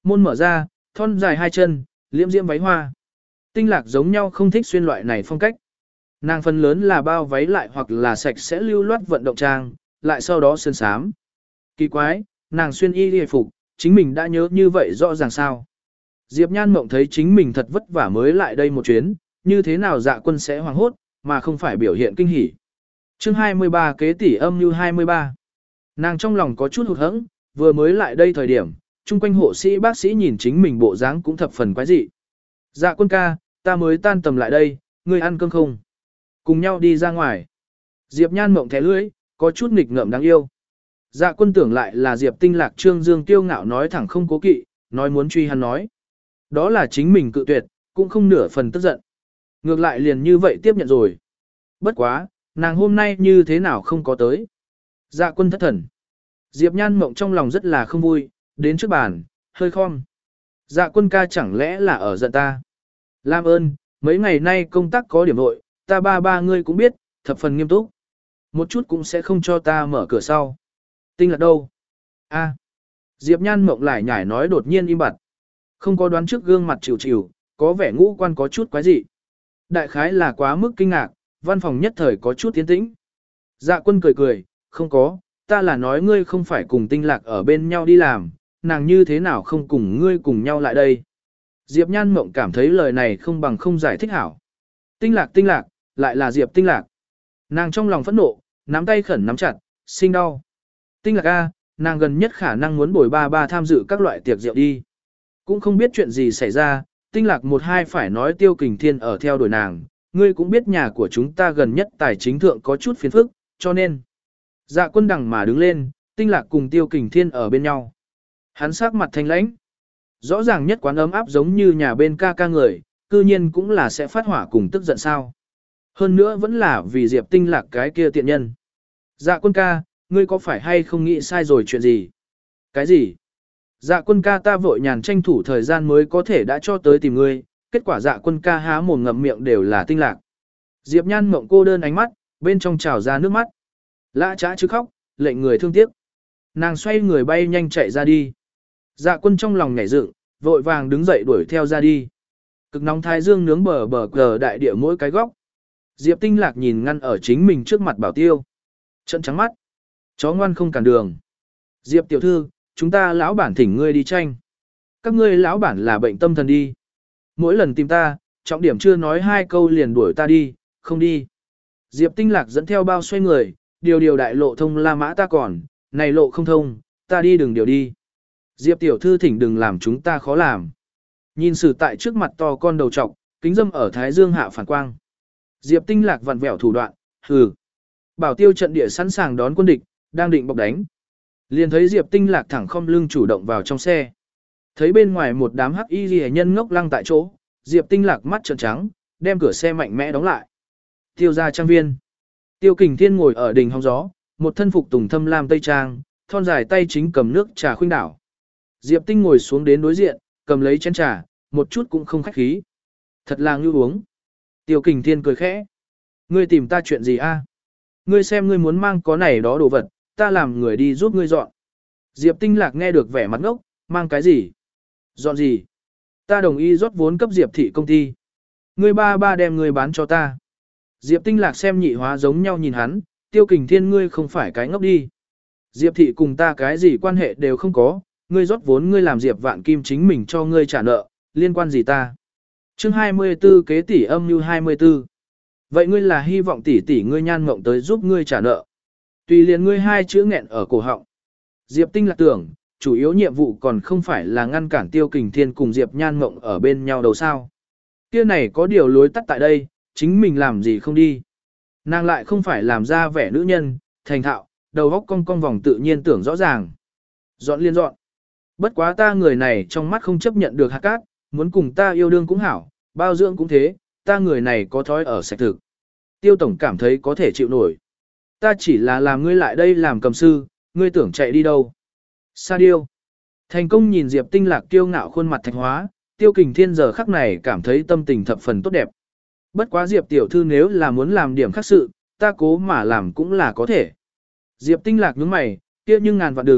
môn mở ra, thon dài hai chân, liễm diễm váy hoa. Tinh Lạc giống nhau không thích xuyên loại này phong cách. Nàng phần lớn là bao váy lại hoặc là sạch sẽ lưu loát vận động trang, lại sau đó sơn sám. Kỳ quái, nàng xuyên y y phục, chính mình đã nhớ như vậy rõ ràng sao. Diệp Nhan Mộng thấy chính mình thật vất vả mới lại đây một chuyến, như thế nào Dạ Quân sẽ hoảng hốt, mà không phải biểu hiện kinh hỉ. Chương hai mươi ba kế tỷ âm như hai mươi ba. Nàng trong lòng có chút hụt hẫng, vừa mới lại đây thời điểm, chung quanh hộ sĩ bác sĩ nhìn chính mình bộ dáng cũng thập phần quái dị. Dạ Quân ca, ta mới tan tầm lại đây, ngươi ăn cơm không? Cùng nhau đi ra ngoài. Diệp Nhan Mộng thẻ lưỡi, có chút nghịch ngợm đáng yêu. Dạ Quân tưởng lại là Diệp Tinh Lạc Trương Dương kiêu ngạo nói thẳng không cố kỵ, nói muốn truy hắn nói. Đó là chính mình cự tuyệt, cũng không nửa phần tức giận. Ngược lại liền như vậy tiếp nhận rồi. Bất quá, nàng hôm nay như thế nào không có tới. Dạ Quân thất thần. Diệp Nhan Mộng trong lòng rất là không vui, đến trước bàn, hơi khom. Dạ Quân ca chẳng lẽ là ở giận ta. Lam ơn, mấy ngày nay công tác có điểm vội, ta ba ba ngươi cũng biết, thập phần nghiêm túc. Một chút cũng sẽ không cho ta mở cửa sau. Tinh Lạc đâu? A. Diệp Nhan Mộng lại nhải nói đột nhiên im bặt. Không có đoán trước gương mặt chịu chịu, có vẻ ngũ quan có chút quái dị. Đại khái là quá mức kinh ngạc, văn phòng nhất thời có chút tiến tĩnh. Dạ Quân cười cười, không có, ta là nói ngươi không phải cùng Tinh Lạc ở bên nhau đi làm, nàng như thế nào không cùng ngươi cùng nhau lại đây. Diệp Nhan Mộng cảm thấy lời này không bằng không giải thích hảo. Tinh Lạc Tinh Lạc, lại là Diệp Tinh Lạc. Nàng trong lòng phẫn nộ, nắm tay khẩn nắm chặt, sinh đau. Tinh Lạc A, nàng gần nhất khả năng muốn bồi ba ba tham dự các loại tiệc rượu đi. Cũng không biết chuyện gì xảy ra, Tinh Lạc một hai phải nói Tiêu Kình Thiên ở theo đuổi nàng, ngươi cũng biết nhà của chúng ta gần nhất tài chính thượng có chút phiền phức, cho nên. Dạ Quân đằng mà đứng lên, Tinh Lạc cùng Tiêu Kình Thiên ở bên nhau. Hắn sắc mặt thanh lãnh. Rõ ràng nhất quán ấm áp giống như nhà bên ca ca người, cư nhiên cũng là sẽ phát hỏa cùng tức giận sao. Hơn nữa vẫn là vì Diệp Tinh Lạc cái kia tiện nhân. Dạ Quân ca, ngươi có phải hay không nghĩ sai rồi chuyện gì? Cái gì? Dạ Quân ca ta vội nhàn tranh thủ thời gian mới có thể đã cho tới tìm ngươi, kết quả Dạ Quân ca há mồm ngậm miệng đều là Tinh Lạc. Diệp Nhan Mộng cô đơn ánh mắt, bên trong trào ra nước mắt. Lã trá chứ khóc, lệnh người thương tiếc. Nàng xoay người bay nhanh chạy ra đi. Dạ Quân trong lòng nhảy dựng, vội vàng đứng dậy đuổi theo ra đi. Cực nóng thái dương nướng bờ bờ cờ đại địa mỗi cái góc. Diệp Tinh Lạc nhìn ngăn ở chính mình trước mặt Bảo Tiêu. Trận trắng mắt. Chó ngoan không cản đường. Diệp tiểu thư, chúng ta lão bản thỉnh ngươi đi tranh. Các ngươi lão bản là bệnh tâm thần đi. Mỗi lần tìm ta, trọng điểm chưa nói hai câu liền đuổi ta đi, không đi. Diệp Tinh Lạc dẫn theo bao xoay người, điều điều đại lộ thông La Mã ta còn, này lộ không thông, ta đi đừng điều đi. Diệp tiểu thư thỉnh đừng làm chúng ta khó làm. Nhìn sử tại trước mặt to con đầu trọc, kính dâm ở thái dương hạ phản quang. Diệp Tinh Lạc vặn vẹo thủ đoạn, hừ. Bảo Tiêu trận địa sẵn sàng đón quân địch, đang định bọc đánh. Liền thấy Diệp Tinh Lạc thẳng khom lưng chủ động vào trong xe. Thấy bên ngoài một đám hắc y liễu nhân ngốc lăng tại chỗ, Diệp Tinh Lạc mắt trợn trắng, đem cửa xe mạnh mẽ đóng lại. Tiêu gia trang viên. Tiêu Kình Thiên ngồi ở đỉnh hóng gió, một thân phục tùng thâm lam tây trang, thon dài tay chính cầm nước trà khuynh đảo. Diệp Tinh ngồi xuống đến đối diện, cầm lấy chén trà, một chút cũng không khách khí. Thật là ngưu uống. Tiêu Kình Thiên cười khẽ. Ngươi tìm ta chuyện gì a? Ngươi xem ngươi muốn mang có này đó đồ vật, ta làm người đi giúp ngươi dọn. Diệp Tinh Lạc nghe được vẻ mặt ngốc, mang cái gì? Dọn gì? Ta đồng ý rót vốn cấp Diệp thị công ty. Ngươi ba ba đem ngươi bán cho ta. Diệp Tinh Lạc xem nhị hóa giống nhau nhìn hắn, Tiêu Kình Thiên ngươi không phải cái ngốc đi. Diệp thị cùng ta cái gì quan hệ đều không có, ngươi rót vốn ngươi làm Diệp Vạn Kim chính mình cho ngươi trả nợ, liên quan gì ta? Chương hai mươi tư kế tỷ âm như hai mươi tư. Vậy ngươi là hy vọng tỷ tỷ ngươi Nhan Mộng tới giúp ngươi trả nợ. Tùy liền ngươi hai chữ nghẹn ở cổ họng. Diệp Tinh Lạc tưởng, chủ yếu nhiệm vụ còn không phải là ngăn cản Tiêu Kình Thiên cùng Diệp Nhan Mộng ở bên nhau đâu sao. Kia này có điều lối tắt tại đây, chính mình làm gì không đi. Nàng lại không phải làm ra vẻ nữ nhân, thành thạo, đầu óc cong cong vòng tự nhiên tưởng rõ ràng. Dọn liên dọn. Bất quá ta người này trong mắt không chấp nhận được hạt cát, muốn cùng ta yêu đương cũng hảo, bao dưỡng cũng thế, ta người này có thói ở sạch thực. Tiêu Tổng cảm thấy có thể chịu nổi. Ta chỉ là làm ngươi lại đây làm cầm sư, ngươi tưởng chạy đi đâu. Sa điêu. Thành công nhìn Diệp Tinh Lạc kiêu ngạo khuôn mặt thạch hóa, Tiêu Kình Thiên giờ khắc này cảm thấy tâm tình thập phần tốt đẹp. Bất quá Diệp tiểu thư nếu là muốn làm điểm khác sự, ta cố mà làm cũng là có thể. Diệp Tinh Lạc nhướng mày, kia nhưng ngàn vạn đừng,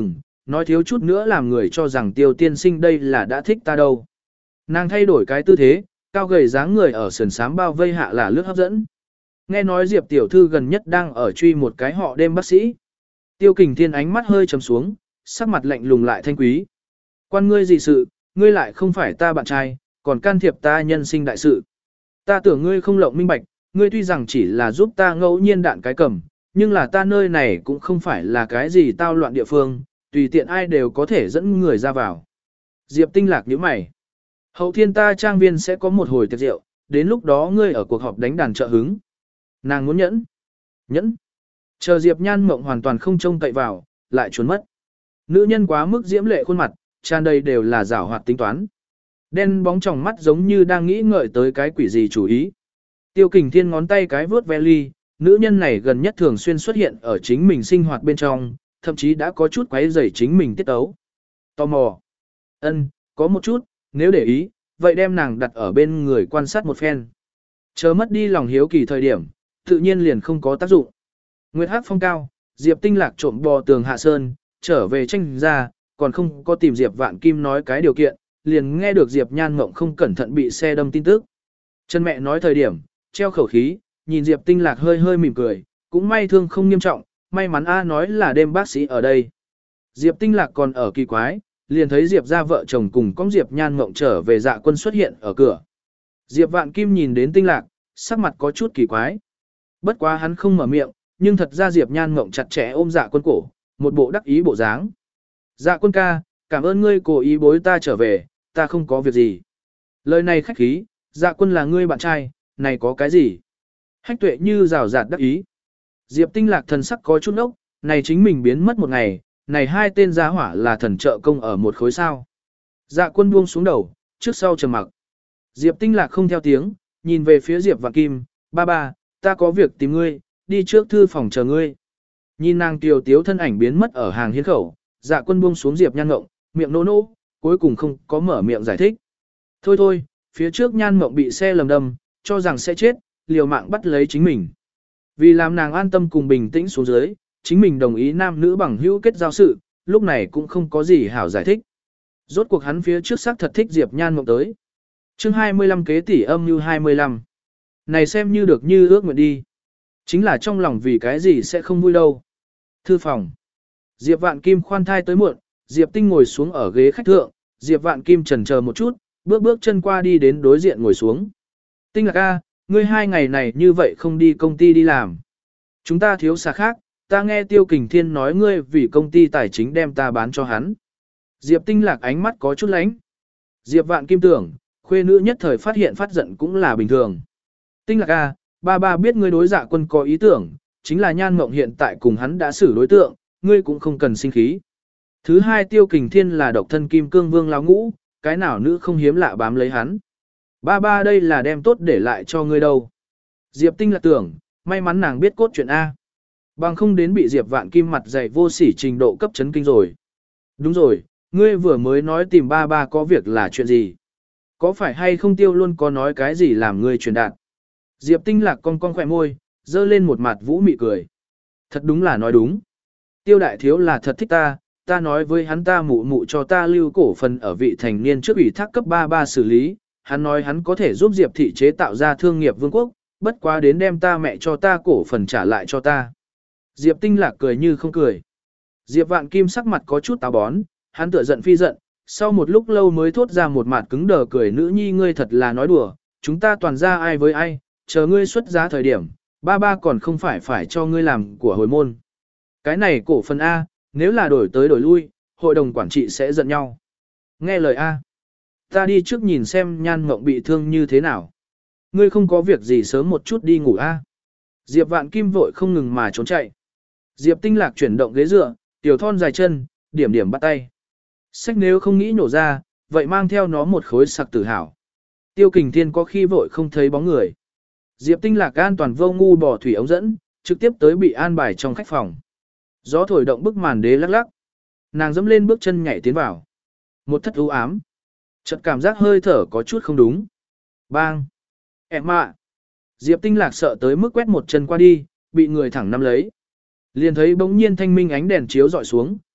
nói thiếu chút nữa làm người cho rằng Tiêu tiên sinh đây là đã thích ta đâu. Nàng thay đổi cái tư thế, cao gầy dáng người ở sườn sám bao vây hạ là lướt hấp dẫn. Nghe nói Diệp tiểu thư gần nhất đang ở truy một cái họ đêm bác sĩ. Tiêu Kình Thiên ánh mắt hơi trầm xuống, sắc mặt lạnh lùng lại thanh quý. Quan ngươi gì sự, ngươi lại không phải ta bạn trai, còn can thiệp ta nhân sinh đại sự. Ta tưởng ngươi không lộng minh bạch, ngươi tuy rằng chỉ là giúp ta ngẫu nhiên đạn cái cầm, nhưng là ta nơi này cũng không phải là cái gì tao loạn địa phương, tùy tiện ai đều có thể dẫn người ra vào. Diệp Tinh Lạc nhíu mày. Hậu thiên ta trang viên sẽ có một hồi tiệc rượu, đến lúc đó ngươi ở cuộc họp đánh đàn trợ hứng. Nàng muốn nhẫn. Nhẫn. Chờ Diệp Nhan Mộng hoàn toàn không trông cậy vào, lại trốn mất. Nữ nhân quá mức diễm lệ khuôn mặt, tràn đầy đều là giảo hoạt tính toán. Đen bóng trong mắt giống như đang nghĩ ngợi tới cái quỷ gì chủ ý. Tiêu Kình Thiên ngón tay cái vướt ve ly, nữ nhân này gần nhất thường xuyên xuất hiện ở chính mình sinh hoạt bên trong, thậm chí đã có chút quấy rầy chính mình tiết tấu. Tò mò. Ân, có một chút, nếu để ý, vậy đem nàng đặt ở bên người quan sát một phen. Chờ mất đi lòng hiếu kỳ thời điểm, tự nhiên liền không có tác dụng. Nguyệt Hắc phong cao, Diệp Tinh Lạc trộm bò tường hạ sơn, trở về tranh ra, còn không có tìm Diệp Vạn Kim nói cái điều kiện, liền nghe được Diệp Nhan Mộng không cẩn thận bị xe đâm tin tức. Chân mẹ nói thời điểm, treo khẩu khí, nhìn Diệp Tinh Lạc hơi hơi mỉm cười, cũng may thương không nghiêm trọng, may mắn A nói là đêm bác sĩ ở đây. Diệp Tinh Lạc còn ở kỳ quái, liền thấy Diệp ra vợ chồng cùng con Diệp Nhan Mộng trở về Dạ Quân xuất hiện ở cửa. Diệp Vạn Kim nhìn đến Tinh Lạc, sắc mặt có chút kỳ quái. Bất quá hắn không mở miệng, nhưng thật ra Diệp Nhan Mộng chặt chẽ ôm Dạ Quân cổ, một bộ đắc ý bộ dáng. Dạ Quân ca, cảm ơn ngươi cố ý bối ta trở về, ta không có việc gì. Lời này khách khí, Dạ Quân là ngươi bạn trai, này có cái gì? Hách Tuệ như rào rạt đắc ý. Diệp Tinh Lạc thần sắc có chút ốc, này chính mình biến mất một ngày, này hai tên giá hỏa là thần trợ công ở một khối sao. Dạ Quân buông xuống đầu, trước sau trầm mặc. Diệp Tinh Lạc không theo tiếng, nhìn về phía Diệp Vạn Kim, ba ba, ta có việc tìm ngươi, đi trước thư phòng chờ ngươi. Nhìn nàng tiều tiếu thân ảnh biến mất ở hàng hiến khẩu, Dạ Quân buông xuống Diệp Nhan Ngộng, miệng nô nô, cuối cùng không có mở miệng giải thích. Thôi thôi, phía trước Nhan Ngộng bị xe lầm đâm, cho rằng sẽ chết, liều mạng bắt lấy chính mình. Vì làm nàng an tâm cùng bình tĩnh xuống dưới, chính mình đồng ý nam nữ bằng hữu kết giao sự, lúc này cũng không có gì hảo giải thích. Rốt cuộc hắn phía trước xác thật thích Diệp Nhan Ngộng tới. Chương hai mươi lăm kế tỷ âm như hai mươi lăm. Này xem như được như ước nguyện đi. Chính là trong lòng vì cái gì sẽ không vui đâu. Thư phòng. Diệp Vạn Kim khoan thai tới muộn, Diệp Tinh ngồi xuống ở ghế khách thượng, Diệp Vạn Kim chần chờ một chút, bước bước chân qua đi đến đối diện ngồi xuống. Tinh Lạc a, ngươi hai ngày này như vậy không đi công ty đi làm. Chúng ta thiếu xà khác, ta nghe Tiêu Kình Thiên nói ngươi vì công ty tài chính đem ta bán cho hắn. Diệp Tinh Lạc ánh mắt có chút lánh. Diệp Vạn Kim tưởng, khuê nữ nhất thời phát hiện phát giận cũng là bình thường. Tinh Lạc a, ba ba biết ngươi đối Dạ Quân có ý tưởng, chính là Nhan Mộng hiện tại cùng hắn đã xử đối tượng, ngươi cũng không cần sinh khí. Thứ hai Tiêu Kình Thiên là độc thân kim cương vương lão ngũ, cái nào nữ không hiếm lạ bám lấy hắn. Ba ba đây là đem tốt để lại cho ngươi đâu. Diệp Tinh Lạc tưởng, may mắn nàng biết cốt chuyện A. Bằng không đến bị Diệp Vạn Kim mặt dày vô sỉ trình độ cấp chấn kinh rồi. Đúng rồi, ngươi vừa mới nói tìm ba ba có việc là chuyện gì? Có phải hay không Tiêu luôn có nói cái gì làm ngươi truyền đạt? Diệp Tinh Lạc cong cong khỏe môi, dơ lên một mặt vũ mị cười. Thật đúng là nói đúng. Tiêu đại thiếu là thật thích ta, ta nói với hắn ta mụ mụ cho ta lưu cổ phần ở vị thành niên trước ủy thác cấp ba ba xử lý, hắn nói hắn có thể giúp Diệp thị chế tạo ra thương nghiệp vương quốc, bất quá đến đem ta mẹ cho ta cổ phần trả lại cho ta. Diệp Tinh Lạc cười như không cười. Diệp Vạn Kim sắc mặt có chút táo bón, hắn tựa giận phi giận, sau một lúc lâu mới thốt ra một mặt cứng đờ cười nữ nhi ngươi thật là nói đùa, chúng ta toàn ra ai với ai, chờ ngươi xuất giá thời điểm, ba ba còn không phải phải cho ngươi làm của hồi môn. Cái này cổ phần A, nếu là đổi tới đổi lui, hội đồng quản trị sẽ giận nhau. Nghe lời A. Ta đi trước nhìn xem Nhan Mộng bị thương như thế nào. Ngươi không có việc gì sớm một chút đi ngủ A. Diệp Vạn Kim vội không ngừng mà trốn chạy. Diệp Tinh Lạc chuyển động ghế dựa, tiểu thon dài chân, điểm điểm bắt tay. Sách nếu không nghĩ nổ ra, vậy mang theo nó một khối sặc tử hảo. Tiêu Kình Thiên có khi vội không thấy bóng người. Diệp Tinh Lạc an toàn vô ngu bỏ thủy ống dẫn, trực tiếp tới bị an bài trong khách phòng. Gió thổi động bức màn đế lắc lắc. Nàng dẫm lên bước chân nhảy tiến vào. Một thất u ám. Chợt cảm giác hơi thở có chút không đúng. Bang! Em ạ! Diệp Tinh Lạc sợ tới mức quét một chân qua đi, bị người thẳng nắm lấy. Liền thấy bỗng nhiên thanh minh ánh đèn chiếu dọi xuống,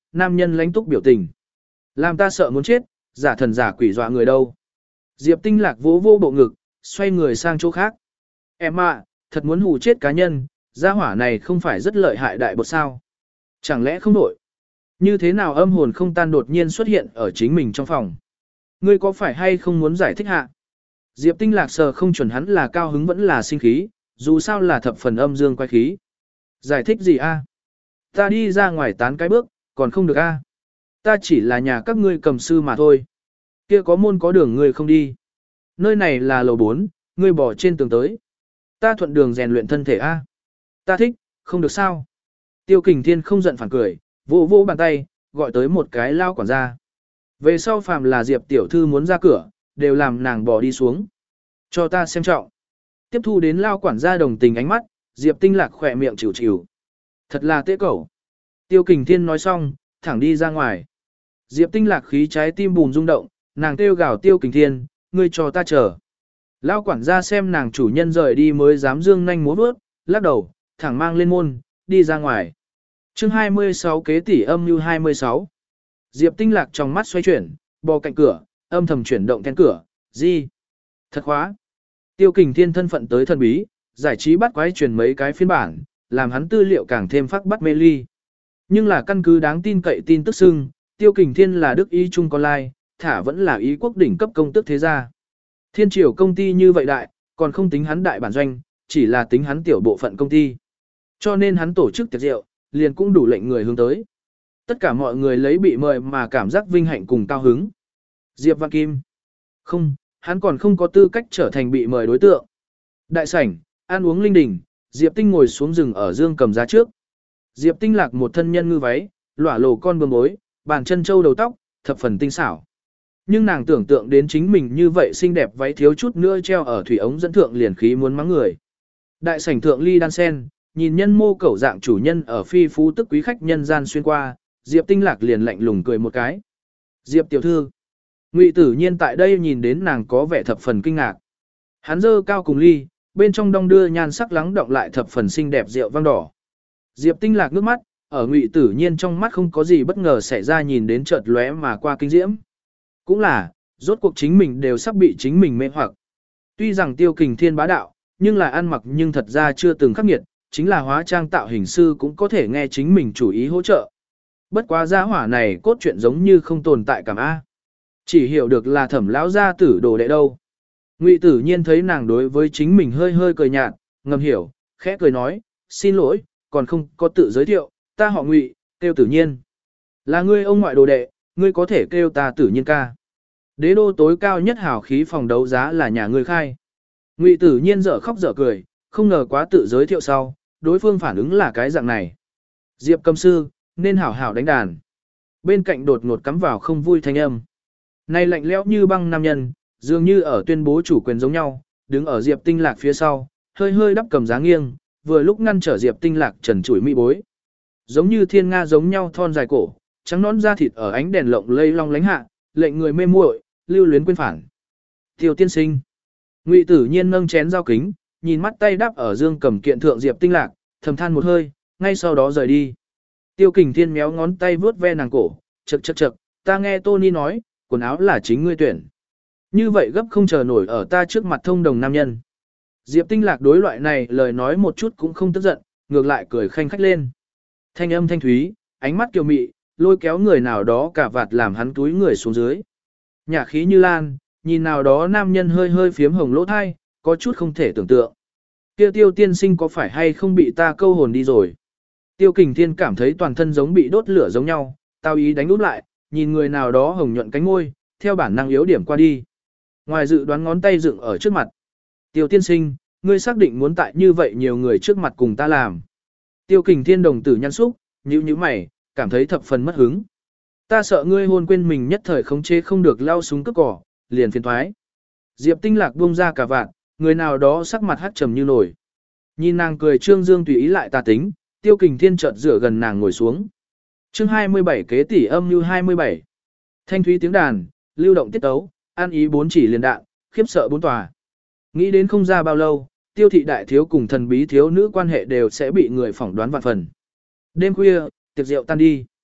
nam nhân lãnh túc biểu tình. Làm ta sợ muốn chết, giả thần giả quỷ dọa người đâu. Diệp Tinh Lạc vỗ vô bộ ngực, xoay người sang chỗ khác. Em ạ, thật muốn hù chết cá nhân, gia hỏa này không phải rất lợi hại đại bột sao. Chẳng lẽ không đổi? Như thế nào âm hồn không tan đột nhiên xuất hiện ở chính mình trong phòng? Ngươi có phải hay không muốn giải thích hạ? Diệp Tinh Lạc sờ không chuẩn hắn là cao hứng vẫn là sinh khí, dù sao là thập phần âm dương quay khí. Giải thích gì a? Ta đi ra ngoài tán cái bước, còn không được a? Ta chỉ là nhà các ngươi cầm sư mà thôi. Kia có môn có đường ngươi không đi. Nơi này là lầu bốn, ngươi bỏ trên tường tới. Ta thuận đường rèn luyện thân thể a. Ta thích, không được sao? Tiêu Kình Thiên không giận phản cười, vỗ vỗ bàn tay, gọi tới một cái lao quản gia. Về sau phàm là Diệp tiểu thư muốn ra cửa, đều làm nàng bỏ đi xuống. Cho ta xem trọng. Tiếp thu đến lao quản gia đồng tình ánh mắt, Diệp Tinh Lạc khỏe miệng chịu chịu. Thật là tế cẩu. Tiêu Kình Thiên nói xong, thẳng đi ra ngoài. Diệp Tinh Lạc khí trái tim bùn rung động, nàng kêu gào Tiêu Kình Thiên, ngươi cho ta chờ. Lao quản gia xem nàng chủ nhân rời đi mới dám dương nhanh múa bước, lắc đầu, thẳng mang lên môn, đi ra ngoài. Chương hai mươi sáu kế tỷ âm như hai mươi sáu. Diệp Tinh Lạc trong mắt xoay chuyển, bò cạnh cửa, âm thầm chuyển động then cửa, gì? Thật khóa. Tiêu Kình Thiên thân phận tới thần bí, giải trí bắt quái truyền mấy cái phiên bản, làm hắn tư liệu càng thêm phác bắt mê ly. Nhưng là căn cứ đáng tin cậy tin tức xưng, Tiêu Kình Thiên là đức ý trung con lai, thả vẫn là ý quốc đỉnh cấp công tước thế gia. Thiên triều công ty như vậy đại, còn không tính hắn đại bản doanh, chỉ là tính hắn tiểu bộ phận công ty. Cho nên hắn tổ chức tiệc rượu, liền cũng đủ lệnh người hướng tới. Tất cả mọi người lấy bị mời mà cảm giác vinh hạnh cùng cao hứng. Diệp Văn Kim. Không, hắn còn không có tư cách trở thành bị mời đối tượng. Đại sảnh, ăn uống linh đình, Diệp Tinh ngồi xuống rừng ở dương cầm giá trước. Diệp Tinh Lạc một thân nhân ngư váy, lỏa lồ con bướm bối, bàn chân châu đầu tóc, thập phần tinh xảo. Nhưng nàng tưởng tượng đến chính mình như vậy xinh đẹp váy thiếu chút nữa treo ở thủy ống dẫn thượng liền khí muốn mắng người. Đại sảnh thượng ly đan sen, nhìn nhân mô cẩu dạng chủ nhân ở phi phú tức quý khách nhân gian xuyên qua, Diệp Tinh Lạc liền lạnh lùng cười một cái. Diệp tiểu thư. Ngụy Tử Nhiên tại đây nhìn đến nàng có vẻ thập phần kinh ngạc. Hắn dơ cao cùng ly, bên trong đong đưa nhan sắc lắng động lại thập phần xinh đẹp rượu vang đỏ. Diệp Tinh Lạc nước mắt, ở Ngụy Tử Nhiên trong mắt không có gì bất ngờ xảy ra nhìn đến chợt lóe mà qua kinh diễm. Cũng là, rốt cuộc chính mình đều sắp bị chính mình mê hoặc. Tuy rằng Tiêu Kình Thiên bá đạo, nhưng là ăn mặc nhưng thật ra chưa từng khắc nghiệt, chính là hóa trang tạo hình sư cũng có thể nghe chính mình chủ ý hỗ trợ. Bất quá gia hỏa này cốt truyện giống như không tồn tại cảm A. Chỉ hiểu được là thẩm lão gia tử đồ đệ đâu. Ngụy Tử Nhiên thấy nàng đối với chính mình hơi hơi cười nhạt, ngầm hiểu, khẽ cười nói, xin lỗi, còn không có tự giới thiệu, ta họ Ngụy, kêu Tử Nhiên. Là ngươi ông ngoại đồ đệ, ngươi có thể kêu ta Tử Nhiên ca. Đế đô tối cao nhất hảo khí phòng đấu giá là nhà ngươi khai. Ngụy Tử Nhiên dở khóc dở cười, không ngờ quá tự giới thiệu sau, đối phương phản ứng là cái dạng này. Diệp Cầm sư, nên hảo hảo đánh đàn. Bên cạnh đột ngột cắm vào không vui thanh âm. Này lạnh lẽo như băng nam nhân, dường như ở tuyên bố chủ quyền giống nhau, đứng ở Diệp Tinh Lạc phía sau, hơi hơi đắp cầm giá nghiêng, vừa lúc ngăn trở Diệp Tinh Lạc trần trụi mỹ bối. Giống như thiên nga giống nhau thon dài cổ, trắng nõn da thịt ở ánh đèn lộng lây long lánh hạ, lệnh người mê muội, lưu luyến quên phản. Tiêu tiên sinh. Ngụy Tử Nhiên nâng chén dao kính, nhìn mắt tay đắp ở dương cầm kiện thượng Diệp Tinh Lạc, thầm than một hơi, ngay sau đó rời đi. Tiêu Kình Thiên méo ngón tay vướt ve nàng cổ, chậc chậc chậc, ta nghe Tony nói, quần áo là chính ngươi tuyển. Như vậy gấp không chờ nổi ở ta trước mặt thông đồng nam nhân. Diệp Tinh Lạc đối loại này lời nói một chút cũng không tức giận, ngược lại cười khanh khách lên. Thanh âm thanh thúy, ánh mắt kiều mị, lôi kéo người nào đó cả vạt làm hắn túi người xuống dưới. Nhã khí như lan, nhìn nào đó nam nhân hơi hơi phiếm hồng lỗ thai, có chút không thể tưởng tượng. Kia Tiêu tiên sinh có phải hay không bị ta câu hồn đi rồi? Tiêu Kình Thiên cảm thấy toàn thân giống bị đốt lửa giống nhau, tao ý đánh úp lại, nhìn người nào đó hồng nhuận cánh môi, theo bản năng yếu điểm qua đi. Ngoài dự đoán ngón tay dựng ở trước mặt. Tiêu tiên sinh, ngươi xác định muốn tại như vậy nhiều người trước mặt cùng ta làm. Tiêu Kình Thiên đồng tử nhăn xúc, nhíu nhíu mày, cảm thấy thập phần mất hứng. Ta sợ ngươi hôn quên mình nhất thời khống chế không được lao súng cướp cỏ, liền phiền thoái. Diệp Tinh Lạc buông ra cả vạn, người nào đó sắc mặt hắt trầm như nổi. Nhìn nàng cười trương dương tùy ý lại tà tính, Tiêu Kình Thiên chợt dựa gần nàng ngồi xuống. Chương hai mươi bảy kế tỷ âm như hai mươi bảy. Thanh thúy tiếng đàn, lưu động tiết tấu, an ý bốn chỉ liền đạn, khiếp sợ bốn tòa. Nghĩ đến không ra bao lâu, Tiêu thị đại thiếu cùng thần bí thiếu nữ quan hệ đều sẽ bị người phỏng đoán vạn phần. Đêm khuya, tiệc rượu tan đi.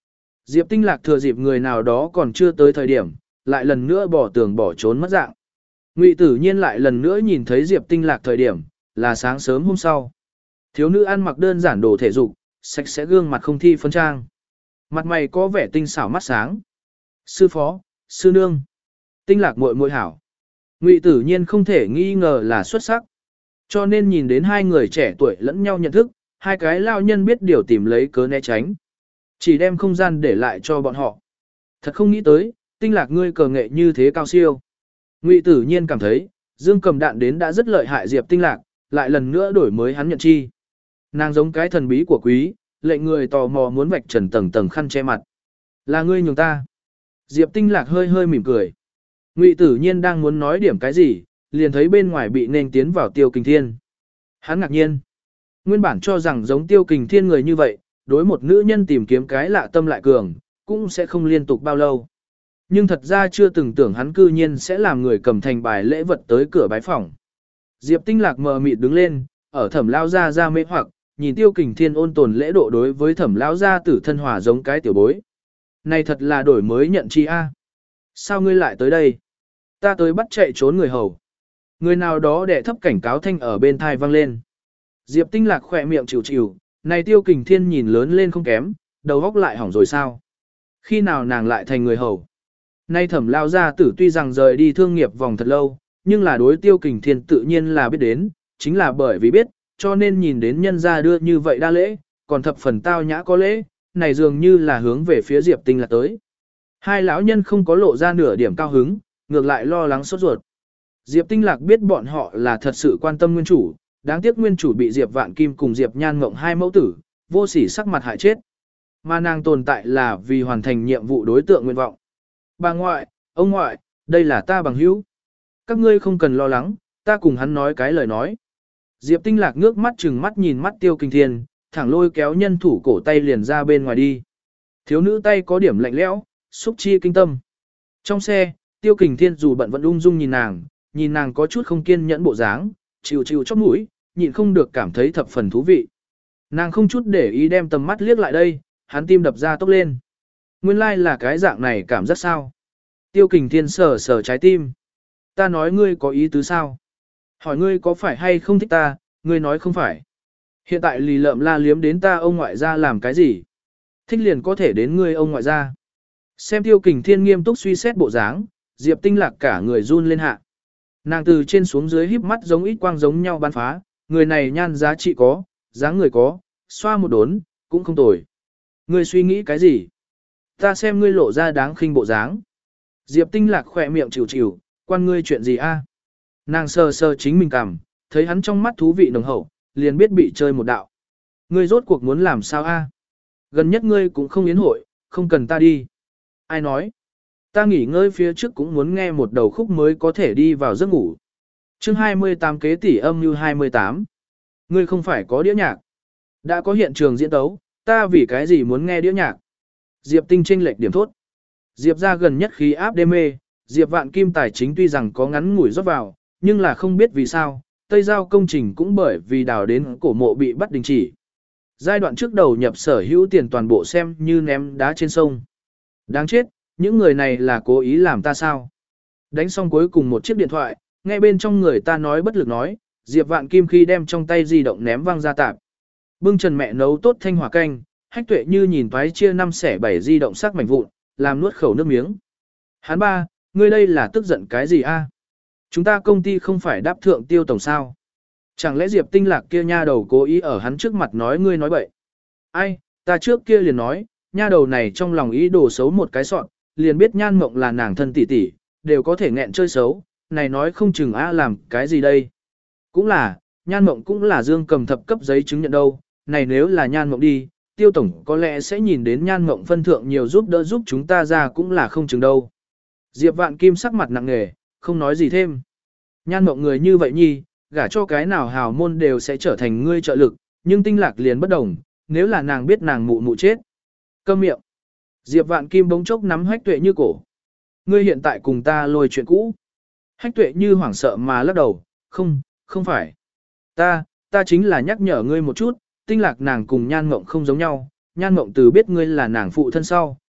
Diệp Tinh Lạc thừa dịp người nào đó còn chưa tới thời điểm, lại lần nữa bỏ tường bỏ trốn mất dạng. Ngụy Tử Nhiên lại lần nữa nhìn thấy Diệp Tinh Lạc thời điểm, là sáng sớm hôm sau. Thiếu nữ ăn mặc đơn giản đồ thể dục, sạch sẽ gương mặt không thi phấn trang. Mặt mày có vẻ tinh xảo mắt sáng. Sư phó, sư nương. Tinh Lạc muội muội hảo. Ngụy Tử Nhiên không thể nghi ngờ là xuất sắc. Cho nên nhìn đến hai người trẻ tuổi lẫn nhau nhận thức, hai cái lao nhân biết điều tìm lấy cớ né tránh. Chỉ đem không gian để lại cho bọn họ. Thật không nghĩ tới, Tinh Lạc ngươi cờ nghệ như thế cao siêu. Ngụy Tử Nhiên cảm thấy, Dương Cầm Đạn đến đã rất lợi hại Diệp Tinh Lạc, lại lần nữa đổi mới hắn nhận chi. Nàng giống cái thần bí của quý, lệnh người tò mò muốn vạch trần tầng tầng khăn che mặt. Là ngươi nhường ta. Diệp Tinh Lạc hơi hơi mỉm cười. Ngụy Tử Nhiên đang muốn nói điểm cái gì, liền thấy bên ngoài bị nên tiến vào Tiêu Kình Thiên. Hắn ngạc nhiên. Nguyên bản cho rằng giống Tiêu Kình Thiên người như vậy, đối một nữ nhân tìm kiếm cái lạ tâm lại cường, cũng sẽ không liên tục bao lâu. Nhưng thật ra chưa từng tưởng hắn cư nhiên sẽ làm người cầm thành bài lễ vật tới cửa bái phòng. Diệp Tinh Lạc mờ mịt đứng lên, ở Thẩm lao ra ra mê hoặc, nhìn Tiêu Kình Thiên ôn tồn lễ độ đối với Thẩm lao ra tử thân hòa giống cái tiểu bối. Này thật là đổi mới nhận chi a. Sao ngươi lại tới đây? Ta tới bắt chạy trốn người hầu. Người nào đó đệ thấp cảnh cáo thanh ở bên thai vang lên. Diệp Tinh Lạc khỏe miệng chịu chịu, này Tiêu Kình Thiên nhìn lớn lên không kém, đầu óc lại hỏng rồi sao? Khi nào nàng lại thành người hầu? Nay Thẩm lao gia tử tuy rằng rời đi thương nghiệp vòng thật lâu, nhưng là đối Tiêu Kình Thiên tự nhiên là biết đến, chính là bởi vì biết, cho nên nhìn đến nhân gia đưa như vậy đa lễ, còn thập phần tao nhã có lễ, này dường như là hướng về phía Diệp Tinh Lạc tới. Hai lão nhân không có lộ ra nửa điểm cao hứng, ngược lại lo lắng sốt ruột. Diệp Tinh Lạc biết bọn họ là thật sự quan tâm nguyên chủ, đáng tiếc nguyên chủ bị Diệp Vạn Kim cùng Diệp Nhan Ngộng hai mẫu tử, vô sỉ sắc mặt hại chết. Mà nàng tồn tại là vì hoàn thành nhiệm vụ đối tượng nguyện vọng. Bà ngoại, ông ngoại, đây là ta bằng hữu. Các ngươi không cần lo lắng, ta cùng hắn nói cái lời nói. Diệp Tinh Lạc ngước mắt chừng mắt nhìn mắt Tiêu Kình Thiên, thẳng lôi kéo nhân thủ cổ tay liền ra bên ngoài đi. Thiếu nữ tay có điểm lạnh lẽo, xúc chi kinh tâm. Trong xe, Tiêu Kình Thiên dù bận vẫn ung dung nhìn nàng, nhìn nàng có chút không kiên nhẫn bộ dáng, chịu chịu chóp mũi, nhịn không được cảm thấy thập phần thú vị. Nàng không chút để ý đem tầm mắt liếc lại đây, hắn tim đập ra tốc lên. Nguyên lai là cái dạng này cảm giác sao? Tiêu Kình Thiên sờ sờ trái tim. Ta nói ngươi có ý tứ sao? Hỏi ngươi có phải hay không thích ta, ngươi nói không phải. Hiện tại lì lợm la liếm đến ta ông ngoại gia làm cái gì? Thích liền có thể đến ngươi ông ngoại gia. Xem Tiêu Kình Thiên nghiêm túc suy xét bộ dáng, Diệp Tinh Lạc cả người run lên hạ. Nàng từ trên xuống dưới híp mắt giống ít quang giống nhau bắn phá, người này nhan giá trị có, dáng người có, xoa một đốn, cũng không tồi. Ngươi suy nghĩ cái gì? Ta xem ngươi lộ ra đáng khinh bộ dáng. Diệp Tinh Lạc khỏe miệng chịu chịu, quan ngươi chuyện gì a? Nàng sờ sờ chính mình cằm, thấy hắn trong mắt thú vị nồng hậu, liền biết bị chơi một đạo. Ngươi rốt cuộc muốn làm sao a? Gần nhất ngươi cũng không yến hội, không cần ta đi. Ai nói? Ta nghỉ ngơi phía trước cũng muốn nghe một đầu khúc mới có thể đi vào giấc ngủ. Chương hai mươi tám kế tỷ âm như hai mươi tám. Ngươi không phải có đĩa nhạc. Đã có hiện trường diễn tấu, ta vì cái gì muốn nghe đĩa nhạc? Diệp Tinh chênh lệch điểm thốt. Diệp ra gần nhất khí áp đê mê, Diệp Vạn Kim tài chính tuy rằng có ngắn ngủi rót vào, nhưng là không biết vì sao, Tây Giao công trình cũng bởi vì đào đến cổ mộ bị bắt đình chỉ. Giai đoạn trước đầu nhập sở hữu tiền toàn bộ xem như ném đá trên sông. Đáng chết, những người này là cố ý làm ta sao? Đánh xong cuối cùng một chiếc điện thoại, nghe bên trong người ta nói bất lực nói, Diệp Vạn Kim khi đem trong tay di động ném văng ra tạp. Bưng trần mẹ nấu tốt thanh hỏa canh, Hách Tuệ như nhìn toái chia năm xẻ bảy di động sắc mảnh vụn, làm nuốt khẩu nước miếng. Hắn ba, ngươi đây là tức giận cái gì a? Chúng ta công ty không phải đáp thượng Tiêu tổng sao? Chẳng lẽ Diệp Tinh Lạc kia nha đầu cố ý ở hắn trước mặt nói ngươi nói bậy? Ai, ta trước kia liền nói, nha đầu này trong lòng ý đồ xấu một cái sọn, liền biết Nhan Mộng là nàng thân tỷ tỷ, đều có thể nghẹn chơi xấu, này nói không chừng a làm cái gì đây? Cũng là, Nhan Mộng cũng là Dương Cầm thập cấp giấy chứng nhận đâu, này nếu là Nhan Mộng đi, Tiêu tổng có lẽ sẽ nhìn đến Nhan Mộng phân thượng nhiều giúp đỡ giúp chúng ta ra cũng là không chừng đâu. Diệp Vạn Kim sắc mặt nặng nề, không nói gì thêm. Nhan Mộng người như vậy nhi, gả cho cái nào hào môn đều sẽ trở thành ngươi trợ lực, nhưng Tinh Lạc liền bất đồng, nếu là nàng biết nàng mụ mụ chết. Câm miệng. Diệp Vạn Kim bỗng chốc nắm Hách Tuệ như cổ. Ngươi hiện tại cùng ta lôi chuyện cũ. Hách Tuệ như hoảng sợ mà lắc đầu, không, không phải. Ta, ta chính là nhắc nhở ngươi một chút, Tinh Lạc nàng cùng Nhan Mộng không giống nhau, Nhan Mộng từ biết ngươi là nàng phụ thân sau,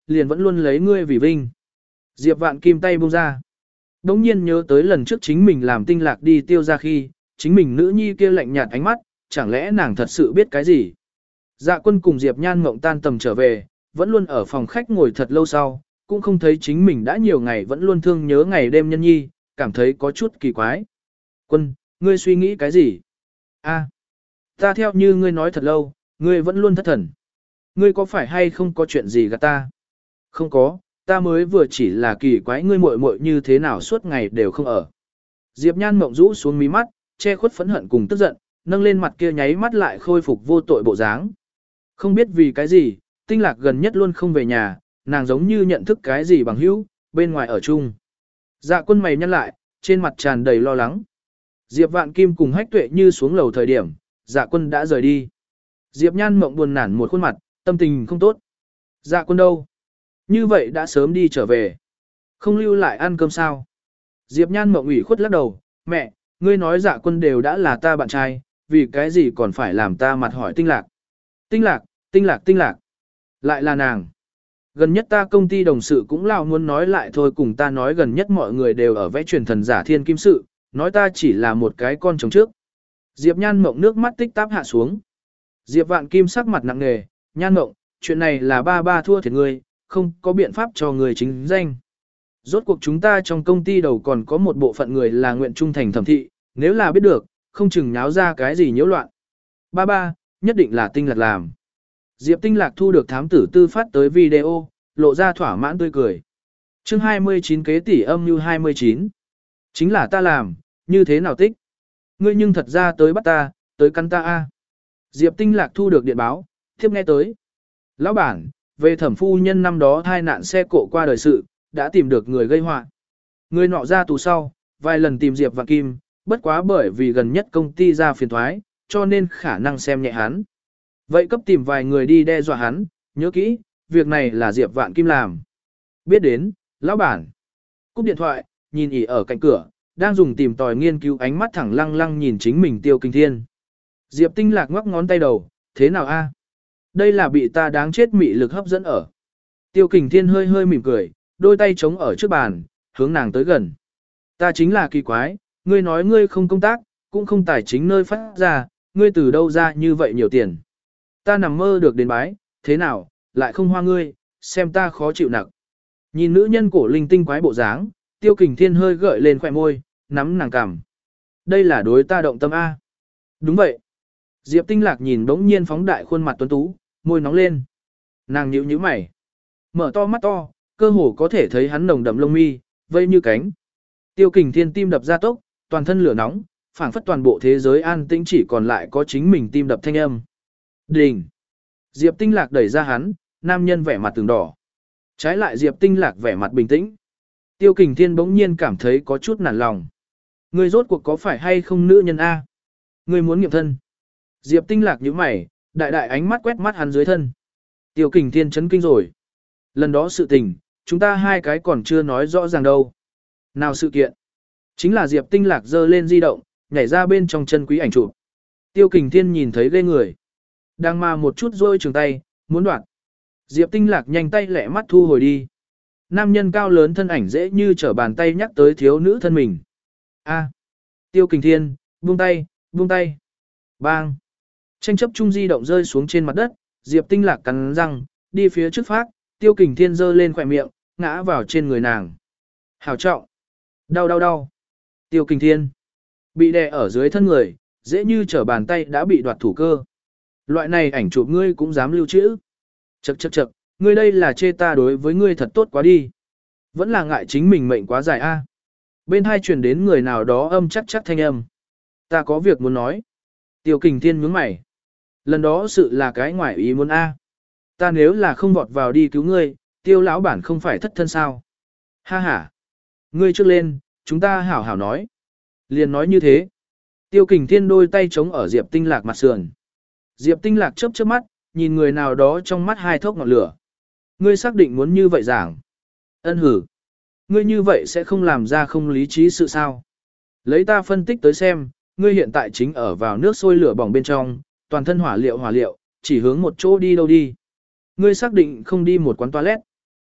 liền vẫn luôn lấy ngươi vì vinh. Diệp Vạn Kim tay buông ra. Đống nhiên nhớ tới lần trước chính mình làm tinh lạc đi tiêu ra khi, chính mình nữ nhi kia lạnh nhạt ánh mắt, chẳng lẽ nàng thật sự biết cái gì. Dạ Quân cùng Diệp Nhan Mộng tan tầm trở về, vẫn luôn ở phòng khách ngồi thật lâu sau, cũng không thấy chính mình đã nhiều ngày vẫn luôn thương nhớ ngày đêm nhân nhi, cảm thấy có chút kỳ quái. Quân, ngươi suy nghĩ cái gì? A, ta theo như ngươi nói thật lâu, ngươi vẫn luôn thất thần. Ngươi có phải hay không có chuyện gì gạt ta? Không có, ta mới vừa chỉ là kỳ quái ngươi muội muội như thế nào suốt ngày đều không ở. Diệp Nhan Mộng rũ xuống mí mắt, che khuất phẫn hận cùng tức giận, nâng lên mặt kia nháy mắt lại khôi phục vô tội bộ dáng. Không biết vì cái gì, Tinh Lạc gần nhất luôn không về nhà, nàng giống như nhận thức cái gì bằng hữu, bên ngoài ở chung. Dạ Quân mày nhăn lại, trên mặt tràn đầy lo lắng. Diệp Vạn Kim cùng Hách Tuệ Như xuống lầu thời điểm, Dạ Quân đã rời đi. Diệp Nhan Mộng buồn nản một khuôn mặt, tâm tình không tốt. Dạ Quân đâu? Như vậy đã sớm đi trở về. Không lưu lại ăn cơm sao? Diệp Nhan Mộng ủy khuất lắc đầu, mẹ, ngươi nói Dạ Quân đều đã là ta bạn trai, vì cái gì còn phải làm ta mặt hỏi Tinh Lạc? Tinh Lạc, Tinh Lạc, Tinh Lạc. Lại là nàng. Gần nhất ta công ty đồng sự cũng lao muốn nói lại thôi, cùng ta nói gần nhất mọi người đều ở vẽ truyền thần giả thiên kim sự, nói ta chỉ là một cái con chồng trước. Diệp Nhan Mộng nước mắt tích táp hạ xuống. Diệp Vạn Kim sắc mặt nặng nề, Nhan Mộng, chuyện này là ba ba thua thiệt ngươi, không có biện pháp cho người chính danh. Rốt cuộc chúng ta trong công ty đầu còn có một bộ phận người là nguyện trung thành thẩm thị, nếu là biết được, không chừng nháo ra cái gì nhiễu loạn. Ba ba, nhất định là Tinh Lạc làm. Diệp Tinh Lạc thu được thám tử tư phát tới video, lộ ra thỏa mãn tươi cười. Chương hai mươi chín kế tỷ âm như hai mươi chín. Chính là ta làm, như thế nào tích? Ngươi nhưng thật ra tới bắt ta, tới cắn ta a. Diệp Tinh Lạc thu được điện báo, tiếp nghe tới. Lão bản, về thẩm phu nhân năm đó thai nạn xe cộ qua đời sự, đã tìm được người gây họa. Người nọ ra tù sau, vài lần tìm Diệp Vạn Kim, bất quá bởi vì gần nhất công ty ra phiền thoái, cho nên khả năng xem nhẹ hắn. Vậy cấp tìm vài người đi đe dọa hắn, nhớ kỹ, việc này là Diệp Vạn Kim làm. Biết đến, lão bản. Cúp điện thoại, nhìn ỉ ở cạnh cửa, đang dùng tìm tòi nghiên cứu ánh mắt thẳng lăng lăng nhìn chính mình Tiêu Kình Thiên. Diệp Tinh Lạc ngoắc ngón tay đầu, thế nào a? Đây là bị ta đáng chết mị lực hấp dẫn ở. Tiêu Kình Thiên hơi hơi mỉm cười, đôi tay chống ở trước bàn, hướng nàng tới gần. Ta chính là kỳ quái, ngươi nói ngươi không công tác, cũng không tài chính nơi phát ra, ngươi từ đâu ra như vậy nhiều tiền. Ta nằm mơ được đến bái, thế nào, lại không hoa ngươi, xem ta khó chịu nặng. Nhìn nữ nhân cổ linh tinh quái bộ dáng, Tiêu Kình Thiên hơi gợi lên khỏe môi, nắm nàng cằm. Đây là đối ta động tâm A. Đúng vậy. Diệp Tinh Lạc nhìn bỗng nhiên phóng đại khuôn mặt tuấn tú, môi nóng lên. Nàng nhíu nhíu mày. Mở to mắt to, cơ hồ có thể thấy hắn nồng đậm lông mi, vây như cánh. Tiêu Kình Thiên tim đập ra tốc, toàn thân lửa nóng, phảng phất toàn bộ thế giới an tĩnh chỉ còn lại có chính mình tim đập thanh âm. Đình. Diệp Tinh Lạc đẩy ra hắn, nam nhân vẻ mặt từng đỏ. Trái lại Diệp Tinh Lạc vẻ mặt bình tĩnh. Tiêu Kình Thiên bỗng nhiên cảm thấy có chút nản lòng. Ngươi rốt cuộc có phải hay không nữ nhân A? Ngươi muốn nghiệm thân. Diệp Tinh Lạc nhíu mày, đại đại ánh mắt quét mắt hắn dưới thân. Tiêu Kình Thiên chấn kinh rồi. Lần đó sự tình, chúng ta hai cái còn chưa nói rõ ràng đâu. Nào sự kiện? Chính là Diệp Tinh Lạc giơ lên di động, nhảy ra bên trong chân quý ảnh chụp. Tiêu Kình Thiên nhìn thấy ghê người. Đang mà một chút rôi trường tay, muốn đoạt. Diệp Tinh Lạc nhanh tay lẹ mắt thu hồi đi. Nam nhân cao lớn thân ảnh dễ như trở bàn tay nhắc tới thiếu nữ thân mình. A. Tiêu Kình Thiên, buông tay, buông tay. Bang. Tranh chấp chung di động rơi xuống trên mặt đất, Diệp Tinh Lạc cắn răng, đi phía trước phát, Tiêu Kình Thiên giơ lên khỏe miệng, ngã vào trên người nàng. Hảo trọng. Đau đau đau. Tiêu Kình Thiên. Bị đè ở dưới thân người, dễ như trở bàn tay đã bị đoạt thủ cơ. Loại này ảnh chụp ngươi cũng dám lưu trữ. Chậc chậc chậc, ngươi đây là chê ta đối với ngươi thật tốt quá đi. Vẫn là ngại chính mình mệnh quá dài a. Bên hai truyền đến người nào đó âm chắc chắc thanh âm. Ta có việc muốn nói. Tiêu Kình Thiên nhướng mày. Lần đó sự là cái ngoại ý muốn a. Ta nếu là không vọt vào đi cứu ngươi, Tiêu lão bản không phải thất thân sao? Ha ha. Ngươi trước lên, chúng ta hảo hảo nói. Liền nói như thế. Tiêu Kình Thiên đôi tay chống ở Diệp Tinh Lạc mặt sườn. Diệp Tinh Lạc chớp chớp mắt, nhìn người nào đó trong mắt hai thốc ngọn lửa. Ngươi xác định muốn như vậy giảng. Ân hử. Ngươi như vậy sẽ không làm ra không lý trí sự sao. Lấy ta phân tích tới xem, ngươi hiện tại chính ở vào nước sôi lửa bỏng bên trong, toàn thân hỏa liệu hỏa liệu, chỉ hướng một chỗ đi đâu đi. Ngươi xác định không đi một quán toilet.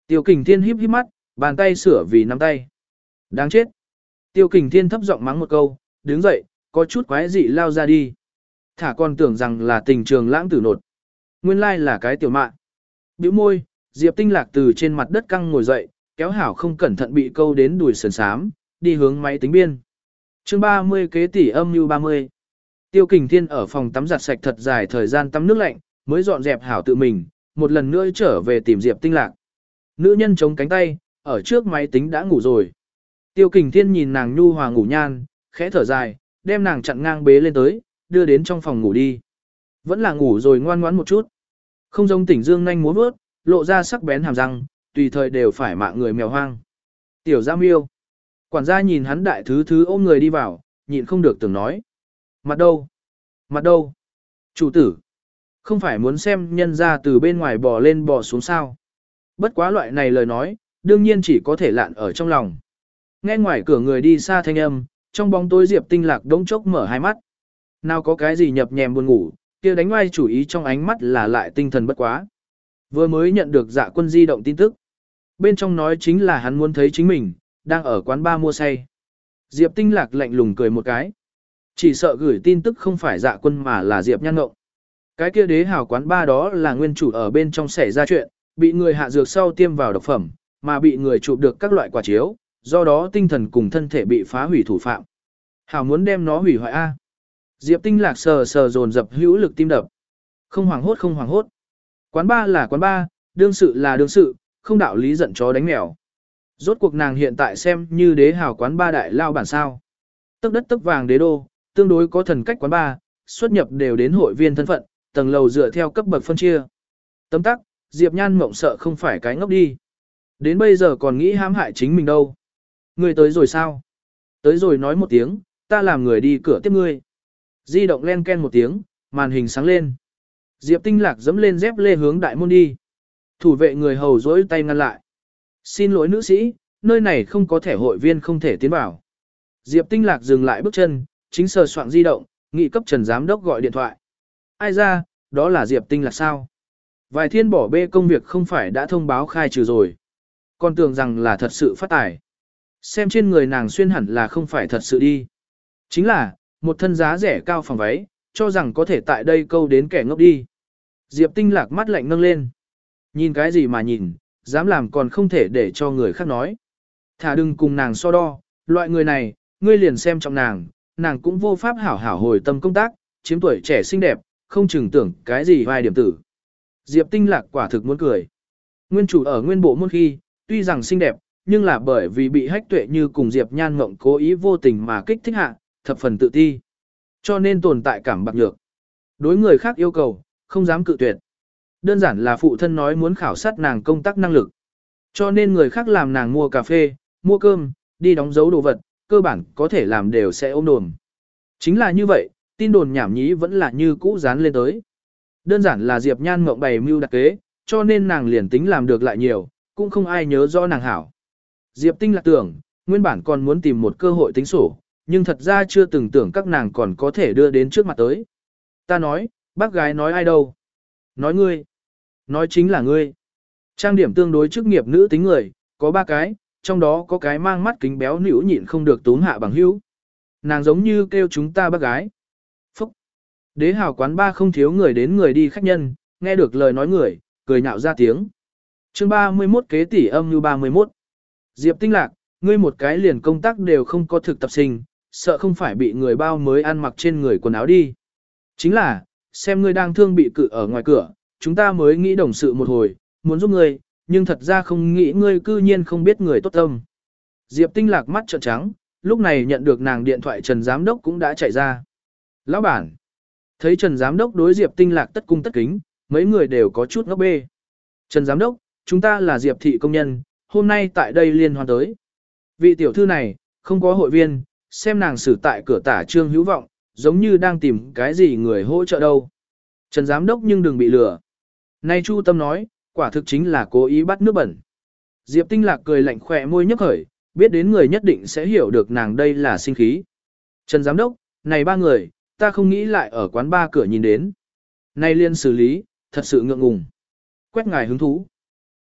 Tiêu Kình Thiên híp híp mắt, bàn tay sửa vì nắm tay. Đáng chết. Tiêu Kình Thiên thấp giọng mắng một câu, đứng dậy, có chút quái dị lao ra đi. Thả con tưởng rằng là tình trường lãng tử nột. Nguyên lai là cái tiểu mạ. Bĩu môi, Diệp Tinh Lạc từ trên mặt đất căng ngồi dậy, kéo hảo không cẩn thận bị câu đến đùi sườn sám, đi hướng máy tính biên. Chương ba mươi kế tỷ âm như ba mươi. Tiêu Kình Thiên ở phòng tắm giặt sạch thật dài thời gian tắm nước lạnh, mới dọn dẹp hảo tự mình, một lần nữa trở về tìm Diệp Tinh Lạc. Nữ nhân chống cánh tay, ở trước máy tính đã ngủ rồi. Tiêu Kình Thiên nhìn nàng nhu hòa ngủ nhan, khẽ thở dài, đem nàng chặn ngang bế lên tới, đưa đến trong phòng ngủ đi. Vẫn là ngủ rồi ngoan ngoãn một chút. Không giống Tỉnh Dương nhanh múa vớt, lộ ra sắc bén hàm răng, tùy thời đều phải mạng người mèo hoang. Tiểu Gia Miêu. Quản gia nhìn hắn đại thứ thứ ôm người đi vào, nhịn không được tưởng nói. Mặt đâu? Mặt đâu? Chủ tử. Không phải muốn xem nhân ra từ bên ngoài bò lên bò xuống sao. Bất quá loại này lời nói, đương nhiên chỉ có thể lạn ở trong lòng. Nghe ngoài cửa người đi xa thanh âm, trong bóng tối Diệp Tinh Lạc đống chốc mở hai mắt. Nào có cái gì nhập nhèm buồn ngủ, kia đánh ngoài chủ ý trong ánh mắt là lại tinh thần bất quá. Vừa mới nhận được Dạ Quân di động tin tức. Bên trong nói chính là hắn muốn thấy chính mình, đang ở quán bar mua say. Diệp Tinh Lạc lạnh lùng cười một cái. Chỉ sợ gửi tin tức không phải Dạ Quân mà là Diệp Nhan Ngộng. Cái kia đế hào quán bar đó là nguyên chủ ở bên trong xảy ra chuyện, bị người hạ dược sau tiêm vào độc phẩm, mà bị người chụp được các loại quả chiếu, do đó tinh thần cùng thân thể bị phá hủy thủ phạm. Hảo muốn đem nó hủy hoại A. Diệp Tinh Lạc sờ sờ dồn dập hữu lực tim đập. Không hoảng hốt không hoảng hốt. Quán ba là quán ba, đương sự là đương sự, không đạo lý giận chó đánh mèo. Rốt cuộc nàng hiện tại xem như đế hào quán ba đại lao bản sao. Tức đất tức vàng đế đô, tương đối có thần cách quán ba, xuất nhập đều đến hội viên thân phận, tầng lầu dựa theo cấp bậc phân chia. Tấm tắc, Diệp Nhan Mộng sợ không phải cái ngốc đi. Đến bây giờ còn nghĩ hãm hại chính mình đâu. Ngươi tới rồi sao? Tới rồi nói một tiếng, ta làm người đi cửa tiếp ngươi. Di động len ken một tiếng, màn hình sáng lên. Diệp Tinh Lạc dẫm lên dép lê hướng đại môn đi. Thủ vệ người hầu dỗi tay ngăn lại. Xin lỗi nữ sĩ, nơi này không có thẻ hội viên không thể tiến vào. Diệp Tinh Lạc dừng lại bước chân, chính sờ soạn di động, nghị cấp Trần Giám Đốc gọi điện thoại. Ai ra, đó là Diệp Tinh Lạc sao? Vài thiên bỏ bê công việc không phải đã thông báo khai trừ rồi. Còn tưởng rằng là thật sự phát tài. Xem trên người nàng xuyên hẳn là không phải thật sự đi. Chính là, một thân giá rẻ cao phòng váy, cho rằng có thể tại đây câu đến kẻ ngốc đi. Diệp Tinh Lạc mắt lạnh nâng lên. Nhìn cái gì mà nhìn, dám làm còn không thể để cho người khác nói. Thả đừng cùng nàng so đo, loại người này, ngươi liền xem trọng nàng, nàng cũng vô pháp hảo hảo hồi tâm công tác, chiếm tuổi trẻ xinh đẹp, không chừng tưởng cái gì vai điểm tử. Diệp Tinh Lạc quả thực muốn cười. Nguyên chủ ở nguyên bộ môn khi, tuy rằng xinh đẹp, nhưng là bởi vì bị hách tuệ như cùng Diệp Nhan Ngộng cố ý vô tình mà kích thích hạ, thập phần tự ti. Cho nên tồn tại cảm bạc nhược. Đối người khác yêu cầu, không dám cự tuyệt. Đơn giản là phụ thân nói muốn khảo sát nàng công tác năng lực. Cho nên người khác làm nàng mua cà phê, mua cơm, đi đóng dấu đồ vật, cơ bản có thể làm đều sẽ ôm đồn. Chính là như vậy, tin đồn nhảm nhí vẫn là như cũ dán lên tới. Đơn giản là Diệp Nhan Ngộng bày mưu đặc kế, cho nên nàng liền tính làm được lại nhiều, cũng không ai nhớ rõ nàng hảo. Diệp Tinh Lạc tưởng, nguyên bản còn muốn tìm một cơ hội tính sổ, nhưng thật ra chưa từng tưởng các nàng còn có thể đưa đến trước mặt tới. Ta nói, bác gái nói ai đâu? Nói ngươi. Nói chính là ngươi. Trang điểm tương đối chức nghiệp nữ tính người, có ba cái, trong đó có cái mang mắt kính béo nữu nhịn không được túm hạ bằng hữu. Nàng giống như kêu chúng ta bác gái. Phúc. Đế hào quán ba không thiếu người đến người đi khách nhân, nghe được lời nói người, cười nhạo ra tiếng. Chương ba mươi mốt kế tỷ âm như ba mươi mốt. Diệp Tinh Lạc, ngươi một cái liền công tác đều không có thực tập sinh, sợ không phải bị người bao mới ăn mặc trên người quần áo đi. Chính là, xem ngươi đang thương bị cự ở ngoài cửa, chúng ta mới nghĩ đồng sự một hồi, muốn giúp ngươi, nhưng thật ra không nghĩ ngươi cư nhiên không biết người tốt tâm. Diệp Tinh Lạc mắt trợn trắng, lúc này nhận được nàng điện thoại Trần Giám Đốc cũng đã chạy ra. Lão bản, thấy Trần Giám Đốc đối Diệp Tinh Lạc tất cung tất kính, mấy người đều có chút ngốc bê. Trần Giám Đốc, chúng ta là Diệp thị công nhân, hôm nay tại đây liên hoan tới. Vị tiểu thư này, không có hội viên, xem nàng xử tại cửa tả trương hữu vọng, giống như đang tìm cái gì người hỗ trợ đâu. Trần Giám Đốc nhưng đừng bị lừa. Nay Chu Tâm nói, quả thực chính là cố ý bắt nước bẩn. Diệp Tinh Lạc cười lạnh khỏe môi nhếch khởi, biết đến người nhất định sẽ hiểu được nàng đây là sinh khí. Trần Giám Đốc, này ba người, ta không nghĩ lại ở quán ba cửa nhìn đến. Nay liên xử lý, thật sự ngượng ngùng. Quét ngài hứng thú.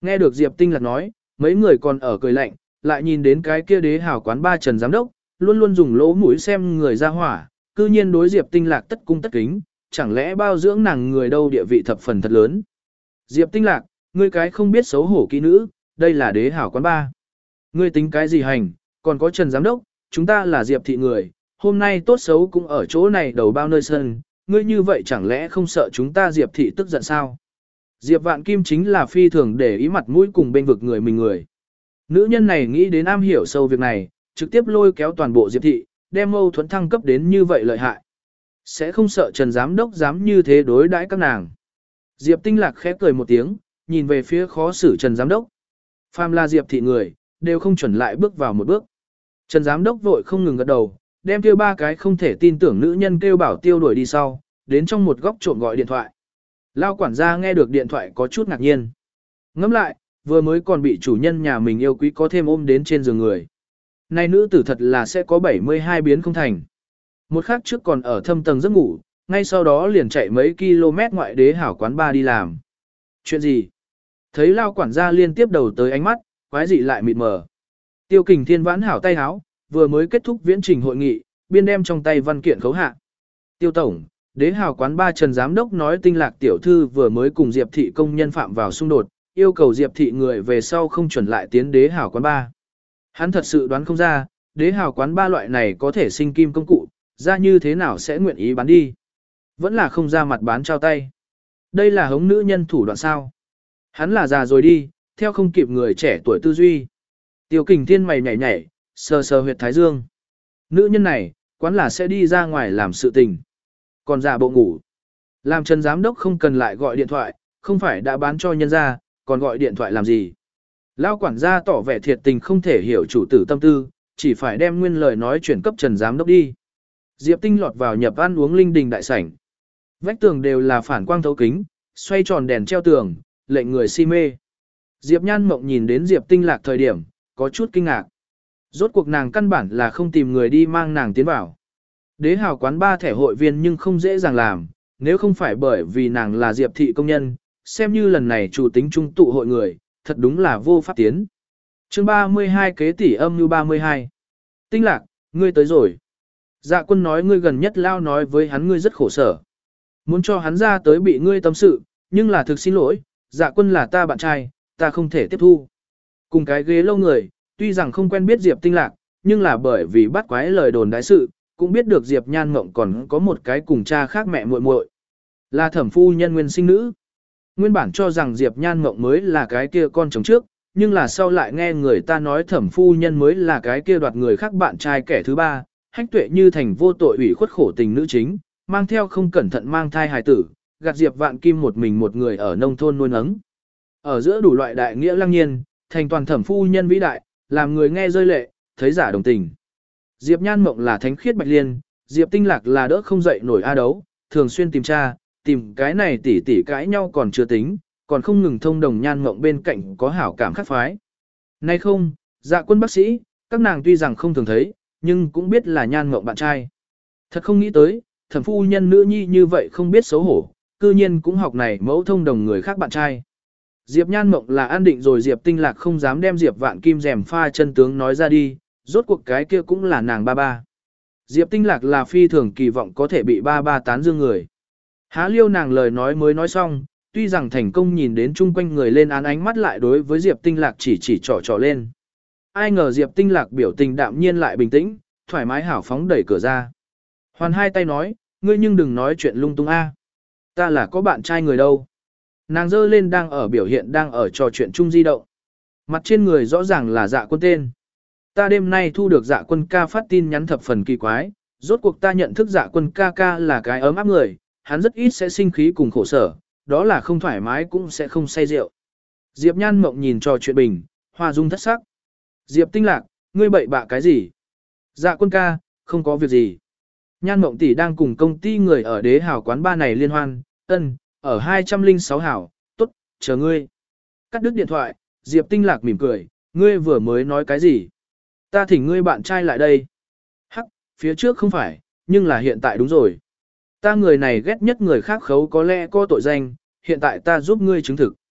Nghe được Diệp Tinh Lạc nói, mấy người còn ở cười lạnh, lại nhìn đến cái kia đế hào quán ba Trần giám đốc, luôn luôn dùng lỗ mũi xem người ra hỏa, cư nhiên đối Diệp Tinh Lạc tất cung tất kính, chẳng lẽ bao dưỡng nàng người đâu địa vị thập phần thật lớn. Diệp Tinh Lạc, ngươi cái không biết xấu hổ kỹ nữ, đây là đế hào quán ba. Ngươi tính cái gì hành, còn có Trần giám đốc, chúng ta là Diệp thị người, hôm nay tốt xấu cũng ở chỗ này đầu bao nơi sân, ngươi như vậy chẳng lẽ không sợ chúng ta Diệp thị tức giận sao? Diệp Vạn Kim chính là phi thường để ý mặt mũi cùng bên vực người mình người. Nữ nhân này nghĩ đến am hiểu sâu việc này, trực tiếp lôi kéo toàn bộ Diệp thị, đem mâu thuẫn thăng cấp đến như vậy lợi hại. Sẽ không sợ Trần giám đốc dám như thế đối đãi các nàng. Diệp Tinh Lạc khẽ cười một tiếng, nhìn về phía khó xử Trần giám đốc. Phàm là Diệp thị người, đều không chuẩn lại bước vào một bước. Trần giám đốc vội không ngừng gật đầu, đem kêu ba cái không thể tin tưởng nữ nhân kêu bảo tiêu đuổi đi sau, đến trong một góc trộm gọi điện thoại. Lao quản gia nghe được điện thoại có chút ngạc nhiên. Ngẫm lại, vừa mới còn bị chủ nhân nhà mình yêu quý có thêm ôm đến trên giường người. Này nữ tử thật là sẽ có bảy mươi hai biến không thành. Một khắc trước còn ở thâm tầng giấc ngủ, ngay sau đó liền chạy mấy km ngoại đế hảo quán ba đi làm. Chuyện gì? Thấy Lao quản gia liên tiếp đầu tới ánh mắt, quái dị lại mịt mờ. Tiêu Kình Thiên vãn hảo tay háo, vừa mới kết thúc viễn trình hội nghị, biên đem trong tay văn kiện khấu hạ. Tiêu tổng, đế hào quán ba Trần giám đốc nói Tinh Lạc tiểu thư vừa mới cùng Diệp thị công nhân phạm vào xung đột, yêu cầu Diệp thị người về sau không chuẩn lại tiến đế hào quán ba. Hắn thật sự đoán không ra, đế hào quán ba loại này có thể sinh kim công cụ, ra như thế nào sẽ nguyện ý bán đi. Vẫn là không ra mặt bán trao tay. Đây là hống nữ nhân thủ đoạn sao. Hắn là già rồi đi, theo không kịp người trẻ tuổi tư duy. Tiêu Kình Thiên mày nhảy nhảy, sờ sờ huyệt thái dương. Nữ nhân này, quán là sẽ đi ra ngoài làm sự tình. Còn giả bộ ngủ. Làm Trần giám đốc không cần lại gọi điện thoại, không phải đã bán cho nhân ra, còn gọi điện thoại làm gì. Lao quản gia tỏ vẻ thiệt tình không thể hiểu chủ tử tâm tư, chỉ phải đem nguyên lời nói chuyển cấp Trần giám đốc đi. Diệp Tinh lọt vào nhập ăn uống linh đình đại sảnh. Vách tường đều là phản quang thấu kính, xoay tròn đèn treo tường, lệnh người si mê. Diệp Nhan Mộng nhìn đến Diệp Tinh Lạc thời điểm, có chút kinh ngạc. Rốt cuộc nàng căn bản là không tìm người đi mang nàng tiến vào. Đế hào quán ba thẻ hội viên nhưng không dễ dàng làm, nếu không phải bởi vì nàng là Diệp thị công nhân, xem như lần này chủ tính trung tụ hội người, thật đúng là vô pháp tiến. Chương ba mươi hai kế tỷ âm như ba mươi hai. Tinh Lạc, ngươi tới rồi. Dạ Quân nói ngươi gần nhất lao nói với hắn ngươi rất khổ sở. Muốn cho hắn ra tới bị ngươi tâm sự, nhưng là thực xin lỗi, Dạ Quân là ta bạn trai, ta không thể tiếp thu. Cùng cái ghế lâu người, tuy rằng không quen biết Diệp Tinh Lạc, nhưng là bởi vì bắt quái lời đồn đại sự, cũng biết được Diệp Nhan Mộng còn có một cái cùng cha khác mẹ muội muội, là thẩm phu nhân nguyên sinh nữ. Nguyên bản cho rằng Diệp Nhan Mộng mới là cái kia con chồng trước, nhưng là sau lại nghe người ta nói thẩm phu nhân mới là cái kia đoạt người khác bạn trai kẻ thứ ba, hách tuệ như thành vô tội ủy khuất khổ tình nữ chính, mang theo không cẩn thận mang thai hài tử, gạt Diệp Vạn Kim một mình một người ở nông thôn nuôi nấng. Ở giữa đủ loại đại nghĩa lăng nhiên, thành toàn thẩm phu nhân vĩ đại, làm người nghe rơi lệ, thấy giả đồng tình. Diệp Nhan Mộng là thánh khiết bạch liên, Diệp Tinh Lạc là đỡ không dậy nổi a đấu, thường xuyên tìm tra, tìm cái này tỉ tỉ cãi nhau còn chưa tính, còn không ngừng thông đồng Nhan Mộng bên cạnh có hảo cảm khác phái. Nay không, Dạ Quân bác sĩ, các nàng tuy rằng không thường thấy, nhưng cũng biết là Nhan Mộng bạn trai. Thật không nghĩ tới, thẩm phu nhân nữ nhi như vậy không biết xấu hổ, cư nhiên cũng học này mẫu thông đồng người khác bạn trai. Diệp Nhan Mộng là an định rồi Diệp Tinh Lạc không dám đem Diệp Vạn Kim rèm pha chân tướng nói ra đi, rốt cuộc cái kia cũng là nàng ba ba. Diệp Tinh Lạc là phi thường kỳ vọng có thể bị ba ba tán dương người. Há liêu nàng lời nói mới nói xong, tuy rằng thành công nhìn đến chung quanh người lên án ánh mắt lại đối với Diệp Tinh Lạc chỉ chỉ trỏ trỏ lên. Ai ngờ Diệp Tinh Lạc biểu tình đạm nhiên lại bình tĩnh, thoải mái hảo phóng đẩy cửa ra. Hoàn hai tay nói, ngươi nhưng đừng nói chuyện lung tung a. Ta là có bạn trai người đâu. Nàng dơ lên đang ở biểu hiện đang ở trò chuyện chung di động. Mặt trên người rõ ràng là Dạ Quân tên. Ta đêm nay thu được Dạ Quân ca phát tin nhắn thập phần kỳ quái, rốt cuộc ta nhận thức Dạ Quân ca ca là cái ấm áp người, hắn rất ít sẽ sinh khí cùng khổ sở, đó là không thoải mái cũng sẽ không say rượu. Diệp Nhan Mộng nhìn trò chuyện bình, hoa dung thất sắc. Diệp Tinh Lạc, ngươi bậy bạ cái gì? Dạ Quân ca, không có việc gì. Nhan Mộng tỷ đang cùng công ty người ở đế hào quán ba này liên hoan, ân, ở hai trăm lẻ sáu hảo, tốt, chờ ngươi. Cắt đứt điện thoại, Diệp Tinh Lạc mỉm cười, ngươi vừa mới nói cái gì? Ta thỉnh ngươi bạn trai lại đây. Hắc, phía trước không phải, nhưng là hiện tại đúng rồi. Ta người này ghét nhất người khác khấu có lẽ có tội danh, hiện tại ta giúp ngươi chứng thực.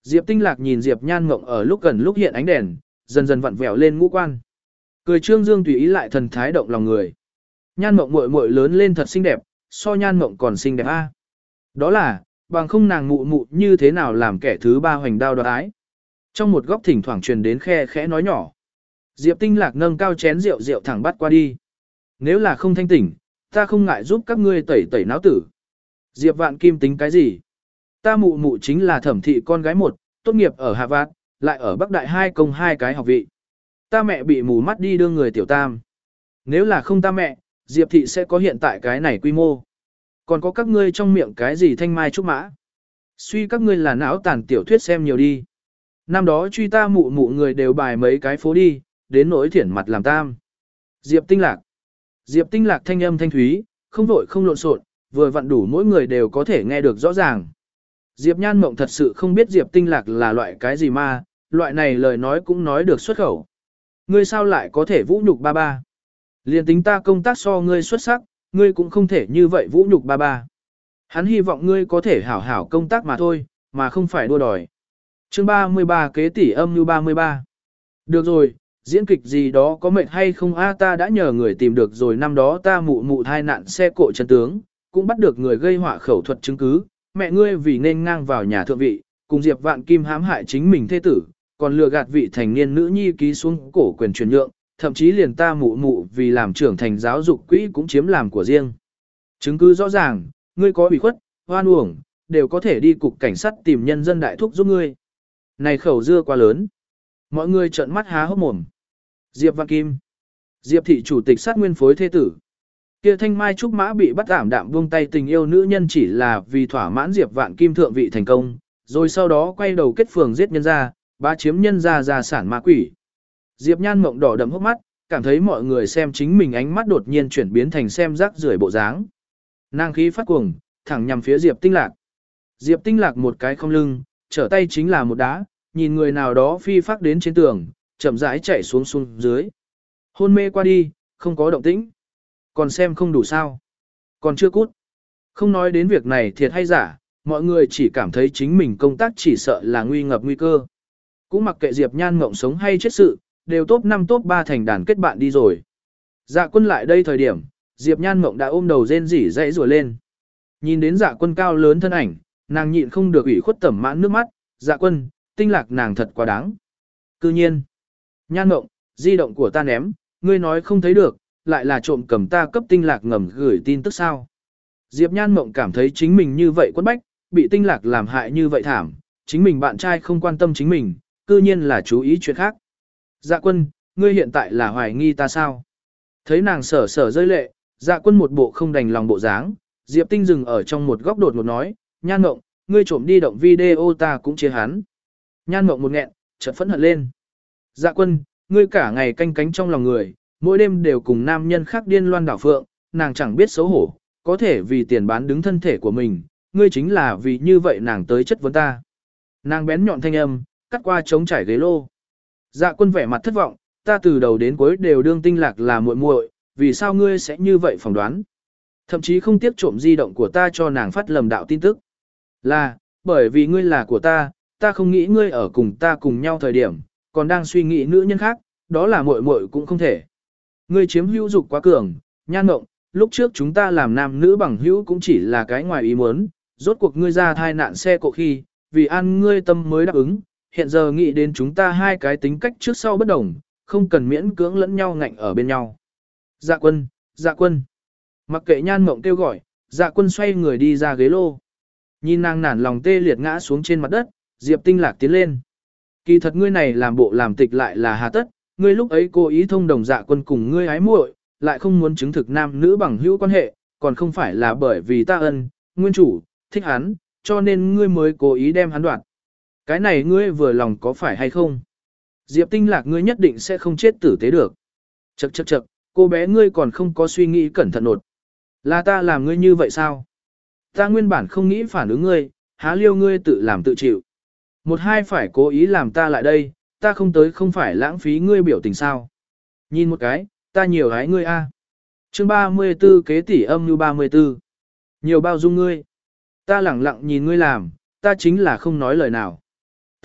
Diệp Tinh Lạc nhìn Diệp Nhan Mộng ở lúc gần lúc hiện ánh đèn, dần dần vặn vẹo lên ngũ quan. Cười trương dương tùy ý lại thần thái động lòng người. Nhan Mộng muội muội lớn lên thật xinh đẹp, so Nhan Mộng còn xinh đẹp a. Đó là, bằng không nàng mụ mụ như thế nào làm kẻ thứ ba hoành đao đoạt ái. Trong một góc thỉnh thoảng truyền đến khe khẽ nói nhỏ. Diệp Tinh Lạc nâng cao chén rượu rượu thẳng bắt qua đi. Nếu là không thanh tỉnh, ta không ngại giúp các ngươi tẩy tẩy não tử. Diệp Vạn Kim tính cái gì? Ta mụ mụ chính là thẩm thị con gái một, tốt nghiệp ở Hạ Vạt, lại ở Bắc Đại hai công hai cái học vị. Ta mẹ bị mù mắt đi đưa người tiểu tam. Nếu là không ta mẹ, Diệp thị sẽ có hiện tại cái này quy mô. Còn có các ngươi trong miệng cái gì thanh mai trúc mã. Suy các ngươi là não tàn tiểu thuyết xem nhiều đi. Năm đó truy ta mụ mụ người đều bài mấy cái phố đi, đến nỗi thiển mặt làm tam. Diệp Tinh Lạc. Diệp Tinh Lạc thanh âm thanh thúy, không vội không lộn xộn, vừa vặn đủ mỗi người đều có thể nghe được rõ ràng. Diệp Nhan Mộng thật sự không biết Diệp Tinh Lạc là loại cái gì mà, loại này lời nói cũng nói được xuất khẩu. Ngươi sao lại có thể vũ nhục ba ba? Liên tính ta công tác so ngươi xuất sắc, ngươi cũng không thể như vậy vũ nhục ba ba. Hắn hy vọng ngươi có thể hảo hảo công tác mà thôi, mà không phải đua đòi. Chương ba mươi ba kế tỷ âm như ba mươi ba. Được rồi, diễn kịch gì đó có mệt hay không a, ta đã nhờ người tìm được rồi, năm đó ta mụ mụ thai nạn xe cộ chân tướng, cũng bắt được người gây họa khẩu thuật chứng cứ, mẹ ngươi vì nên ngang vào nhà thượng vị, cùng Diệp Vạn Kim hãm hại chính mình thế tử, còn lừa gạt vị thành niên nữ nhi ký xuống cổ quyền chuyển nhượng, thậm chí liền ta mụ mụ vì làm trưởng thành giáo dục quỹ cũng chiếm làm của riêng. Chứng cứ rõ ràng, ngươi có bị khuất, hoan uổng, đều có thể đi cục cảnh sát tìm nhân dân đại thúc giúp ngươi. Này khẩu dưa quá lớn. Mọi người trợn mắt há hốc mồm. Diệp Vạn Kim. Diệp thị chủ tịch sát nguyên phối thế tử. Kia thanh mai trúc mã bị bắt ảm đạm buông tay tình yêu nữ nhân chỉ là vì thỏa mãn Diệp Vạn Kim thượng vị thành công, rồi sau đó quay đầu kết phường giết nhân gia, bá chiếm nhân gia gia sản ma quỷ. Diệp Nhan Mộng đỏ đậm hốc mắt, cảm thấy mọi người xem chính mình ánh mắt đột nhiên chuyển biến thành xem rác rưởi bộ dáng. Nàng khí phát cuồng, thẳng nhằm phía Diệp Tinh Lạc. Diệp Tinh Lạc một cái không lưng, trở tay chính là một đá, nhìn người nào đó phi phát đến trên tường, chậm rãi chạy xuống xuống dưới. Hôn mê qua đi, không có động tĩnh. Còn xem không đủ sao. Còn chưa cút. Không nói đến việc này thiệt hay giả, mọi người chỉ cảm thấy chính mình công tác chỉ sợ là nguy ngập nguy cơ. Cũng mặc kệ Diệp Nhan Mộng sống hay chết sự, đều top năm top ba thành đàn kết bạn đi rồi. Dạ Quân lại đây thời điểm, Diệp Nhan Mộng đã ôm đầu rên rỉ dãy rùa lên. Nhìn đến Dạ Quân cao lớn thân ảnh, nàng nhịn không được ủy khuất tẩm mãn nước mắt, Dạ Quân, Tinh Lạc nàng thật quá đáng. Cư nhiên, Nhan Mộng, di động của ta ném, ngươi nói không thấy được, lại là trộm cầm ta cấp Tinh Lạc ngầm gửi tin tức sao. Diệp Nhan Mộng cảm thấy chính mình như vậy quất bách, bị Tinh Lạc làm hại như vậy thảm, chính mình bạn trai không quan tâm chính mình, cư nhiên là chú ý chuyện khác. Dạ Quân, ngươi hiện tại là hoài nghi ta sao? Thấy nàng sở sở rơi lệ, Dạ Quân một bộ không đành lòng bộ dáng, Diệp Tinh dừng ở trong một góc đột ngột nói, Nhan Mộng, ngươi trộm đi động video ta cũng chia hắn. Nhan Mộng một nghẹn, chợt phẫn hận lên. Dạ Quân, ngươi cả ngày canh cánh trong lòng người, mỗi đêm đều cùng nam nhân khác điên loan đảo phượng, nàng chẳng biết xấu hổ, có thể vì tiền bán đứng thân thể của mình, ngươi chính là vì như vậy nàng tới chất vấn ta. Nàng bén nhọn thanh âm, cắt qua trống trải ghế lô. Dạ Quân vẻ mặt thất vọng, ta từ đầu đến cuối đều đương Tinh Lạc là muội muội, vì sao ngươi sẽ như vậy phỏng đoán? Thậm chí không tiếc trộm di động của ta cho nàng phát lầm đạo tin tức. Là, bởi vì ngươi là của ta, ta không nghĩ ngươi ở cùng ta cùng nhau thời điểm, còn đang suy nghĩ nữ nhân khác, đó là muội muội cũng không thể. Ngươi chiếm hữu dục quá cường, Nhan Mộng, lúc trước chúng ta làm nam nữ bằng hữu cũng chỉ là cái ngoài ý muốn, rốt cuộc ngươi ra thai nạn xe cộ khi, vì an ngươi tâm mới đáp ứng, hiện giờ nghĩ đến chúng ta hai cái tính cách trước sau bất đồng, không cần miễn cưỡng lẫn nhau ngạnh ở bên nhau. Dạ Quân, Dạ Quân. Mặc kệ Nhan Mộng kêu gọi, Dạ Quân xoay người đi ra ghế lô. Nhìn nàng nản lòng tê liệt ngã xuống trên mặt đất, Diệp Tinh Lạc tiến lên. Kỳ thật ngươi này làm bộ làm tịch lại là hà tất, ngươi lúc ấy cố ý thông đồng Dạ Quân cùng ngươi ái muội, lại không muốn chứng thực nam nữ bằng hữu quan hệ, còn không phải là bởi vì ta ân, nguyên chủ, thích hắn, cho nên ngươi mới cố ý đem hắn đoạt. Cái này ngươi vừa lòng có phải hay không? Diệp Tinh Lạc ngươi nhất định sẽ không chết tử tế được. Chậc chậc chậc, cô bé ngươi còn không có suy nghĩ cẩn thận nột. Là ta làm ngươi như vậy sao? Ta nguyên bản không nghĩ phản ứng ngươi, há liêu ngươi tự làm tự chịu. Một hai phải cố ý làm ta lại đây, ta không tới không phải lãng phí ngươi biểu tình sao. Nhìn một cái, ta nhiều hái ngươi a. Chương ba mươi tư kế tỷ âm như ba mươi tư. Nhiều bao dung ngươi. Ta lẳng lặng nhìn ngươi làm, ta chính là không nói lời nào.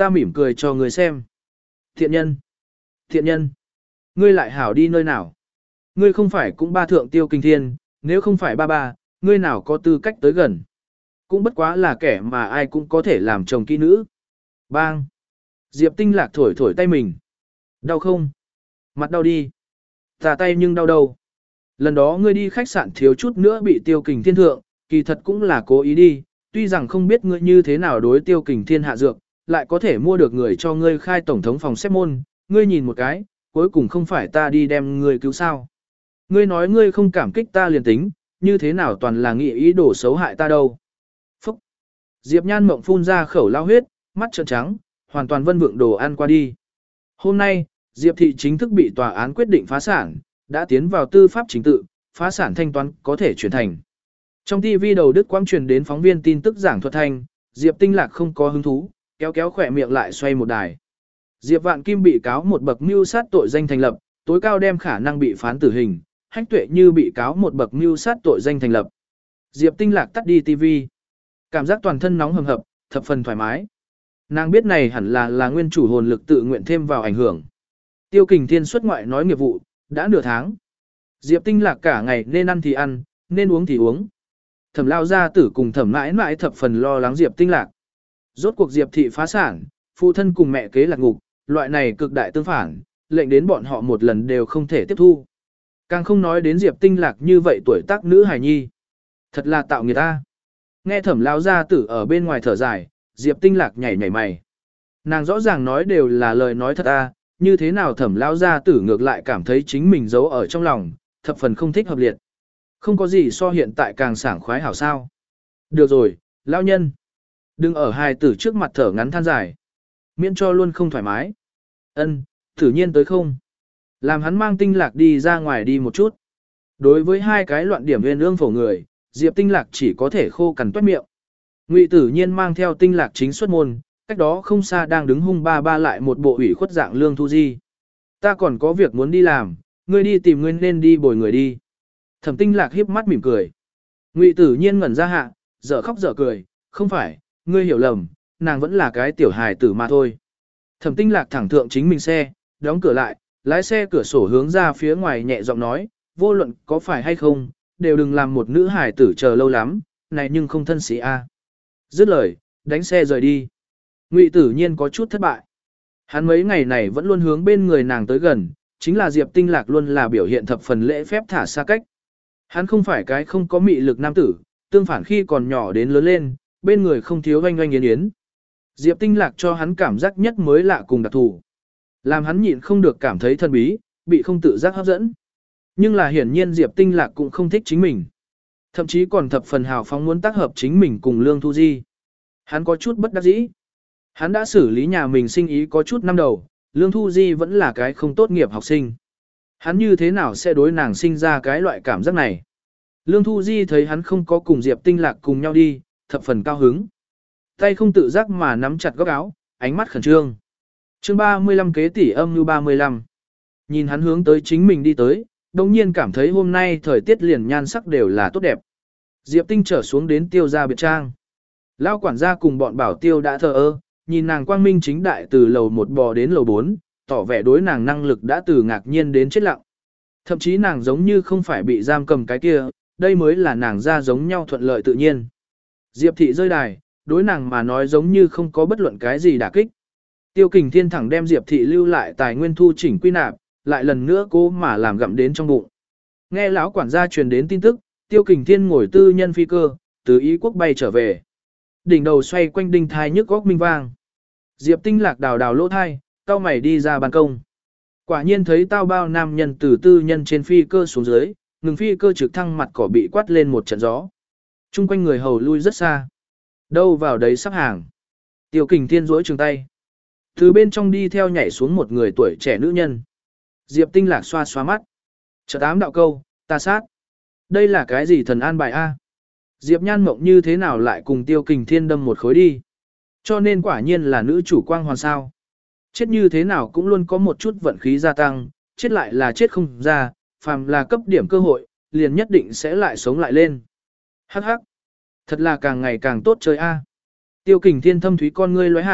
ta mỉm cười cho ngươi xem. Thiện nhân, thiện nhân, ngươi lại hảo đi nơi nào? Ngươi không phải cũng ba thượng Tiêu Kình Thiên, nếu không phải ba ba, ngươi nào có tư cách tới gần? Cũng bất quá là kẻ mà ai cũng có thể làm chồng kỹ nữ. Bang! Diệp Tinh Lạc thổi thổi tay mình. Đau không? Mặt đau đi. Tà tay nhưng đau đâu. Lần đó ngươi đi khách sạn thiếu chút nữa bị Tiêu Kình Thiên thượng, kỳ thật cũng là cố ý đi, tuy rằng không biết ngươi như thế nào đối Tiêu Kình Thiên hạ dược, lại có thể mua được người cho ngươi khai tổng thống phòng xếp môn, ngươi nhìn một cái, cuối cùng không phải ta đi đem ngươi cứu sao. Ngươi nói ngươi không cảm kích ta liền tính, như thế nào toàn là nghĩ ý đồ xấu hại ta đâu. Phúc! Diệp Nhan mộng phun ra khẩu lao huyết, mắt trợn trắng, hoàn toàn vân vượng đồ ăn qua đi. Hôm nay, Diệp thị chính thức bị tòa án quyết định phá sản, đã tiến vào tư pháp chính tự, phá sản thanh toán có thể chuyển thành. Trong ti vi đầu Đức quang truyền đến phóng viên tin tức giảng thuật thanh, Diệp Tinh Lạc không có hứng thú, kéo kéo khỏe miệng lại xoay một đài. Diệp Vạn Kim bị cáo một bậc mưu sát tội danh thành lập, tối cao đem khả năng bị phán tử hình, Hách Tuệ Như bị cáo một bậc mưu sát tội danh thành lập. Diệp Tinh Lạc tắt đi tivi, cảm giác toàn thân nóng hầm hập, thập phần thoải mái. Nàng biết này hẳn là là nguyên chủ hồn lực tự nguyện thêm vào ảnh hưởng. Tiêu Kình Thiên xuất ngoại nói nghiệp vụ, đã nửa tháng. Diệp Tinh Lạc cả ngày nên ăn thì ăn, nên uống thì uống. Thẩm lao gia tử cùng thẩm mãi mãi thập phần lo lắng Diệp Tinh Lạc. Rốt cuộc Diệp thị phá sản, phụ thân cùng mẹ kế lạc ngục, loại này cực đại tương phản, lệnh đến bọn họ một lần đều không thể tiếp thu. Càng không nói đến Diệp Tinh Lạc như vậy tuổi tác nữ hài nhi. Thật là tạo người ta. Nghe thẩm lao gia tử ở bên ngoài thở dài, Diệp Tinh Lạc nhảy nhảy mày. Nàng rõ ràng nói đều là lời nói thật a, như thế nào thẩm lao gia tử ngược lại cảm thấy chính mình giấu ở trong lòng, thập phần không thích hợp liệt. Không có gì so hiện tại càng sảng khoái hảo sao. Được rồi, lão nhân. Đừng ở hài tử trước mặt thở ngắn than dài. Miễn cho luôn không thoải mái. Ân, tự nhiên tới không. Làm hắn mang Tinh Lạc đi ra ngoài đi một chút. Đối với hai cái loạn điểm nguyên ương phổ người, Diệp Tinh Lạc chỉ có thể khô cằn toét miệng. Ngụy Tử Nhiên mang theo Tinh Lạc chính xuất môn, cách đó không xa đang đứng hung ba ba lại một bộ ủy khuất dạng Lương Thu Di. Ta còn có việc muốn đi làm, ngươi đi tìm ngươi nên đi bồi người đi. Thẩm Tinh Lạc híp mắt mỉm cười. Ngụy Tử Nhiên ngẩn ra hạ, dở khóc dở cười, không phải, ngươi hiểu lầm, nàng vẫn là cái tiểu hài tử mà thôi. Thẩm Tinh Lạc thẳng thượng chính mình xe, đóng cửa lại, lái xe cửa sổ hướng ra phía ngoài nhẹ giọng nói, vô luận có phải hay không, đều đừng làm một nữ hài tử chờ lâu lắm, này nhưng không thân sĩ a. Dứt lời, đánh xe rời đi. Ngụy Tử Nhiên có chút thất bại. Hắn mấy ngày này vẫn luôn hướng bên người nàng tới gần, chính là Diệp Tinh Lạc luôn là biểu hiện thập phần lễ phép thả xa cách. Hắn không phải cái không có mị lực nam tử, tương phản khi còn nhỏ đến lớn lên, bên người không thiếu oanh oanh yến yến. Diệp Tinh Lạc cho hắn cảm giác nhất mới lạ cùng đặc thù. Làm hắn nhịn không được cảm thấy thân bí, bị không tự giác hấp dẫn. Nhưng là hiển nhiên Diệp Tinh Lạc cũng không thích chính mình. Thậm chí còn thập phần hào phóng muốn tác hợp chính mình cùng Lương Thu Di. Hắn có chút bất đắc dĩ. Hắn đã xử lý nhà mình sinh ý có chút năm đầu, Lương Thu Di vẫn là cái không tốt nghiệp học sinh. Hắn như thế nào sẽ đối nàng sinh ra cái loại cảm giác này? Lương Thu Di thấy hắn không có cùng Diệp Tinh Lạc cùng nhau đi, thập phần cao hứng. Tay không tự giác mà nắm chặt góc áo, ánh mắt khẩn trương. Chương ba mươi lăm kế tỷ âm như ba mươi lăm. Nhìn hắn hướng tới chính mình đi tới, đồng nhiên cảm thấy hôm nay thời tiết liền nhan sắc đều là tốt đẹp. Diệp Tinh trở xuống đến Tiêu gia biệt trang. Lao quản gia cùng bọn bảo Tiêu đã thờ ơ, nhìn nàng quang minh chính đại từ lầu một bò đến lầu bốn, tỏ vẻ đối nàng năng lực đã từ ngạc nhiên đến chết lặng. Thậm chí nàng giống như không phải bị giam cầm cái kia, đây mới là nàng ra giống nhau thuận lợi tự nhiên. Diệp thị rơi đài, đối nàng mà nói giống như không có bất luận cái gì đả kích. Tiêu Kình Thiên thẳng đem Diệp thị lưu lại tài nguyên thu chỉnh quy nạp, lại lần nữa cố mà làm gặm đến trong bụng. Nghe lão quản gia truyền đến tin tức, Tiêu Kình Thiên ngồi tư nhân phi cơ, từ Ý quốc bay trở về. Đỉnh đầu xoay quanh đinh thai nhức góc minh vang. Diệp Tinh Lạc đào đào lỗ thai, cao mày đi ra ban công. Quả nhiên thấy tao bao nam nhân từ tư nhân trên phi cơ xuống dưới, ngừng phi cơ trực thăng mặt cỏ bị quát lên một trận gió. Trung quanh người hầu lui rất xa. Đâu vào đấy sắp hàng. Tiêu Kình Thiên duỗi trường tay. Từ bên trong đi theo nhảy xuống một người tuổi trẻ nữ nhân. Diệp Tinh Lạc xoa xoa mắt. Chợt ám đạo câu, ta sát. Đây là cái gì thần an bài a? Diệp Nhan mộng như thế nào lại cùng Tiêu Kình Thiên đâm một khối đi? Cho nên quả nhiên là nữ chủ quang hoàn sao. Chết như thế nào cũng luôn có một chút vận khí gia tăng, chết lại là chết không ra, phàm là cấp điểm cơ hội, liền nhất định sẽ lại sống lại lên. Hắc hắc. Thật là càng ngày càng tốt chơi a. Tiêu Kình Thiên thâm thúy con ngươi lóe hạ,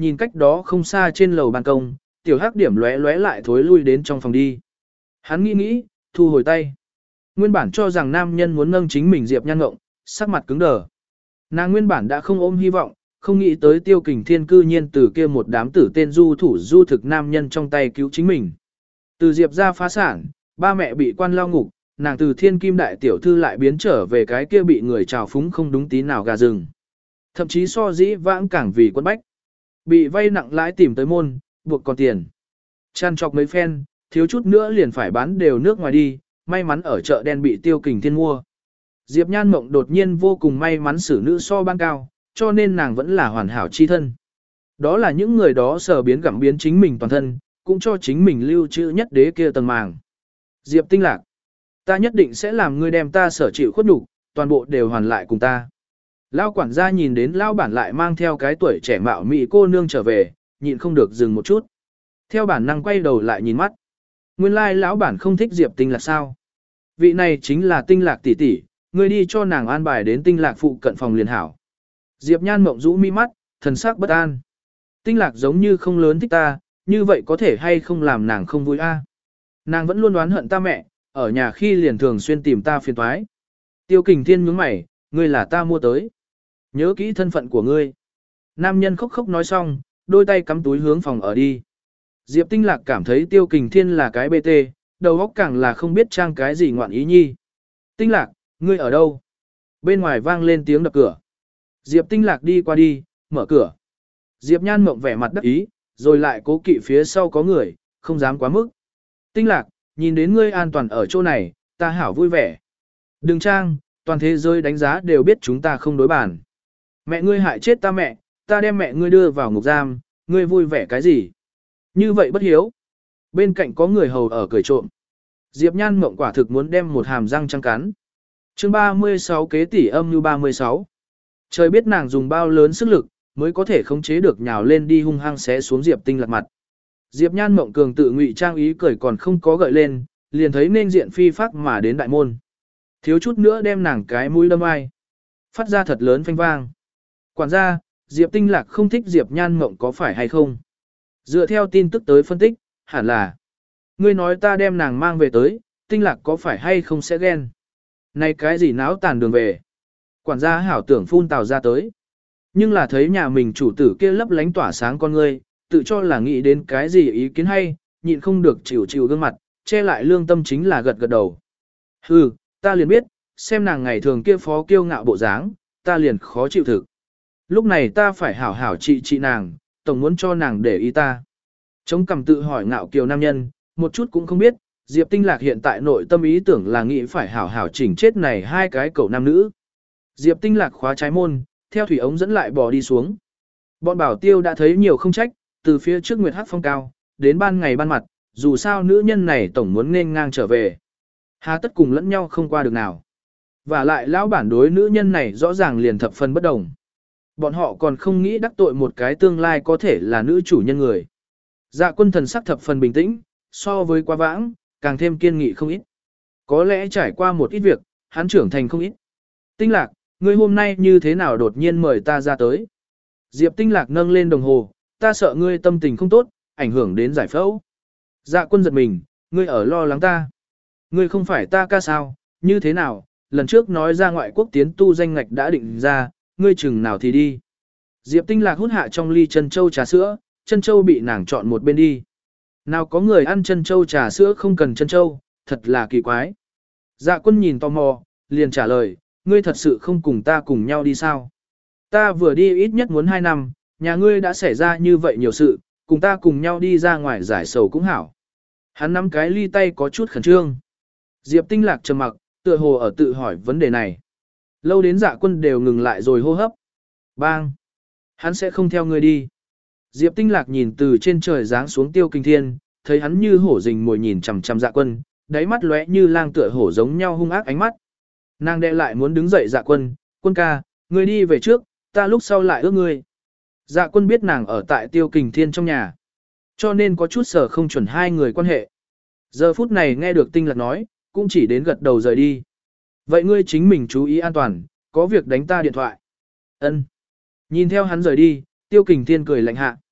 nhìn cách đó không xa trên lầu ban công, tiểu hắc điểm lóe lóe lại thối lui đến trong phòng đi. Hắn nghĩ nghĩ, thu hồi tay. Nguyên bản cho rằng nam nhân muốn nâng chính mình Diệp Nhan ngộng, sắc mặt cứng đờ. Nàng nguyên bản đã không ôm hy vọng, không nghĩ tới Tiêu Kình Thiên cư nhiên từ kia một đám tử tên du thủ du thực nam nhân trong tay cứu chính mình. Từ Diệp ra phá sản, ba mẹ bị quan lao ngục, nàng từ thiên kim đại tiểu thư lại biến trở về cái kia bị người trào phúng không đúng tí nào gà rừng. Thậm chí so dĩ vãng càng vì quân bách. Bị vay nặng lãi tìm tới môn, buộc còn tiền. Chăn chọc mấy phen, thiếu chút nữa liền phải bán đều nước ngoài đi, may mắn ở chợ đen bị Tiêu Kình Thiên mua. Diệp Nhan Mộng đột nhiên vô cùng may mắn xử nữ so ban cao, cho nên nàng vẫn là hoàn hảo chi thân. Đó là những người đó sở biến gặm biến chính mình toàn thân, cũng cho chính mình lưu trữ nhất đế kia tầng màng. Diệp Tinh Lạc, ta nhất định sẽ làm ngươi đem ta sở chịu khuất nhục, toàn bộ đều hoàn lại cùng ta. Lão quản gia nhìn đến lão bản lại mang theo cái tuổi trẻ mạo mị cô nương trở về, nhịn không được dừng một chút. Theo bản năng quay đầu lại nhìn mắt. Nguyên lai lão bản không thích Diệp Tinh Lạc sao? Vị này chính là Tinh Lạc tỷ tỷ, ngươi đi cho nàng an bài đến Tinh Lạc phụ cận phòng liền hảo. Diệp Nhan Mộng rũ mi mắt, thần sắc bất an. Tinh Lạc giống như không lớn thích ta, như vậy có thể hay không làm nàng không vui a? Nàng vẫn luôn oán hận ta mẹ, ở nhà khi liền thường xuyên tìm ta phiền toái. Tiêu Kình Thiên nhướng mày, ngươi là ta mua tới. Nhớ kỹ thân phận của ngươi. Nam nhân khóc khóc nói xong, đôi tay cắm túi hướng phòng ở đi. Diệp Tinh Lạc cảm thấy Tiêu Kình Thiên là cái bê tê, đầu óc càng là không biết trang cái gì ngoạn ý nhi. Tinh Lạc, ngươi ở đâu? Bên ngoài vang lên tiếng đập cửa. Diệp Tinh Lạc đi qua đi, mở cửa. Diệp Nhan Mộng vẻ mặt đắc ý, rồi lại cố kỵ phía sau có người, không dám quá mức. Tinh Lạc, nhìn đến ngươi an toàn ở chỗ này, ta hảo vui vẻ. Đừng trang, toàn thế giới đánh giá đều biết chúng ta không đối bàn. Mẹ ngươi hại chết ta mẹ, ta đem mẹ ngươi đưa vào ngục giam, ngươi vui vẻ cái gì? Như vậy bất hiếu. Bên cạnh có người hầu ở cười trộm. Diệp Nhan Mộng quả thực muốn đem một hàm răng trăng cắn. Chương ba mươi sáu kế tỷ âm như ba mươi sáu. Trời biết nàng dùng bao lớn sức lực, mới có thể khống chế được nhào lên đi hung hăng xé xuống Diệp Tinh Lạc mặt. Diệp Nhan Mộng cường tự ngụy trang ý cười còn không có gợi lên, liền thấy nên diện phi phác mà đến đại môn. Thiếu chút nữa đem nàng cái mũi đâm ai. Phát ra thật lớn phanh vang. Quản gia, Diệp Tinh Lạc không thích Diệp Nhan Mộng có phải hay không? Dựa theo tin tức tới phân tích, hẳn là. Ngươi nói ta đem nàng mang về tới, Tinh Lạc có phải hay không sẽ ghen? Này cái gì náo tàn đường về? Quản gia hảo tưởng phun tào ra tới. Nhưng là thấy nhà mình chủ tử kia lấp lánh tỏa sáng con ngươi, tự cho là nghĩ đến cái gì ý kiến hay, nhịn không được chịu chịu gương mặt, che lại lương tâm chính là gật gật đầu. Hừ, ta liền biết, xem nàng ngày thường kia phó kiêu ngạo bộ dáng, ta liền khó chịu thực. Lúc này ta phải hảo hảo trị trị nàng, tổng muốn cho nàng để ý ta. Chống cằm tự hỏi ngạo kiều nam nhân, một chút cũng không biết, Diệp Tinh Lạc hiện tại nội tâm ý tưởng là nghĩ phải hảo hảo chỉnh chết này hai cái cậu nam nữ. Diệp Tinh Lạc khóa trái môn, theo thủy ống dẫn lại bò đi xuống. Bọn bảo tiêu đã thấy nhiều không trách, từ phía trước Nguyệt Hắc Phong cao, đến ban ngày ban mặt, dù sao nữ nhân này tổng muốn nên ngang trở về. Hà tất cùng lẫn nhau không qua được nào. Và lại lão bản đối nữ nhân này rõ ràng liền thập phần bất đồng. Bọn họ còn không nghĩ đắc tội một cái tương lai có thể là nữ chủ nhân người. Dạ Quân thần sắc thập phần bình tĩnh, so với quá vãng, càng thêm kiên nghị không ít. Có lẽ trải qua một ít việc, hắn trưởng thành không ít. Tinh Lạc, ngươi hôm nay như thế nào đột nhiên mời ta ra tới? Diệp Tinh Lạc nâng lên đồng hồ, ta sợ ngươi tâm tình không tốt, ảnh hưởng đến giải phẫu. Dạ Quân giật mình, ngươi ở lo lắng ta. Ngươi không phải ta ca sao, như thế nào, lần trước nói ra ngoại quốc tiến tu danh ngạch đã định ra, ngươi chừng nào thì đi. Diệp Tinh Lạc hút hạ trong ly chân châu trà sữa, chân châu bị nàng chọn một bên đi. Nào có người ăn chân châu trà sữa không cần chân châu, thật là kỳ quái. Dạ Quân nhìn tò mò, liền trả lời, ngươi thật sự không cùng ta cùng nhau đi sao? Ta vừa đi ít nhất muốn hai năm, nhà ngươi đã xảy ra như vậy nhiều sự, cùng ta cùng nhau đi ra ngoài giải sầu cũng hảo. Hắn nắm cái ly tay có chút khẩn trương. Diệp Tinh Lạc trầm mặc, tựa hồ ở tự hỏi vấn đề này. Lâu đến Dạ Quân đều ngừng lại rồi hô hấp. Bang! Hắn sẽ không theo ngươi đi. Diệp Tinh Lạc nhìn từ trên trời giáng xuống Tiêu Kình Thiên, thấy hắn như hổ rình mồi nhìn chằm chằm Dạ Quân, đáy mắt lóe như lang tựa hổ giống nhau hung ác ánh mắt. Nàng đệ lại muốn đứng dậy Dạ Quân, Quân ca, ngươi đi về trước, ta lúc sau lại ước ngươi. Dạ Quân biết nàng ở tại Tiêu Kình Thiên trong nhà, cho nên có chút sở không chuẩn hai người quan hệ. Giờ phút này nghe được Tinh Lạc nói, cũng chỉ đến gật đầu rời đi. Vậy ngươi chính mình chú ý an toàn, có việc đánh ta điện thoại. Ân. Nhìn theo hắn rời đi, Tiêu Kình Thiên cười lạnh hạ.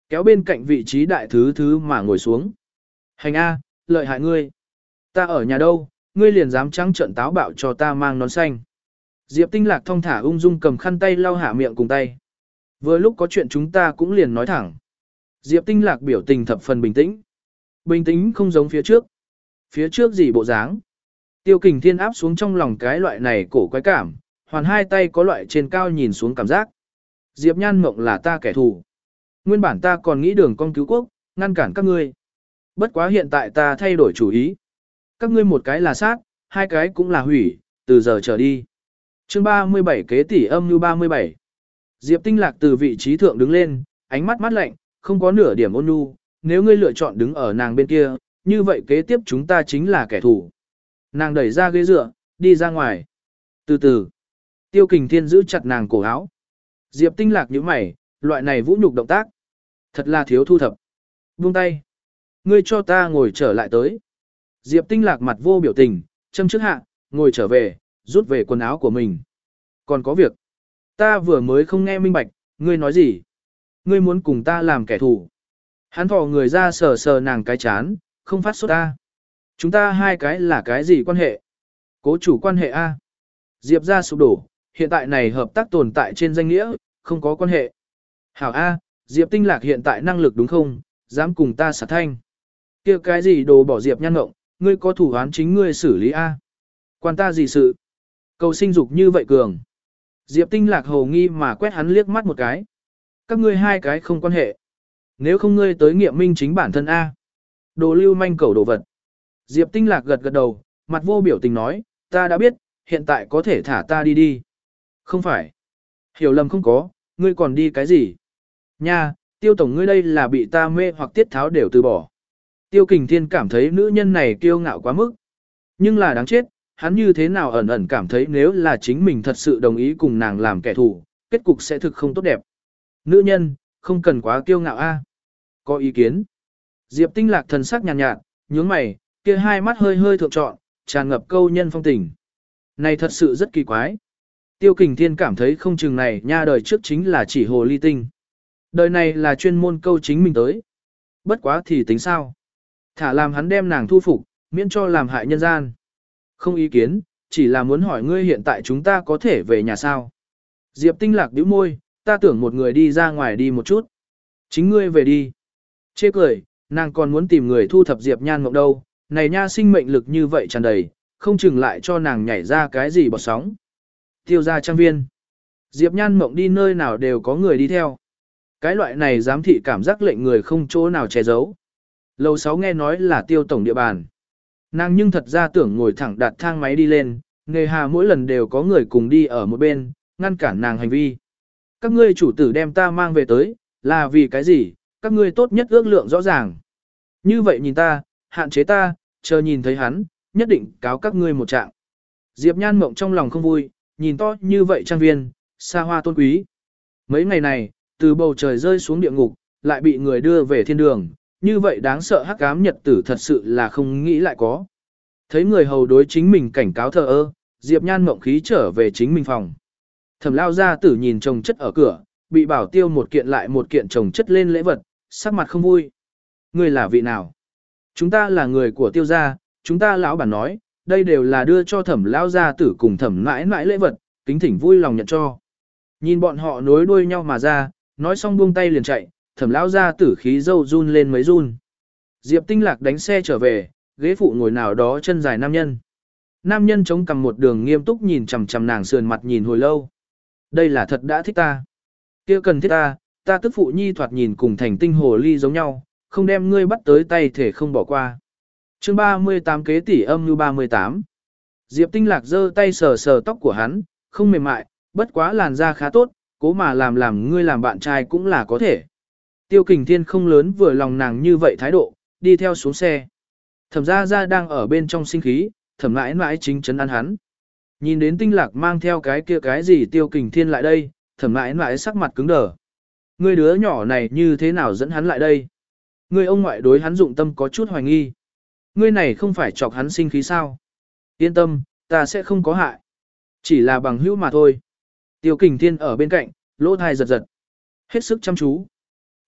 Kéo bên cạnh vị trí đại thứ thứ mà ngồi xuống. Hành A, lợi hại ngươi. Ta ở nhà đâu, ngươi liền dám trắng trợn táo bạo cho ta mang nón xanh. Diệp Tinh Lạc thong thả ung dung cầm khăn tay lau hạ miệng cùng tay. Vừa lúc có chuyện chúng ta cũng liền nói thẳng. Diệp Tinh Lạc biểu tình thập phần bình tĩnh. Bình tĩnh không giống phía trước. Phía trước gì bộ dáng. Tiêu Kình Thiên áp xuống trong lòng cái loại này cổ quái cảm, hoàn hai tay có loại trên cao nhìn xuống cảm giác. Diệp Nhan Mộng là ta kẻ thù. Nguyên bản ta còn nghĩ đường con cứu quốc, ngăn cản các ngươi. Bất quá hiện tại ta thay đổi chủ ý. Các ngươi một cái là sát, hai cái cũng là hủy, từ giờ trở đi. Chương ba mươi bảy kế tỷ âm như ba mươi bảy. Diệp Tinh Lạc từ vị trí thượng đứng lên, ánh mắt mắt lạnh, không có nửa điểm ôn nhu, nếu ngươi lựa chọn đứng ở nàng bên kia, như vậy kế tiếp chúng ta chính là kẻ thù. Nàng đẩy ra ghế dựa, đi ra ngoài. Từ từ, Tiêu Kình Thiên giữ chặt nàng cổ áo. Diệp Tinh Lạc nhíu mày, loại này vũ nhục động tác. Thật là thiếu thu thập. Buông tay. Ngươi cho ta ngồi trở lại tới. Diệp Tinh Lạc mặt vô biểu tình, châm trước hạ, ngồi trở về, rút về quần áo của mình. Còn có việc. Ta vừa mới không nghe minh bạch, ngươi nói gì? Ngươi muốn cùng ta làm kẻ thù. Hắn thò người ra sờ sờ nàng cái chán, không phát sốt ta. Chúng ta hai cái là cái gì quan hệ? Cố chủ quan hệ A. Diệp ra sụp đổ, hiện tại này hợp tác tồn tại trên danh nghĩa, không có quan hệ. Hảo A, Diệp Tinh Lạc hiện tại năng lực đúng không? Dám cùng ta xả thanh. Kia cái gì đồ bỏ Diệp Nhan Ngộng, ngươi có thủ án chính ngươi xử lý A. Quan ta gì sự? Cầu sinh dục như vậy cường. Diệp Tinh Lạc hồ nghi mà quét hắn liếc mắt một cái. Các ngươi hai cái không quan hệ. Nếu không ngươi tới nghiệm minh chính bản thân A. Đồ lưu manh cầu đồ vật. Diệp Tinh Lạc gật gật đầu, mặt vô biểu tình nói, ta đã biết, hiện tại có thể thả ta đi đi. Không phải. Hiểu lầm không có, ngươi còn đi cái gì? Nha, Tiêu tổng ngươi đây là bị ta mê hoặc tiết tháo đều từ bỏ. Tiêu Kình Thiên cảm thấy nữ nhân này kiêu ngạo quá mức. Nhưng là đáng chết, hắn như thế nào ẩn ẩn cảm thấy nếu là chính mình thật sự đồng ý cùng nàng làm kẻ thù, kết cục sẽ thực không tốt đẹp. Nữ nhân, không cần quá kiêu ngạo a. Có ý kiến. Diệp Tinh Lạc thần sắc nhàn nhạt, nhạt, nhướng mày, kia hai mắt hơi hơi thượng trọn, tràn ngập câu nhân phong tình. Này thật sự rất kỳ quái. Tiêu Kình Thiên cảm thấy không chừng này nha đời trước chính là chỉ hồ ly tinh. Đời này là chuyên môn câu chính mình tới. Bất quá thì tính sao? Thả làm hắn đem nàng thu phục, miễn cho làm hại nhân gian. Không ý kiến, chỉ là muốn hỏi ngươi hiện tại chúng ta có thể về nhà sao? Diệp Tinh Lạc bĩu môi, ta tưởng một người đi ra ngoài đi một chút. Chính ngươi về đi. Chê cười, nàng còn muốn tìm người thu thập Diệp Nhan Ngộng đâu, này nha sinh mệnh lực như vậy tràn đầy, không chừng lại cho nàng nhảy ra cái gì bọt sóng. Tiêu gia trang viên. Diệp Nhan Mộng đi nơi nào đều có người đi theo. Cái loại này giám thị cảm giác lệnh người không chỗ nào che giấu. Lầu sáu nghe nói là Tiêu tổng địa bàn. Nàng nhưng thật ra tưởng ngồi thẳng đặt thang máy đi lên, nghề hà mỗi lần đều có người cùng đi ở một bên, ngăn cản nàng hành vi. Các ngươi chủ tử đem ta mang về tới, là vì cái gì, các ngươi tốt nhất ước lượng rõ ràng. Như vậy nhìn ta, hạn chế ta, chờ nhìn thấy hắn, nhất định cáo các ngươi một trạng. Diệp Nhan Mộng trong lòng không vui, nhìn to như vậy trang viên, xa hoa tôn quý. Mấy ngày này, từ bầu trời rơi xuống địa ngục, lại bị người đưa về thiên đường, như vậy đáng sợ hắc ám nhật tử thật sự là không nghĩ lại có. Thấy người hầu đối chính mình cảnh cáo thờ ơ, Diệp Nhan Mộng khí trở về chính mình phòng. Thẩm lao gia tử nhìn chồng chất ở cửa, bị bảo tiêu một kiện lại một kiện chồng chất lên lễ vật, sắc mặt không vui. Người là vị nào? Chúng ta là người của tiêu gia, chúng ta lão bản nói, đây đều là đưa cho thẩm lao gia tử cùng thẩm mãi mãi lễ vật, kính thỉnh vui lòng nhận cho. Nhìn bọn họ nối đuôi nhau mà ra, nói xong buông tay liền chạy, thẩm lao gia tử khí dâu run lên mấy run. Diệp Tinh Lạc đánh xe trở về, ghế phụ ngồi nào đó chân dài nam nhân. Nam nhân chống cằm một đường nghiêm túc nhìn chằm chằm nàng sườn mặt nhìn hồi lâu. Đây là thật đã thích ta. Kia cần thiết ta, ta tức phụ nhi thoạt nhìn cùng thành tinh hồ ly giống nhau, không đem ngươi bắt tới tay thể không bỏ qua. Chương ba mươi tám kế tỷ âm như ba mươi tám. Diệp Tinh Lạc giơ tay sờ sờ tóc của hắn, không mềm mại, bất quá làn da khá tốt, cố mà làm làm ngươi làm bạn trai cũng là có thể. Tiêu Kình Thiên không lớn vừa lòng nàng như vậy thái độ, đi theo xuống xe. Thẩm gia gia đang ở bên trong sinh khí, thẩm mãi mãi chính chấn an hắn. Nhìn đến Tinh Lạc mang theo cái kia cái gì Tiêu Kình Thiên lại đây, thẩm mãi mãi sắc mặt cứng đờ. Ngươi đứa nhỏ này như thế nào dẫn hắn lại đây? Ngươi ông ngoại đối hắn dụng tâm có chút hoài nghi. Ngươi này không phải chọc hắn sinh khí sao? Yên tâm, ta sẽ không có hại. Chỉ là bằng hữu mà thôi. Tiêu Kình Thiên ở bên cạnh, lỗ thai giật giật. Hết sức chăm chú.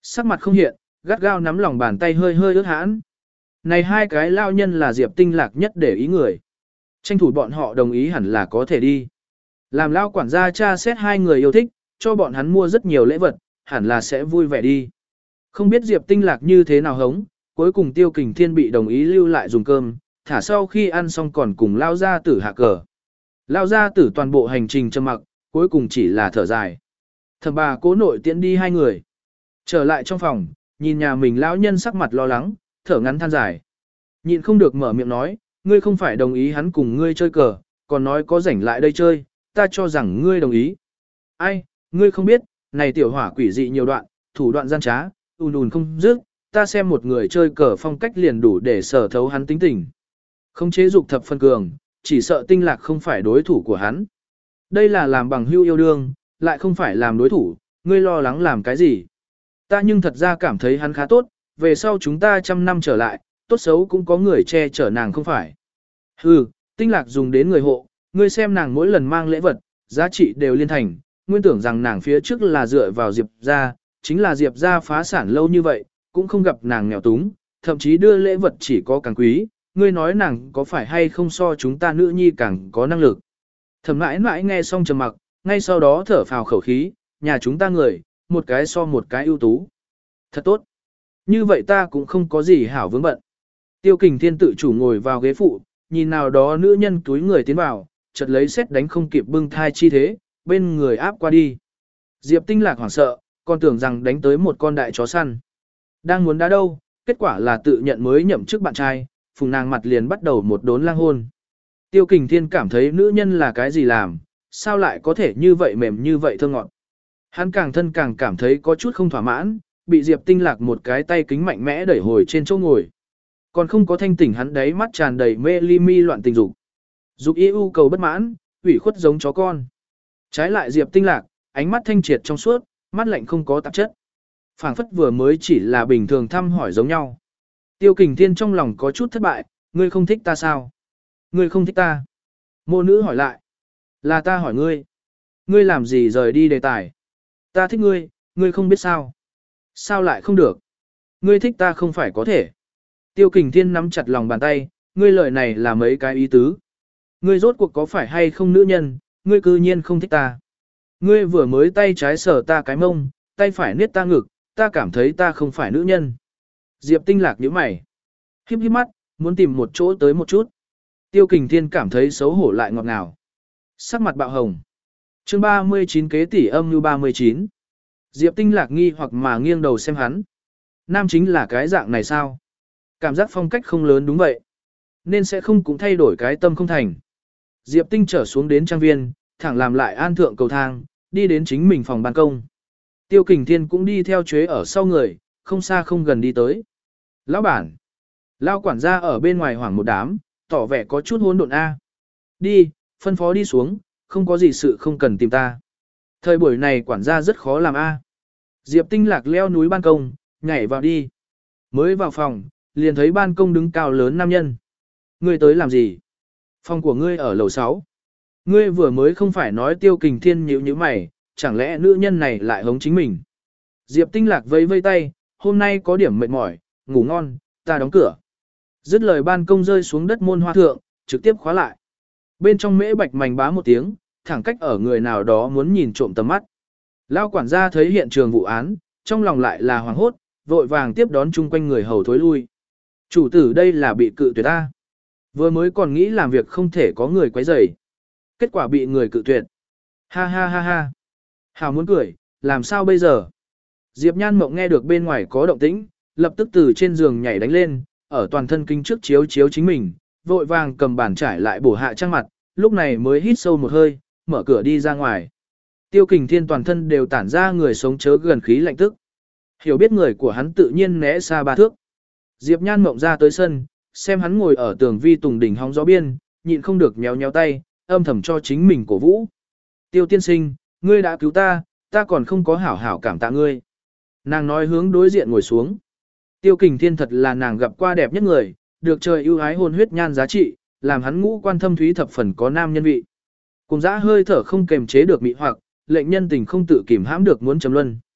Sắc mặt không hiện, gắt gao nắm lòng bàn tay hơi hơi ướt hãn. Này hai cái lao nhân là Diệp Tinh Lạc nhất để ý người. Tranh thủ bọn họ đồng ý hẳn là có thể đi. Làm lao quản gia cha xét hai người yêu thích, cho bọn hắn mua rất nhiều lễ vật, hẳn là sẽ vui vẻ đi. Không biết Diệp Tinh Lạc như thế nào hống, cuối cùng Tiêu Kình Thiên bị đồng ý lưu lại dùng cơm, thả sau khi ăn xong còn cùng lao gia tử hạ cờ. Lao gia tử toàn bộ hành trình trầm mặc, cuối cùng chỉ là thở dài. Thẩm bà cố nội tiễn đi hai người. Trở lại trong phòng, nhìn nhà mình lão nhân sắc mặt lo lắng, thở ngắn than dài. Nhịn không được mở miệng nói, ngươi không phải đồng ý hắn cùng ngươi chơi cờ, còn nói có rảnh lại đây chơi, ta cho rằng ngươi đồng ý. Ai, ngươi không biết, này tiểu hỏa quỷ dị nhiều đoạn, thủ đoạn gian trá, ùn ùn không dứt, ta xem một người chơi cờ phong cách liền đủ để sở thấu hắn tính tình. Không chế dục thập phân cường, chỉ sợ Tinh Lạc không phải đối thủ của hắn. Đây là làm bằng hữu yêu đương, lại không phải làm đối thủ, ngươi lo lắng làm cái gì. Ta nhưng thật ra cảm thấy hắn khá tốt, về sau chúng ta trăm năm trở lại, tốt xấu cũng có người che chở nàng không phải. Hừ, Tinh Lạc dùng đến người hộ, ngươi xem nàng mỗi lần mang lễ vật, giá trị đều liên thành, nguyên tưởng rằng nàng phía trước là dựa vào Diệp ra, chính là Diệp ra phá sản lâu như vậy, cũng không gặp nàng nghèo túng, thậm chí đưa lễ vật chỉ có càng quý, ngươi nói nàng có phải hay không so chúng ta nữ nhi càng có năng lực. Thẩm mãi mãi nghe xong trầm mặc, ngay sau đó thở phào khẩu khí, nhà chúng ta người, một cái so một cái ưu tú. Thật tốt. Như vậy ta cũng không có gì hảo vướng bận. Tiêu Kình Thiên tự chủ ngồi vào ghế phụ, nhìn nào đó nữ nhân túi người tiến vào, chợt lấy xét đánh không kịp bưng thai chi thế, bên người áp qua đi. Diệp Tinh Lạc hoảng sợ, còn tưởng rằng đánh tới một con đại chó săn. Đang muốn đá đâu, kết quả là tự nhận mới nhậm chức bạn trai, phùng nàng mặt liền bắt đầu một đốn lang hôn. Tiêu Kình Thiên cảm thấy nữ nhân là cái gì làm, sao lại có thể như vậy mềm như vậy thơ ngọt. Hắn càng thân càng cảm thấy có chút không thỏa mãn, bị Diệp Tinh Lạc một cái tay kính mạnh mẽ đẩy hồi trên chỗ ngồi. Còn không có thanh tỉnh hắn đấy mắt tràn đầy mê ly mi loạn tình dục. Dục ý ưu cầu bất mãn, ủy khuất giống chó con. Trái lại Diệp Tinh Lạc, ánh mắt thanh triệt trong suốt, mắt lạnh không có tạp chất. Phảng phất vừa mới chỉ là bình thường thăm hỏi giống nhau. Tiêu Kình Thiên trong lòng có chút thất bại, ngươi không thích ta sao? Ngươi không thích ta? Mô nữ hỏi lại. Là ta hỏi ngươi. Ngươi làm gì rời đi đề tài? Ta thích ngươi, ngươi không biết sao? Sao lại không được? Ngươi thích ta không phải có thể. Tiêu Kình Thiên nắm chặt lòng bàn tay, ngươi lời này là mấy cái ý tứ. Ngươi rốt cuộc có phải hay không nữ nhân, ngươi cư nhiên không thích ta. Ngươi vừa mới tay trái sờ ta cái mông, tay phải niết ta ngực, ta cảm thấy ta không phải nữ nhân. Diệp Tinh Lạc nhíu mày. Híp híp mắt, muốn tìm một chỗ tới một chút. Tiêu Kình Thiên cảm thấy xấu hổ lại ngọt ngào. Sắc mặt bạo hồng. Chương ba mươi chín kế tỷ âm như ba mươi chín. Diệp Tinh Lạc nghi hoặc mà nghiêng đầu xem hắn. Nam chính là cái dạng này sao? Cảm giác phong cách không lớn đúng vậy. Nên sẽ không cũng thay đổi cái tâm không thành. Diệp Tinh trở xuống đến trang viên, thẳng làm lại an thượng cầu thang, đi đến chính mình phòng ban công. Tiêu Kình Thiên cũng đi theo chế ở sau người, không xa không gần đi tới. Lão bản. Lão quản gia ở bên ngoài hoảng một đám, tỏ vẻ có chút hỗn độn a. Đi, phân phó đi xuống, không có gì sự không cần tìm ta. Thời buổi này quản gia rất khó làm a. Diệp Tinh Lạc leo núi ban công, nhảy vào đi. Mới vào phòng, liền thấy ban công đứng cao lớn nam nhân. Ngươi tới làm gì? Phòng của ngươi ở lầu sáu. Ngươi vừa mới không phải nói Tiêu Kình Thiên nhíu nhíu mày, chẳng lẽ nữ nhân này lại hống chính mình? Diệp Tinh Lạc vẫy vây tay, hôm nay có điểm mệt mỏi, ngủ ngon, ta đóng cửa. Dứt lời ban công rơi xuống đất môn hoa thượng, trực tiếp khóa lại. Bên trong mễ bạch mảnh bá một tiếng, thẳng cách ở người nào đó muốn nhìn trộm tầm mắt. Lao quản gia thấy hiện trường vụ án, trong lòng lại là hoảng hốt, vội vàng tiếp đón chung quanh người hầu thối lui. Chủ tử đây là bị cự tuyệt ta. Vừa mới còn nghĩ làm việc không thể có người quấy rầy. Kết quả bị người cự tuyệt. Ha ha ha ha. Hào muốn cười, làm sao bây giờ? Diệp Nhan Mộng nghe được bên ngoài có động tĩnh, lập tức từ trên giường nhảy đánh lên, ở toàn thân kinh trước chiếu chiếu chính mình, vội vàng cầm bàn trải lại bổ hạ trang mặt, lúc này mới hít sâu một hơi, mở cửa đi ra ngoài. Tiêu Kình Thiên toàn thân đều tản ra người sống chớ gần khí lạnh tức. Hiểu biết người của hắn tự nhiên né xa ba thước. Diệp Nhan Mộng ra tới sân, xem hắn ngồi ở tường vi tùng đỉnh hóng gió biên, nhịn không được nhéo nhéo tay, âm thầm cho chính mình cổ vũ. Tiêu tiên sinh, ngươi đã cứu ta, ta còn không có hảo hảo cảm tạ ngươi. Nàng nói hướng đối diện ngồi xuống. Tiêu Kình Thiên thật là nàng gặp qua đẹp nhất người, được trời ưu ái hôn huyết nhan giá trị, làm hắn ngũ quan thâm thúy thập phần có nam nhân vị. Cùng dã hơi thở không kềm chế được mị hoặc, lệnh nhân tình không tự kìm hãm được muốn trầm luân.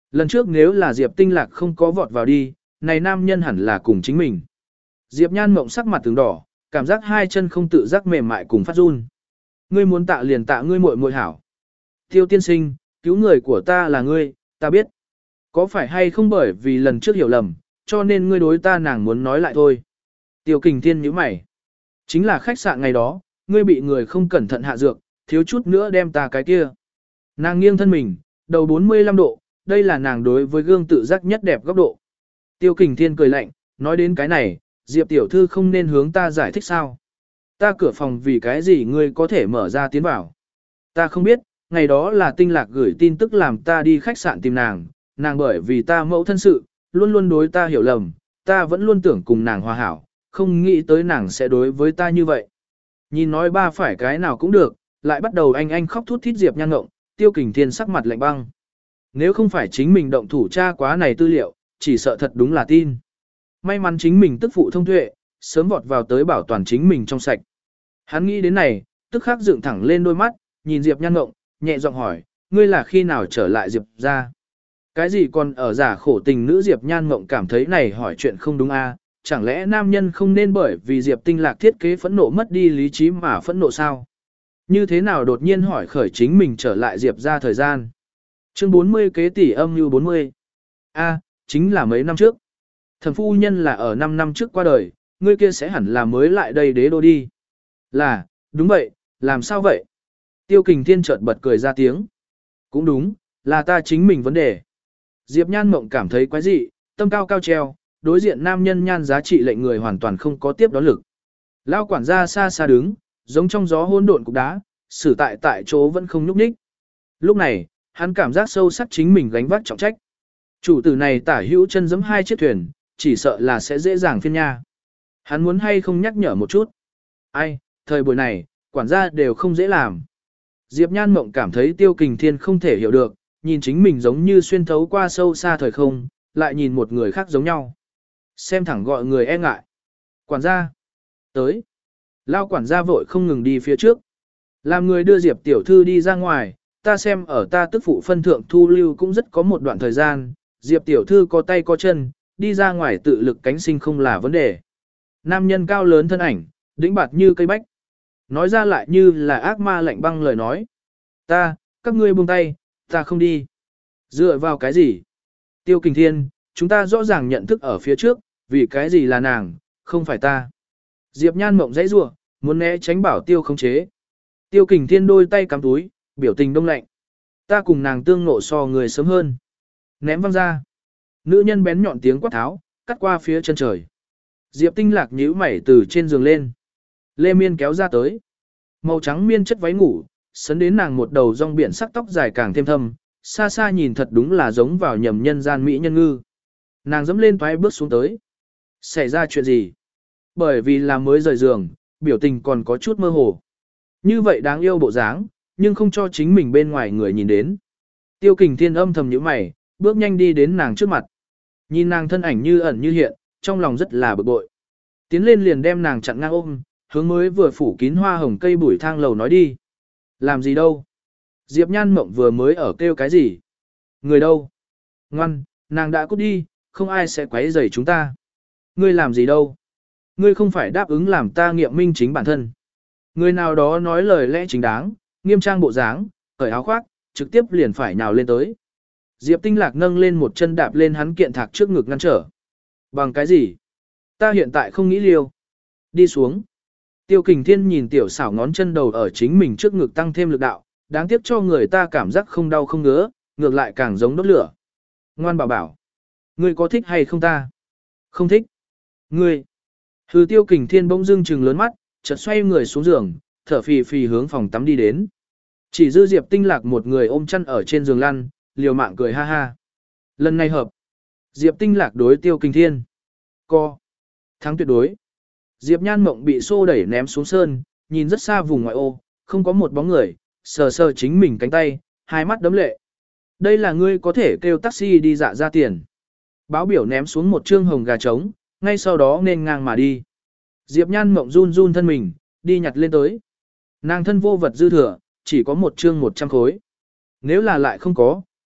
Lần trước nếu là Diệp Tinh Lạc không có vọt vào đi, này nam nhân hẳn là cùng chính mình. Diệp Nhan Mộng sắc mặt từng đỏ, cảm giác hai chân không tự giác mềm mại cùng phát run. Ngươi muốn tạ liền tạ ngươi muội muội hảo. Tiêu tiên sinh, cứu người của ta là ngươi, ta biết. Có phải hay không bởi vì lần trước hiểu lầm, cho nên ngươi đối ta nàng muốn nói lại thôi. Tiêu Kình Thiên nhíu mày. Chính là khách sạn ngày đó, ngươi bị người không cẩn thận hạ dược, thiếu chút nữa đem ta cái kia. Nàng nghiêng thân mình, đầu bốn mươi lăm độ, đây là nàng đối với gương tự giác nhất đẹp góc độ. Tiêu Kình Thiên cười lạnh, nói đến cái này, Diệp tiểu thư không nên hướng ta giải thích sao. Ta cửa phòng vì cái gì ngươi có thể mở ra tiến vào. Ta không biết, ngày đó là Tinh Lạc gửi tin tức làm ta đi khách sạn tìm nàng, nàng bởi vì ta mẫu thân sự, luôn luôn đối ta hiểu lầm, ta vẫn luôn tưởng cùng nàng hòa hảo, không nghĩ tới nàng sẽ đối với ta như vậy. Nhìn nói ba phải cái nào cũng được, lại bắt đầu anh anh khóc thút thít Diệp Nhan Ngộng, Tiêu Kình Thiên sắc mặt lạnh băng. Nếu không phải chính mình động thủ tra quá này tư liệu, chỉ sợ thật đúng là tin. May mắn chính mình tức phụ thông tuệ, sớm vọt vào tới bảo toàn chính mình trong sạch. Hắn nghĩ đến này, tức khắc dựng thẳng lên đôi mắt, nhìn Diệp Nhan Ngộng, nhẹ giọng hỏi, ngươi là khi nào trở lại Diệp ra? Cái gì còn ở giả khổ tình nữ Diệp Nhan Ngộng cảm thấy này hỏi chuyện không đúng a? Chẳng lẽ nam nhân không nên bởi vì Diệp Tinh Lạc thiết kế phẫn nộ mất đi lý trí mà phẫn nộ sao? Như thế nào đột nhiên hỏi khởi chính mình trở lại Diệp ra thời gian? Chương bốn mươi kế tỷ âm như bốn mươi. A, chính là mấy năm trước. Thẩm phu nhân là ở năm năm trước qua đời, ngươi kia sẽ hẳn là mới lại đây đế đô đi. Là, đúng vậy, làm sao vậy? Tiêu Kình Thiên chợt bật cười ra tiếng. Cũng đúng, là ta chính mình vấn đề. Diệp Nhan Mộng cảm thấy quái dị, tâm cao cao treo, đối diện nam nhân nhan giá trị lệnh người hoàn toàn không có tiếp đón lực. Lao quản gia xa xa đứng, giống trong gió hỗn độn cục đá, xử tại tại chỗ vẫn không nhúc nhích. Lúc này, hắn cảm giác sâu sắc chính mình gánh vác trọng trách. Chủ tử này tả hữu chân giẫm hai chiếc thuyền, chỉ sợ là sẽ dễ dàng phiên nha. Hắn muốn hay không nhắc nhở một chút. Ai, thời buổi này, quản gia đều không dễ làm. Diệp Nhan Mộng cảm thấy Tiêu Kình Thiên không thể hiểu được, nhìn chính mình giống như xuyên thấu qua sâu xa thời không, lại nhìn một người khác giống nhau. Xem thẳng gọi người e ngại. Quản gia. Tới. Lao quản gia vội không ngừng đi phía trước. Làm người đưa Diệp tiểu thư đi ra ngoài, ta xem ở ta tức phụ phân thượng thu lưu cũng rất có một đoạn thời gian, Diệp tiểu thư có tay có chân, đi ra ngoài tự lực cánh sinh không là vấn đề. Nam nhân cao lớn thân ảnh, đĩnh bạt như cây bách. Nói ra lại như là ác ma lạnh băng lời nói. Ta, các ngươi buông tay, ta không đi. Dựa vào cái gì? Tiêu Kình Thiên, chúng ta rõ ràng nhận thức ở phía trước, vì cái gì là nàng, không phải ta. Diệp Nhan Mộng dãy rủa, muốn né tránh bảo Tiêu khống chế. Tiêu Kình Thiên đôi tay cắm túi, biểu tình đông lạnh. Ta cùng nàng tương ngộ so người sớm hơn. Ném văng ra. Nữ nhân bén nhọn tiếng quát tháo, cắt qua phía chân trời. Diệp Tinh Lạc nhíu mày từ trên giường lên. Lê Miên kéo ra tới. Màu trắng miên chất váy ngủ, sấn đến nàng một đầu rong biển sắc tóc dài càng thêm thâm, xa xa nhìn thật đúng là giống vào nhầm nhân gian mỹ nhân ngư. Nàng dẫm lên toái bước xuống tới. Xảy ra chuyện gì? Bởi vì là mới rời giường, biểu tình còn có chút mơ hồ. Như vậy đáng yêu bộ dáng, nhưng không cho chính mình bên ngoài người nhìn đến. Tiêu Kình Thiên âm thầm nhíu mày, bước nhanh đi đến nàng trước mặt. Nhìn nàng thân ảnh như ẩn như hiện, trong lòng rất là bực bội. Tiến lên liền đem nàng chặn ngang ôm, hướng mới vừa phủ kín hoa hồng cây bụi thang lầu nói đi. Làm gì đâu? Diệp Nhan Mộng vừa mới ở kêu cái gì? Người đâu? Ngoan, nàng đã cút đi, không ai sẽ quấy rầy chúng ta. Ngươi làm gì đâu? Ngươi không phải đáp ứng làm ta nghiệm minh chính bản thân. Người nào đó nói lời lẽ chính đáng, nghiêm trang bộ dáng, cởi áo khoác, trực tiếp liền phải nhào lên tới. Diệp Tinh Lạc nâng lên một chân đạp lên hắn kiện thạc trước ngực ngăn trở. Bằng cái gì? Ta hiện tại không nghĩ liêu. Đi xuống. Tiêu Kình Thiên nhìn tiểu xảo ngón chân đầu ở chính mình trước ngực tăng thêm lực đạo, đáng tiếc cho người ta cảm giác không đau không ngứa, ngược lại càng giống đốt lửa. Ngoan bảo bảo. Ngươi có thích hay không ta? Không thích. Ngươi. Hừ Tiêu Kình Thiên bỗng dưng trừng lớn mắt, chợt xoay người xuống giường, thở phì phì hướng phòng tắm đi đến. Chỉ dư Diệp Tinh Lạc một người ôm chăn ở trên giường lăn, liều mạng cười ha ha. Lần này hợp. Diệp Tinh Lạc đối Tiêu Kình Thiên. Co. Thắng tuyệt đối. Diệp Nhan Mộng bị xô đẩy ném xuống sơn, nhìn rất xa vùng ngoại ô, không có một bóng người, sờ sờ chính mình cánh tay, hai mắt đấm lệ. Đây là ngươi có thể kêu taxi đi dạ ra tiền. Báo biểu ném xuống một trương hồng gà trống, ngay sau đó nên ngang mà đi. Diệp Nhan Mộng run run thân mình, đi nhặt lên tới. Nàng thân vô vật dư thừa, chỉ có một trương một trăm khối. Nếu là lại không có,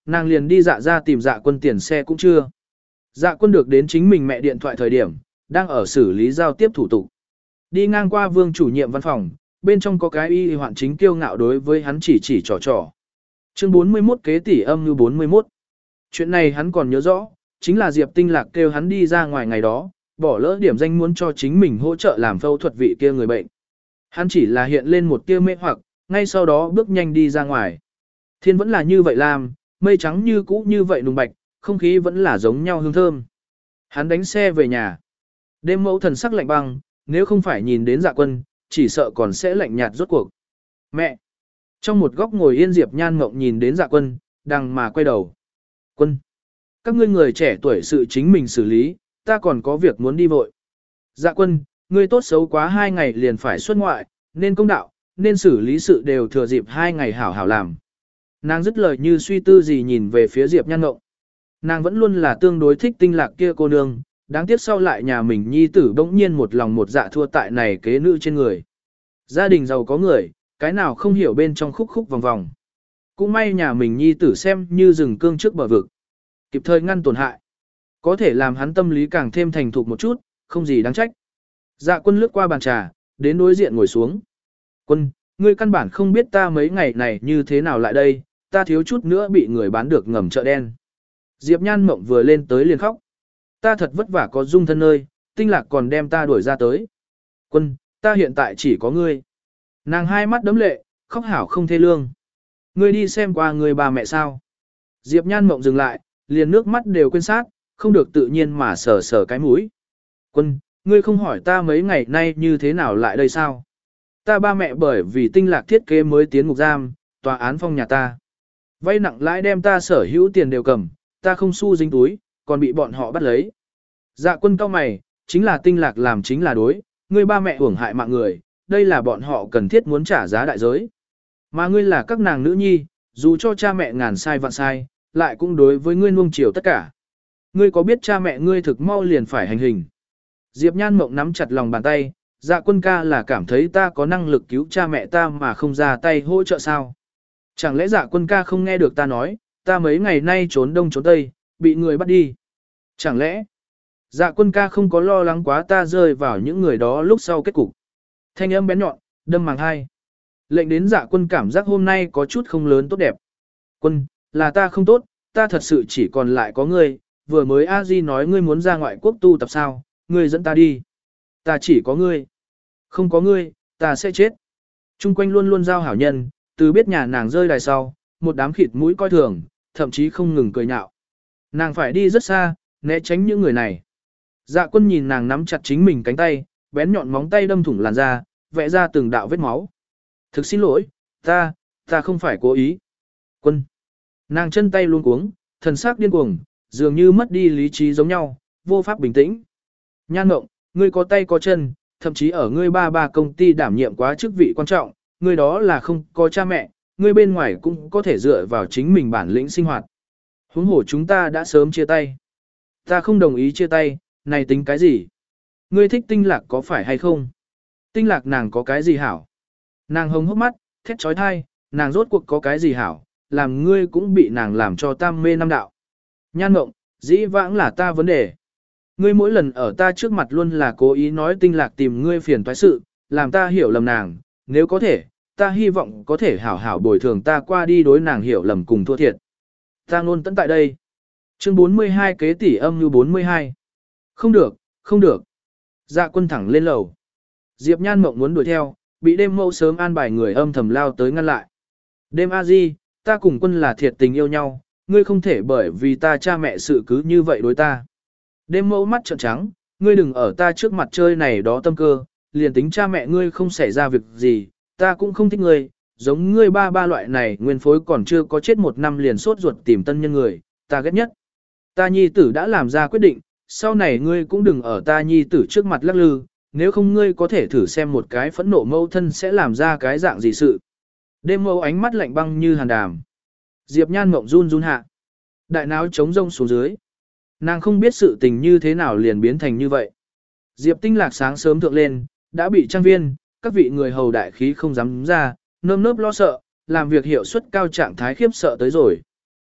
nàng liền đi dạ ra tìm dạ quân tiền xe cũng chưa. Dạ quân được đến chính mình mẹ điện thoại thời điểm, đang ở xử lý giao tiếp thủ tục. Đi ngang qua vương chủ nhiệm văn phòng, bên trong có cái y hoạn chính kiêu ngạo đối với hắn chỉ chỉ trò trò. Chương bốn mươi mốt kế tỷ âm như bốn mươi mốt. Chuyện này hắn còn nhớ rõ, chính là Diệp Tinh Lạc kêu hắn đi ra ngoài ngày đó, bỏ lỡ điểm danh muốn cho chính mình hỗ trợ làm phẫu thuật vị kia người bệnh. Hắn chỉ là hiện lên một tia mê hoặc, ngay sau đó bước nhanh đi ra ngoài. Thiên vẫn là như vậy làm, mây trắng như cũ như vậy nùng bạch, không khí vẫn là giống nhau hương thơm. Hắn đánh xe về nhà. Đêm mẫu thần sắc lạnh băng, nếu không phải nhìn đến Dạ Quân, chỉ sợ còn sẽ lạnh nhạt rốt cuộc. Mẹ! Trong một góc ngồi yên Diệp Nhan Mộng nhìn đến Dạ Quân, đằng mà quay đầu. Quân! Các ngươi người trẻ tuổi sự chính mình xử lý, ta còn có việc muốn đi vội. Dạ Quân, ngươi tốt xấu quá hai ngày liền phải xuất ngoại, nên công đạo, nên xử lý sự đều thừa dịp hai ngày hảo hảo làm. Nàng dứt lời như suy tư gì nhìn về phía Diệp Nhan Ngộng. Nàng vẫn luôn là tương đối thích Tinh Lạc kia cô nương, đáng tiếc sau lại nhà mình nhi tử bỗng nhiên một lòng một dạ thua tại này kế nữ trên người. Gia đình giàu có người, cái nào không hiểu bên trong khúc khúc vòng vòng. Cũng may nhà mình nhi tử xem như rừng cương trước bờ vực. Kịp thời ngăn tổn hại. Có thể làm hắn tâm lý càng thêm thành thục một chút, không gì đáng trách. Dạ Quân lướt qua bàn trà, đến đối diện ngồi xuống. Quân, ngươi căn bản không biết ta mấy ngày này như thế nào lại đây, ta thiếu chút nữa bị người bán được ngầm chợ đen. Diệp Nhan Mộng vừa lên tới liền khóc. Ta thật vất vả có dung thân nơi, Tinh Lạc còn đem ta đuổi ra tới. Quân, ta hiện tại chỉ có ngươi. Nàng hai mắt đấm lệ, khóc hảo không thê lương. Ngươi đi xem qua người bà mẹ sao. Diệp Nhan Mộng dừng lại, liền nước mắt đều quên sát, không được tự nhiên mà sờ sờ cái mũi. Quân, ngươi không hỏi ta mấy ngày nay như thế nào lại đây sao? Ta ba mẹ bởi vì Tinh Lạc thiết kế mới tiến ngục giam, tòa án phong nhà ta. Vay nặng lãi đem ta sở hữu tiền đều cầm, ta không xu dính túi, còn bị bọn họ bắt lấy. Dạ Quân cao mày, chính là Tinh Lạc làm chính là đối, ngươi ba mẹ hưởng hại mạng người, đây là bọn họ cần thiết muốn trả giá đại giới. Mà ngươi là các nàng nữ nhi, dù cho cha mẹ ngàn sai vạn sai, lại cũng đối với ngươi nuông chiều tất cả. Ngươi có biết cha mẹ ngươi thực mau liền phải hành hình. Diệp Nhan Mộng nắm chặt lòng bàn tay, Dạ Quân ca là cảm thấy ta có năng lực cứu cha mẹ ta mà không ra tay hỗ trợ sao. Chẳng lẽ Dạ Quân ca không nghe được ta nói, ta mấy ngày nay trốn đông trốn tây, bị người bắt đi. Chẳng lẽ, Dạ Quân ca không có lo lắng quá ta rơi vào những người đó lúc sau kết cục. Thanh âm bén nhọn, đâm màng hai. Lệnh đến Dạ Quân cảm giác hôm nay có chút không lớn tốt đẹp. Quân, là ta không tốt, ta thật sự chỉ còn lại có ngươi, vừa mới A Di nói ngươi muốn ra ngoại quốc tu tập sao, ngươi dẫn ta đi. Ta chỉ có ngươi. Không có ngươi, ta sẽ chết. Trung quanh luôn luôn giao hảo nhân, từ biết nhà nàng rơi đài sau, một đám khịt mũi coi thường, thậm chí không ngừng cười nhạo. Nàng phải đi rất xa, né tránh những người này. Dạ Quân nhìn nàng nắm chặt chính mình cánh tay, bén nhọn móng tay đâm thủng làn da, vẽ ra từng đạo vết máu. Thực xin lỗi, ta, ta không phải cố ý. Quân. Nàng chân tay luôn cuống, thần sắc điên cuồng, dường như mất đi lý trí giống nhau, vô pháp bình tĩnh. Nhan Ngộng, ngươi có tay có chân, thậm chí ở ngươi ba ba công ty đảm nhiệm quá chức vị quan trọng, ngươi đó là không có cha mẹ, ngươi bên ngoài cũng có thể dựa vào chính mình bản lĩnh sinh hoạt. Huống hồ chúng ta đã sớm chia tay. Ta không đồng ý chia tay, này tính cái gì? Ngươi thích Tinh Lạc có phải hay không? Tinh Lạc nàng có cái gì hảo? Nàng hồng hốc mắt, thét trói thai, nàng rốt cuộc có cái gì hảo, làm ngươi cũng bị nàng làm cho tam mê năm đạo. Nhan Ngộng, dĩ vãng là ta vấn đề. Ngươi mỗi lần ở ta trước mặt luôn là cố ý nói Tinh Lạc tìm ngươi phiền toái sự, làm ta hiểu lầm nàng, nếu có thể, ta hy vọng có thể hảo hảo bồi thường ta qua đi đối nàng hiểu lầm cùng thua thiệt. Ta luôn tận tại đây. Chương bốn mươi hai kế tỷ âm như bốn mươi hai. Không được, không được. Dạ Quân thẳng lên lầu. Diệp Nhan Mộng muốn đuổi theo, bị đêm mẫu sớm an bài người âm thầm lao tới ngăn lại. Đêm A Di, ta cùng Quân là thiệt tình yêu nhau, ngươi không thể bởi vì ta cha mẹ sự cứ như vậy đối ta. Đêm mẫu mắt trợn trắng, ngươi đừng ở ta trước mặt chơi này đó tâm cơ, liền tính cha mẹ ngươi không xảy ra việc gì, ta cũng không thích ngươi, giống ngươi ba ba loại này nguyên phối còn chưa có chết một năm liền sốt ruột tìm tân nhân người, ta ghét nhất. Ta nhi tử đã làm ra quyết định, sau này ngươi cũng đừng ở ta nhi tử trước mặt lắc lư, nếu không ngươi có thể thử xem một cái phẫn nộ mâu thân sẽ làm ra cái dạng gì sự. Đêm mẫu ánh mắt lạnh băng như hàn đàm. Diệp Nhan Mộng run run hạ. Đại náo trống rông xuống dưới. Nàng không biết sự tình như thế nào liền biến thành như vậy. Diệp Tinh Lạc sáng sớm thượng lên, đã bị trang viên, các vị người hầu đại khí không dám ra, nơm nớp lo sợ, làm việc hiệu suất cao trạng thái khiếp sợ tới rồi.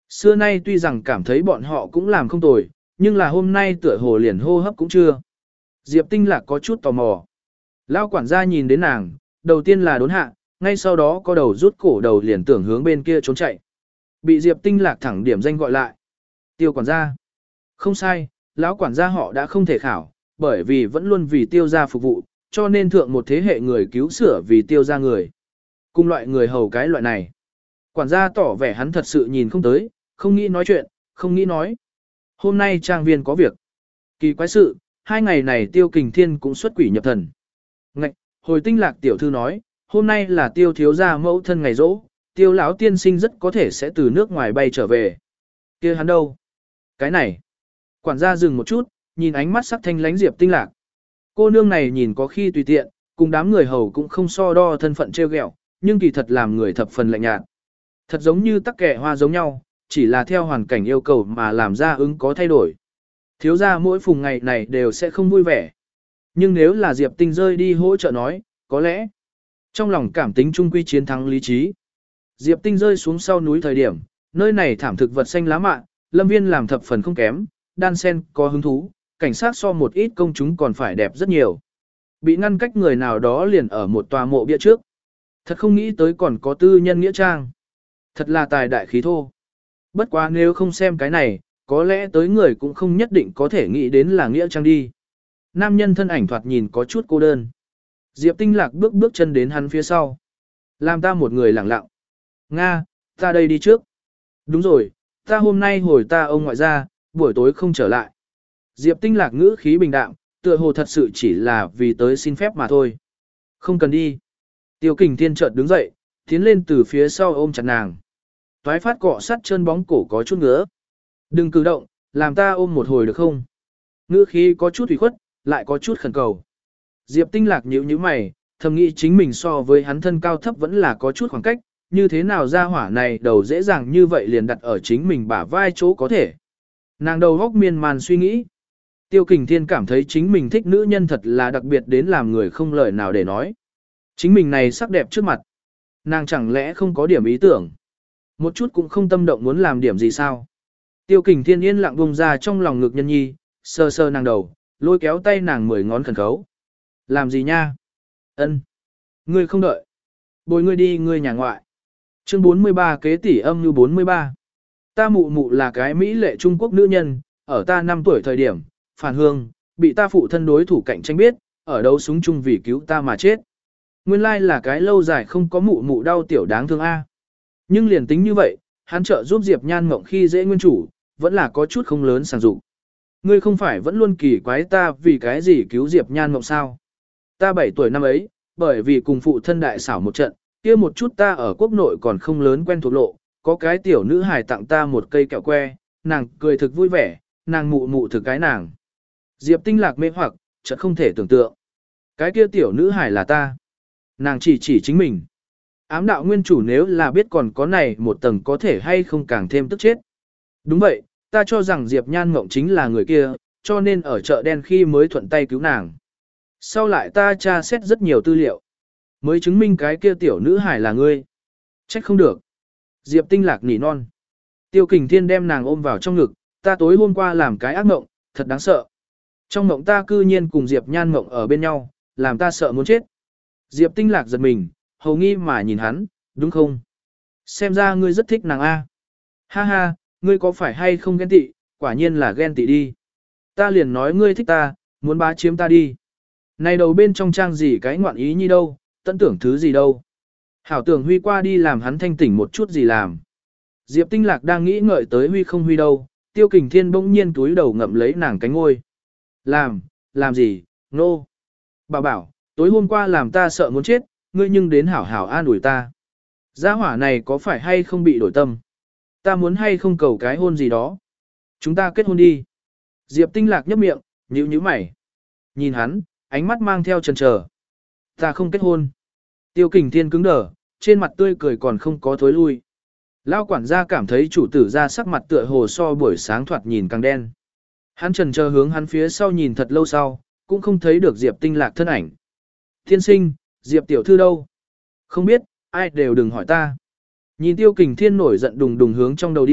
Xưa nay tuy rằng cảm thấy bọn họ cũng làm không tồi, nhưng là hôm nay tựa hồ liền hô hấp cũng chưa. Diệp Tinh Lạc có chút tò mò. Lão quản gia nhìn đến nàng, đầu tiên là đốn hạ, ngay sau đó có đầu rút cổ đầu liền tưởng hướng bên kia trốn chạy. Bị Diệp Tinh Lạc thẳng điểm danh gọi lại. Tiêu quản gia. Không sai, lão quản gia họ đã không thể khảo, bởi vì vẫn luôn vì tiêu gia phục vụ, cho nên thượng một thế hệ người cứu sửa vì tiêu gia người. Cùng loại người hầu cái loại này. Quản gia tỏ vẻ hắn thật sự nhìn không tới, không nghĩ nói chuyện, không nghĩ nói. Hôm nay trang viên có việc. Kỳ quái sự, hai ngày này Tiêu Kình Thiên cũng xuất quỷ nhập thần. Ngạch, hồi Tinh Lạc tiểu thư nói, hôm nay là Tiêu thiếu gia mẫu thân ngày rỗ, Tiêu lão tiên sinh rất có thể sẽ từ nước ngoài bay trở về. Kia hắn đâu? Cái này. Quản gia dừng một chút, nhìn ánh mắt sắc thanh lánh Diệp Tinh Lạc. Cô nương này nhìn có khi tùy tiện, cùng đám người hầu cũng không so đo thân phận trêu ghẹo, nhưng kỳ thật làm người thập phần lạnh nhạt. Thật giống như tắc kẻ hoa giống nhau, chỉ là theo hoàn cảnh yêu cầu mà làm ra ứng có thay đổi. Thiếu gia mỗi phùng ngày này đều sẽ không vui vẻ. Nhưng nếu là Diệp Tinh rơi đi hỗ trợ nói, có lẽ trong lòng cảm tính trung quy chiến thắng lý trí. Diệp Tinh rơi xuống sau núi thời điểm, nơi này thảm thực vật xanh lá mạ, lâm viên làm thập phần không kém, đan sen có hứng thú, cảnh sát so một ít công chúng còn phải đẹp rất nhiều. Bị ngăn cách người nào đó liền ở một tòa mộ bia trước. Thật không nghĩ tới còn có tư nhân nghĩa trang. Thật là tài đại khí thô. Bất quá nếu không xem cái này, có lẽ tới người cũng không nhất định có thể nghĩ đến là nghĩa trang đi. Nam nhân thân ảnh thoạt nhìn có chút cô đơn. Diệp Tinh Lạc bước bước chân đến hắn phía sau. Làm ta một người lặng lặng. Nga, ta đây đi trước. Đúng rồi, ta hôm nay hồi ta ông ngoại ra, buổi tối không trở lại. Diệp Tinh Lạc ngữ khí bình đạm, tựa hồ thật sự chỉ là vì tới xin phép mà thôi. Không cần đi. Tiêu Kình Thiên chợt đứng dậy, tiến lên từ phía sau ôm chặt nàng. Toái phát cọ sắt chân bóng cổ có chút ngứa. Đừng cử động, làm ta ôm một hồi được không? Ngữ khí có chút ủy khuất, lại có chút khẩn cầu. Diệp Tinh Lạc nhíu nhíu mày, thầm nghĩ chính mình so với hắn thân cao thấp vẫn là có chút khoảng cách, như thế nào ra hỏa này đầu dễ dàng như vậy liền đặt ở chính mình bả vai chỗ có thể. Nàng đầu góc miên man suy nghĩ. Tiêu Kình Thiên cảm thấy chính mình thích nữ nhân thật là đặc biệt đến làm người không lời nào để nói. Chính mình này sắc đẹp trước mặt. Nàng chẳng lẽ không có điểm ý tưởng. Một chút cũng không tâm động muốn làm điểm gì sao. Tiêu Kình Thiên yên lặng bông ra trong lòng ngực nhân nhi, sơ sơ nàng đầu, lôi kéo tay nàng mười ngón khẩn khấu. Làm gì nha? Ân, ngươi không đợi. Bồi ngươi đi ngươi nhà ngoại. Chương bốn mươi ba kế tỷ âm như bốn mươi ba. Ta mụ mụ là cái Mỹ lệ Trung Quốc nữ nhân, ở ta năm tuổi thời điểm, phản hương, bị ta phụ thân đối thủ cạnh tranh biết, ở đấu súng chung vì cứu ta mà chết. Nguyên lai là cái lâu dài không có mụ mụ đau tiểu đáng thương A. Nhưng liền tính như vậy, hắn trợ giúp Diệp Nhan Mộng khi dễ nguyên chủ, vẫn là có chút không lớn sàng dụng. Ngươi không phải vẫn luôn kỳ quái ta vì cái gì cứu Diệp Nhan Mộng sao? Ta bảy tuổi năm ấy, bởi vì cùng phụ thân đại xảo một trận, kia một chút ta ở quốc nội còn không lớn quen thuộc lộ, có cái tiểu nữ hài tặng ta một cây kẹo que, nàng cười thực vui vẻ, nàng mụ mụ thực cái nàng. Diệp Tinh Lạc mê hoặc, chợt không thể tưởng tượng. Cái kia tiểu nữ hài là ta. Nàng chỉ chỉ chính mình. Ám đạo nguyên chủ nếu là biết còn có này một tầng có thể hay không càng thêm tức chết. Đúng vậy, ta cho rằng Diệp Nhan Mộng chính là người kia, cho nên ở chợ đen khi mới thuận tay cứu nàng. Sau lại ta tra xét rất nhiều tư liệu, mới chứng minh cái kia tiểu nữ hài là ngươi. Trách không được. Diệp Tinh Lạc nỉ non. Tiêu Kình Thiên đem nàng ôm vào trong ngực, ta tối hôm qua làm cái ác mộng, thật đáng sợ. Trong mộng ta cư nhiên cùng Diệp Nhan Mộng ở bên nhau, làm ta sợ muốn chết. Diệp Tinh Lạc giật mình, hầu nghi mà nhìn hắn, đúng không? Xem ra ngươi rất thích nàng A. Ha ha, ngươi có phải hay không ghen tị, quả nhiên là ghen tị đi. Ta liền nói ngươi thích ta, muốn bá chiếm ta đi. Này đầu bên trong trang gì cái ngoạn ý như đâu, tận tưởng thứ gì đâu. Hảo tưởng Huy qua đi làm hắn thanh tỉnh một chút gì làm. Diệp Tinh Lạc đang nghĩ ngợi tới Huy không Huy đâu, Tiêu Kình Thiên bỗng nhiên túi đầu ngậm lấy nàng cánh ngôi. Làm, làm gì, nô. No. Bảo bảo, tối hôm qua làm ta sợ muốn chết, ngươi nhưng đến hảo hảo an ủi ta. Gia hỏa này có phải hay không bị đổi tâm? Ta muốn hay không cầu cái hôn gì đó? Chúng ta kết hôn đi. Diệp Tinh Lạc nhấp miệng, nhíu nhíu mày. Nhìn hắn, ánh mắt mang theo chần chờ. Ta không kết hôn. Tiêu Kình Thiên cứng đờ, trên mặt tươi cười còn không có thối lui. Lao quản gia cảm thấy chủ tử ra sắc mặt tựa hồ so buổi sáng thoạt nhìn càng đen. Hắn chần chờ hướng hắn phía sau nhìn thật lâu sau, cũng không thấy được Diệp Tinh Lạc thân ảnh. Thiên sinh, Diệp tiểu thư đâu? Không biết, ai đều đừng hỏi ta. Nhìn Tiêu Kình Thiên nổi giận đùng đùng hướng trong đầu đi,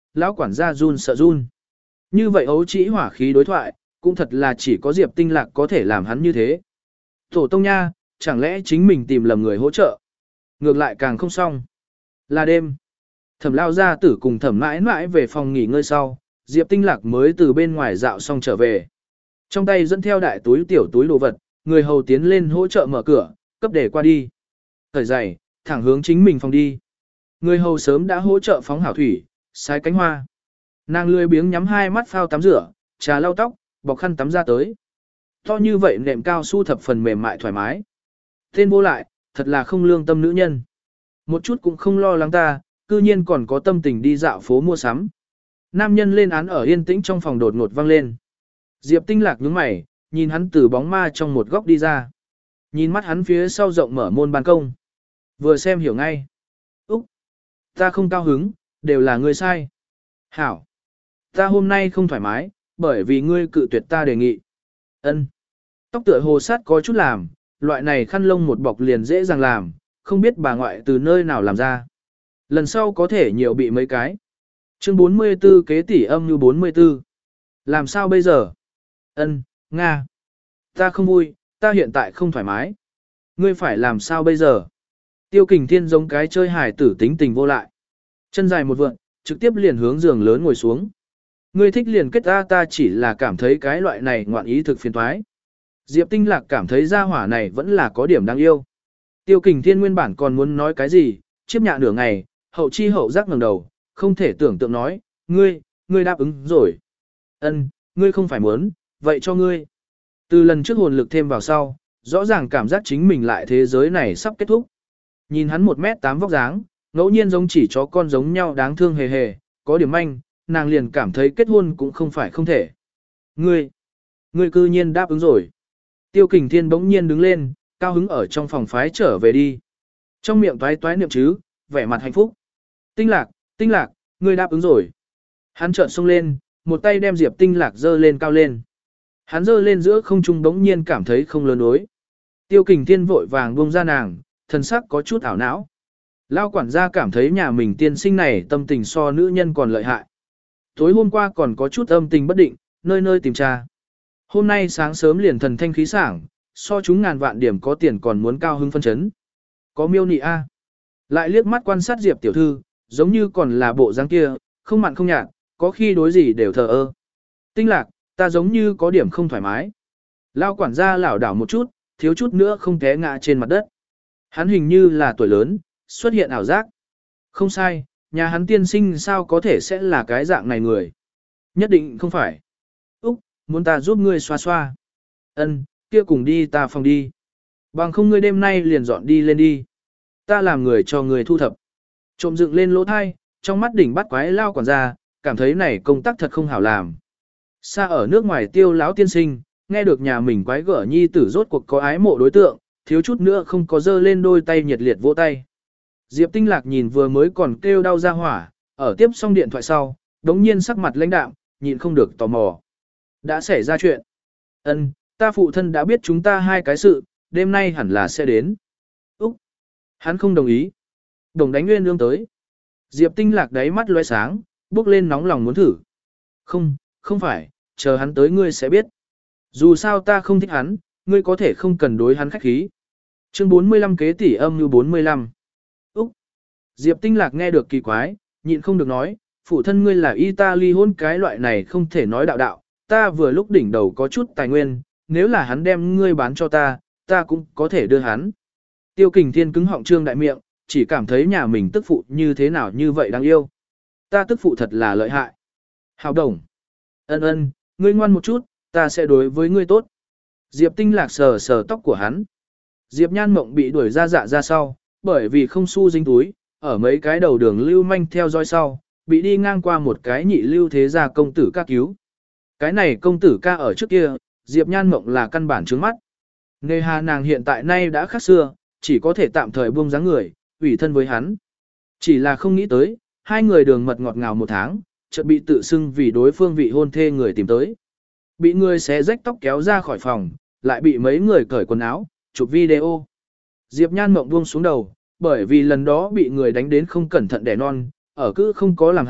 lão quản gia run sợ run. Như vậy ấu trĩ hỏa khí đối thoại, cũng thật là chỉ có Diệp Tinh Lạc có thể làm hắn như thế. Tổ tông nha, chẳng lẽ chính mình tìm lầm người hỗ trợ? Ngược lại càng không xong. Là đêm. Thẩm lao gia tử cùng thẩm mãi mãi về phòng nghỉ ngơi sau, Diệp Tinh Lạc mới từ bên ngoài dạo xong trở về. Trong tay dẫn theo đại túi tiểu túi đồ vật, người hầu tiến lên hỗ trợ mở cửa, cấp để qua đi. Thời giày, thẳng hướng chính mình phòng đi. Người hầu sớm đã hỗ trợ phóng hảo thủy, sái cánh hoa. Nàng lười biếng nhắm hai mắt phao tắm rửa, trà lau tóc, bọc khăn tắm ra tới. To như vậy nệm cao su thập phần mềm mại thoải mái. Tên vô lại, thật là không lương tâm nữ nhân. Một chút cũng không lo lắng ta, cư nhiên còn có tâm tình đi dạo phố mua sắm. Nam nhân lên án ở yên tĩnh trong phòng đột ngột vang lên. Diệp Tinh Lạc nhướng mày, nhìn hắn từ bóng ma trong một góc đi ra. Nhìn mắt hắn phía sau rộng mở môn ban công. Vừa xem hiểu ngay. Úc! Ta không cao hứng, đều là ngươi sai. Hảo! Ta hôm nay không thoải mái, bởi vì ngươi cự tuyệt ta đề nghị. Ân. Tóc tựa hồ sát có chút làm, loại này khăn lông một bọc liền dễ dàng làm, không biết bà ngoại từ nơi nào làm ra. Lần sau có thể nhiều bị mấy cái. Chương bốn mươi tư kế tỷ âm như bốn mươi tư. Làm sao bây giờ? Ân, Nga. Ta không vui, ta hiện tại không thoải mái. Ngươi phải làm sao bây giờ? Tiêu Kình Thiên giống cái chơi hài tử tính tình vô lại. Chân dài một vượn, trực tiếp liền hướng giường lớn ngồi xuống. Ngươi thích liền kết ta ta chỉ là cảm thấy cái loại này ngoạn ý thực phiền toái. Diệp Tinh Lạc cảm thấy gia hỏa này vẫn là có điểm đáng yêu. Tiêu Kình Thiên nguyên bản còn muốn nói cái gì, chiếp nhạ nửa ngày, hậu chi hậu giác ngẩng đầu, không thể tưởng tượng nói, ngươi, ngươi đáp ứng rồi. Ân, ngươi không phải muốn, vậy cho ngươi. Từ lần trước hồn lực thêm vào sau, rõ ràng cảm giác chính mình lại thế giới này sắp kết thúc. Nhìn hắn một mét tám vóc dáng, ngẫu nhiên giống chỉ chó con giống nhau đáng thương hề hề, có điểm manh, nàng liền cảm thấy kết hôn cũng không phải không thể. Ngươi, ngươi cư nhiên đáp ứng rồi. Tiêu Kình Thiên bỗng nhiên đứng lên, cao hứng ở trong phòng phái trở về đi. Trong miệng toái toái niệm chứ, vẻ mặt hạnh phúc. Tinh Lạc, Tinh Lạc, ngươi đáp ứng rồi. Hắn trợn xông lên, một tay đem Diệp Tinh Lạc giơ lên cao lên. Hắn giơ lên giữa không trung bỗng nhiên cảm thấy không lớn đối. Tiêu Kình Thiên vội vàng buông ra nàng, thần sắc có chút ảo não. Lao quản gia cảm thấy nhà mình tiên sinh này tâm tình so nữ nhân còn lợi hại. Tối hôm qua còn có chút âm tình bất định, nơi nơi tìm tra. Hôm nay sáng sớm liền thần thanh khí sảng, so chúng ngàn vạn điểm có tiền còn muốn cao hứng phân chấn. Có miêu nị a. Lại liếc mắt quan sát Diệp tiểu thư, giống như còn là bộ dáng kia, không mặn không nhạt, có khi đối gì đều thờ ơ. Tinh Lạc, ta giống như có điểm không thoải mái. Lao quản gia lảo đảo một chút, thiếu chút nữa không té ngã trên mặt đất. Hắn hình như là tuổi lớn, xuất hiện ảo giác. Không sai, nhà hắn tiên sinh sao có thể sẽ là cái dạng này người. Nhất định không phải. Úc, muốn ta giúp ngươi xoa xoa. Ân, kia cùng đi ta phòng đi. Bằng không ngươi đêm nay liền dọn đi lên đi. Ta làm người cho người thu thập. Trộm dựng lên lỗ thai, trong mắt đỉnh bắt quái lao quản gia, cảm thấy này công tác thật không hảo làm. Xa ở nước ngoài Tiêu lão tiên sinh, nghe được nhà mình quái gở nhi tử rốt cuộc có ái mộ đối tượng, thiếu chút nữa không có dơ lên đôi tay nhiệt liệt vỗ tay. Diệp Tinh Lạc nhìn vừa mới còn kêu đau ra hỏa, ở tiếp xong điện thoại sau, đống nhiên sắc mặt lãnh đạm, nhịn không được tò mò. Đã xảy ra chuyện. Ân, ta phụ thân đã biết chúng ta hai cái sự, đêm nay hẳn là sẽ đến. Úc. Hắn không đồng ý. Đồng đánh nguyên lương tới. Diệp Tinh Lạc đáy mắt loe sáng, bước lên nóng lòng muốn thử. Không, không phải, chờ hắn tới ngươi sẽ biết. Dù sao ta không thích hắn, ngươi có thể không cần đối hắn khách khí. Chương bốn mươi lăm kế tỷ âm như bốn mươi lăm. Úc. Diệp Tinh Lạc nghe được kỳ quái, nhịn không được nói, phụ thân ngươi là Italy hôn cái loại này không thể nói đạo đạo, ta vừa lúc đỉnh đầu có chút tài nguyên, nếu là hắn đem ngươi bán cho ta, ta cũng có thể đưa hắn. Tiêu Kình Thiên cứng họng trương đại miệng, chỉ cảm thấy nhà mình tức phụ như thế nào như vậy đáng yêu. Ta tức phụ thật là lợi hại. Hào đồng. Ân ân, ngươi ngoan một chút, ta sẽ đối với ngươi tốt. Diệp Tinh Lạc sờ sờ tóc của hắn. Diệp Nhan Mộng bị đuổi ra dạ ra sau, bởi vì không xu dính túi, ở mấy cái đầu đường lưu manh theo dõi sau, bị đi ngang qua một cái nhị lưu thế gia công tử ca cứu. Cái này công tử ca ở trước kia, Diệp Nhan Mộng là căn bản trướng mắt. Nề hà nàng hiện tại nay đã khác xưa, chỉ có thể tạm thời buông dáng người, ủy thân với hắn. Chỉ là không nghĩ tới, hai người đường mật ngọt ngào một tháng, chợt bị tự xưng vì đối phương vị hôn thê người tìm tới. Bị người xé rách tóc kéo ra khỏi phòng, lại bị mấy người cởi quần áo, chụp video. Diệp Nhan Mộng buông xuống đầu, bởi vì lần đó bị người đánh đến không cẩn thận đẻ non, ở cứ không có làm hảo,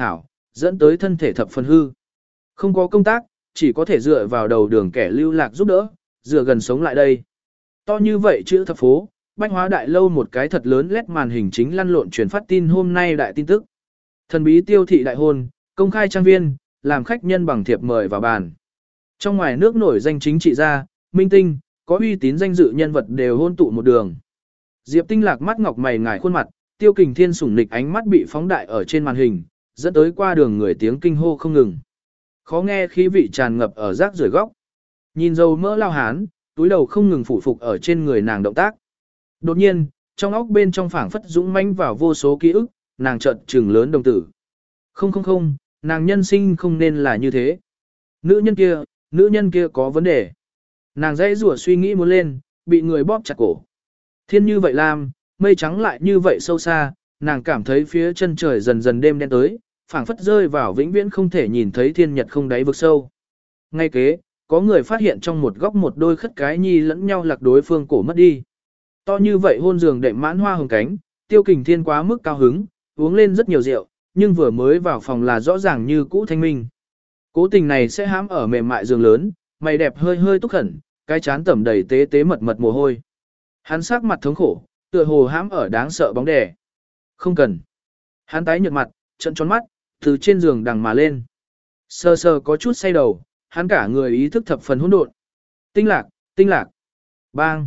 dẫn tới thân thể thập phần hư. Không có công tác, chỉ có thể dựa vào đầu đường kẻ lưu lạc giúp đỡ, dựa gần sống lại đây. To như vậy chữ thập phố, Bách Hóa Đại Lâu một cái thật lớn lét màn hình chính lăn lộn truyền phát tin hôm nay đại tin tức. Thần bí tiêu thị đại hôn, công khai trang viên, làm khách nhân bằng thiệp mời vào bàn. Trong ngoài nước nổi danh chính trị gia, minh tinh, có uy tín danh dự nhân vật đều hôn tụ một đường. Diệp Tinh Lạc mắt ngọc mày ngài khuôn mặt, Tiêu Kình Thiên sủng nịch ánh mắt bị phóng đại ở trên màn hình, dẫn tới qua đường người tiếng kinh hô không ngừng. Khó nghe khí vị tràn ngập ở rác rưởi góc. Nhìn dầu mỡ lao hán, túi đầu không ngừng phủ phục ở trên người nàng động tác. Đột nhiên, trong óc bên trong phảng phất dũng mãnh vào vô số ký ức, nàng chợt trừng lớn đồng tử. Không không không, nàng nhân sinh không nên là như thế. Nữ nhân kia, nữ nhân kia có vấn đề. Nàng dãy rủa suy nghĩ muốn lên, bị người bóp chặt cổ. Thiên như vậy lam, mây trắng lại như vậy sâu xa, nàng cảm thấy phía chân trời dần dần đêm đen tới, phảng phất rơi vào vĩnh viễn không thể nhìn thấy thiên nhật không đáy vực sâu. Ngay kế, có người phát hiện trong một góc một đôi khất cái nhi lẫn nhau lạc đối phương cổ mất đi. To như vậy hôn giường đệm mãn hoa hồng cánh, Tiêu Kình Thiên quá mức cao hứng, uống lên rất nhiều rượu, nhưng vừa mới vào phòng là rõ ràng như cũ thanh minh. Cố tình này sẽ hãm ở mềm mại giường lớn, mày đẹp hơi hơi túc khẩn, cái chán tẩm đầy tế tế mật mật mồ hôi. Hắn sắc mặt thống khổ, tựa hồ hãm ở đáng sợ bóng đè. Không cần. Hắn tái nhợt mặt, trận tròn mắt, từ trên giường đằng mà lên. Sơ sơ có chút say đầu, hắn cả người ý thức thập phần hỗn độn. Tinh lạc, tinh lạc. Bang.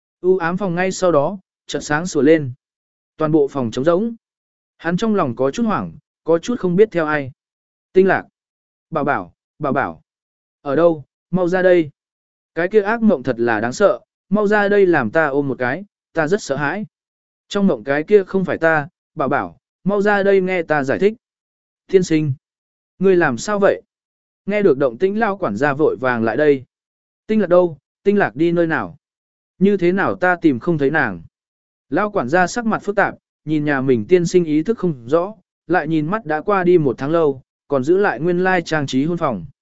U ám phòng ngay sau đó, chợt sáng sủa lên. Toàn bộ phòng trống rỗng. Hắn trong lòng có chút hoảng, có chút không biết theo ai. Tinh lạc. Bảo bảo, bảo bảo. Ở đâu, mau ra đây. Cái kia ác mộng thật là đáng sợ, mau ra đây làm ta ôm một cái, ta rất sợ hãi. Trong mộng cái kia không phải ta, bảo bảo, mau ra đây nghe ta giải thích. Thiên sinh. Ngươi làm sao vậy? Nghe được động tĩnh lao quản gia vội vàng lại đây. Tinh lạc đâu, tinh lạc đi nơi nào? Như thế nào ta tìm không thấy nàng? Lao quản gia sắc mặt phức tạp, nhìn nhà mình tiên sinh ý thức không rõ, lại nhìn mắt đã qua đi một tháng lâu, còn giữ lại nguyên lai trang trí hôn phòng.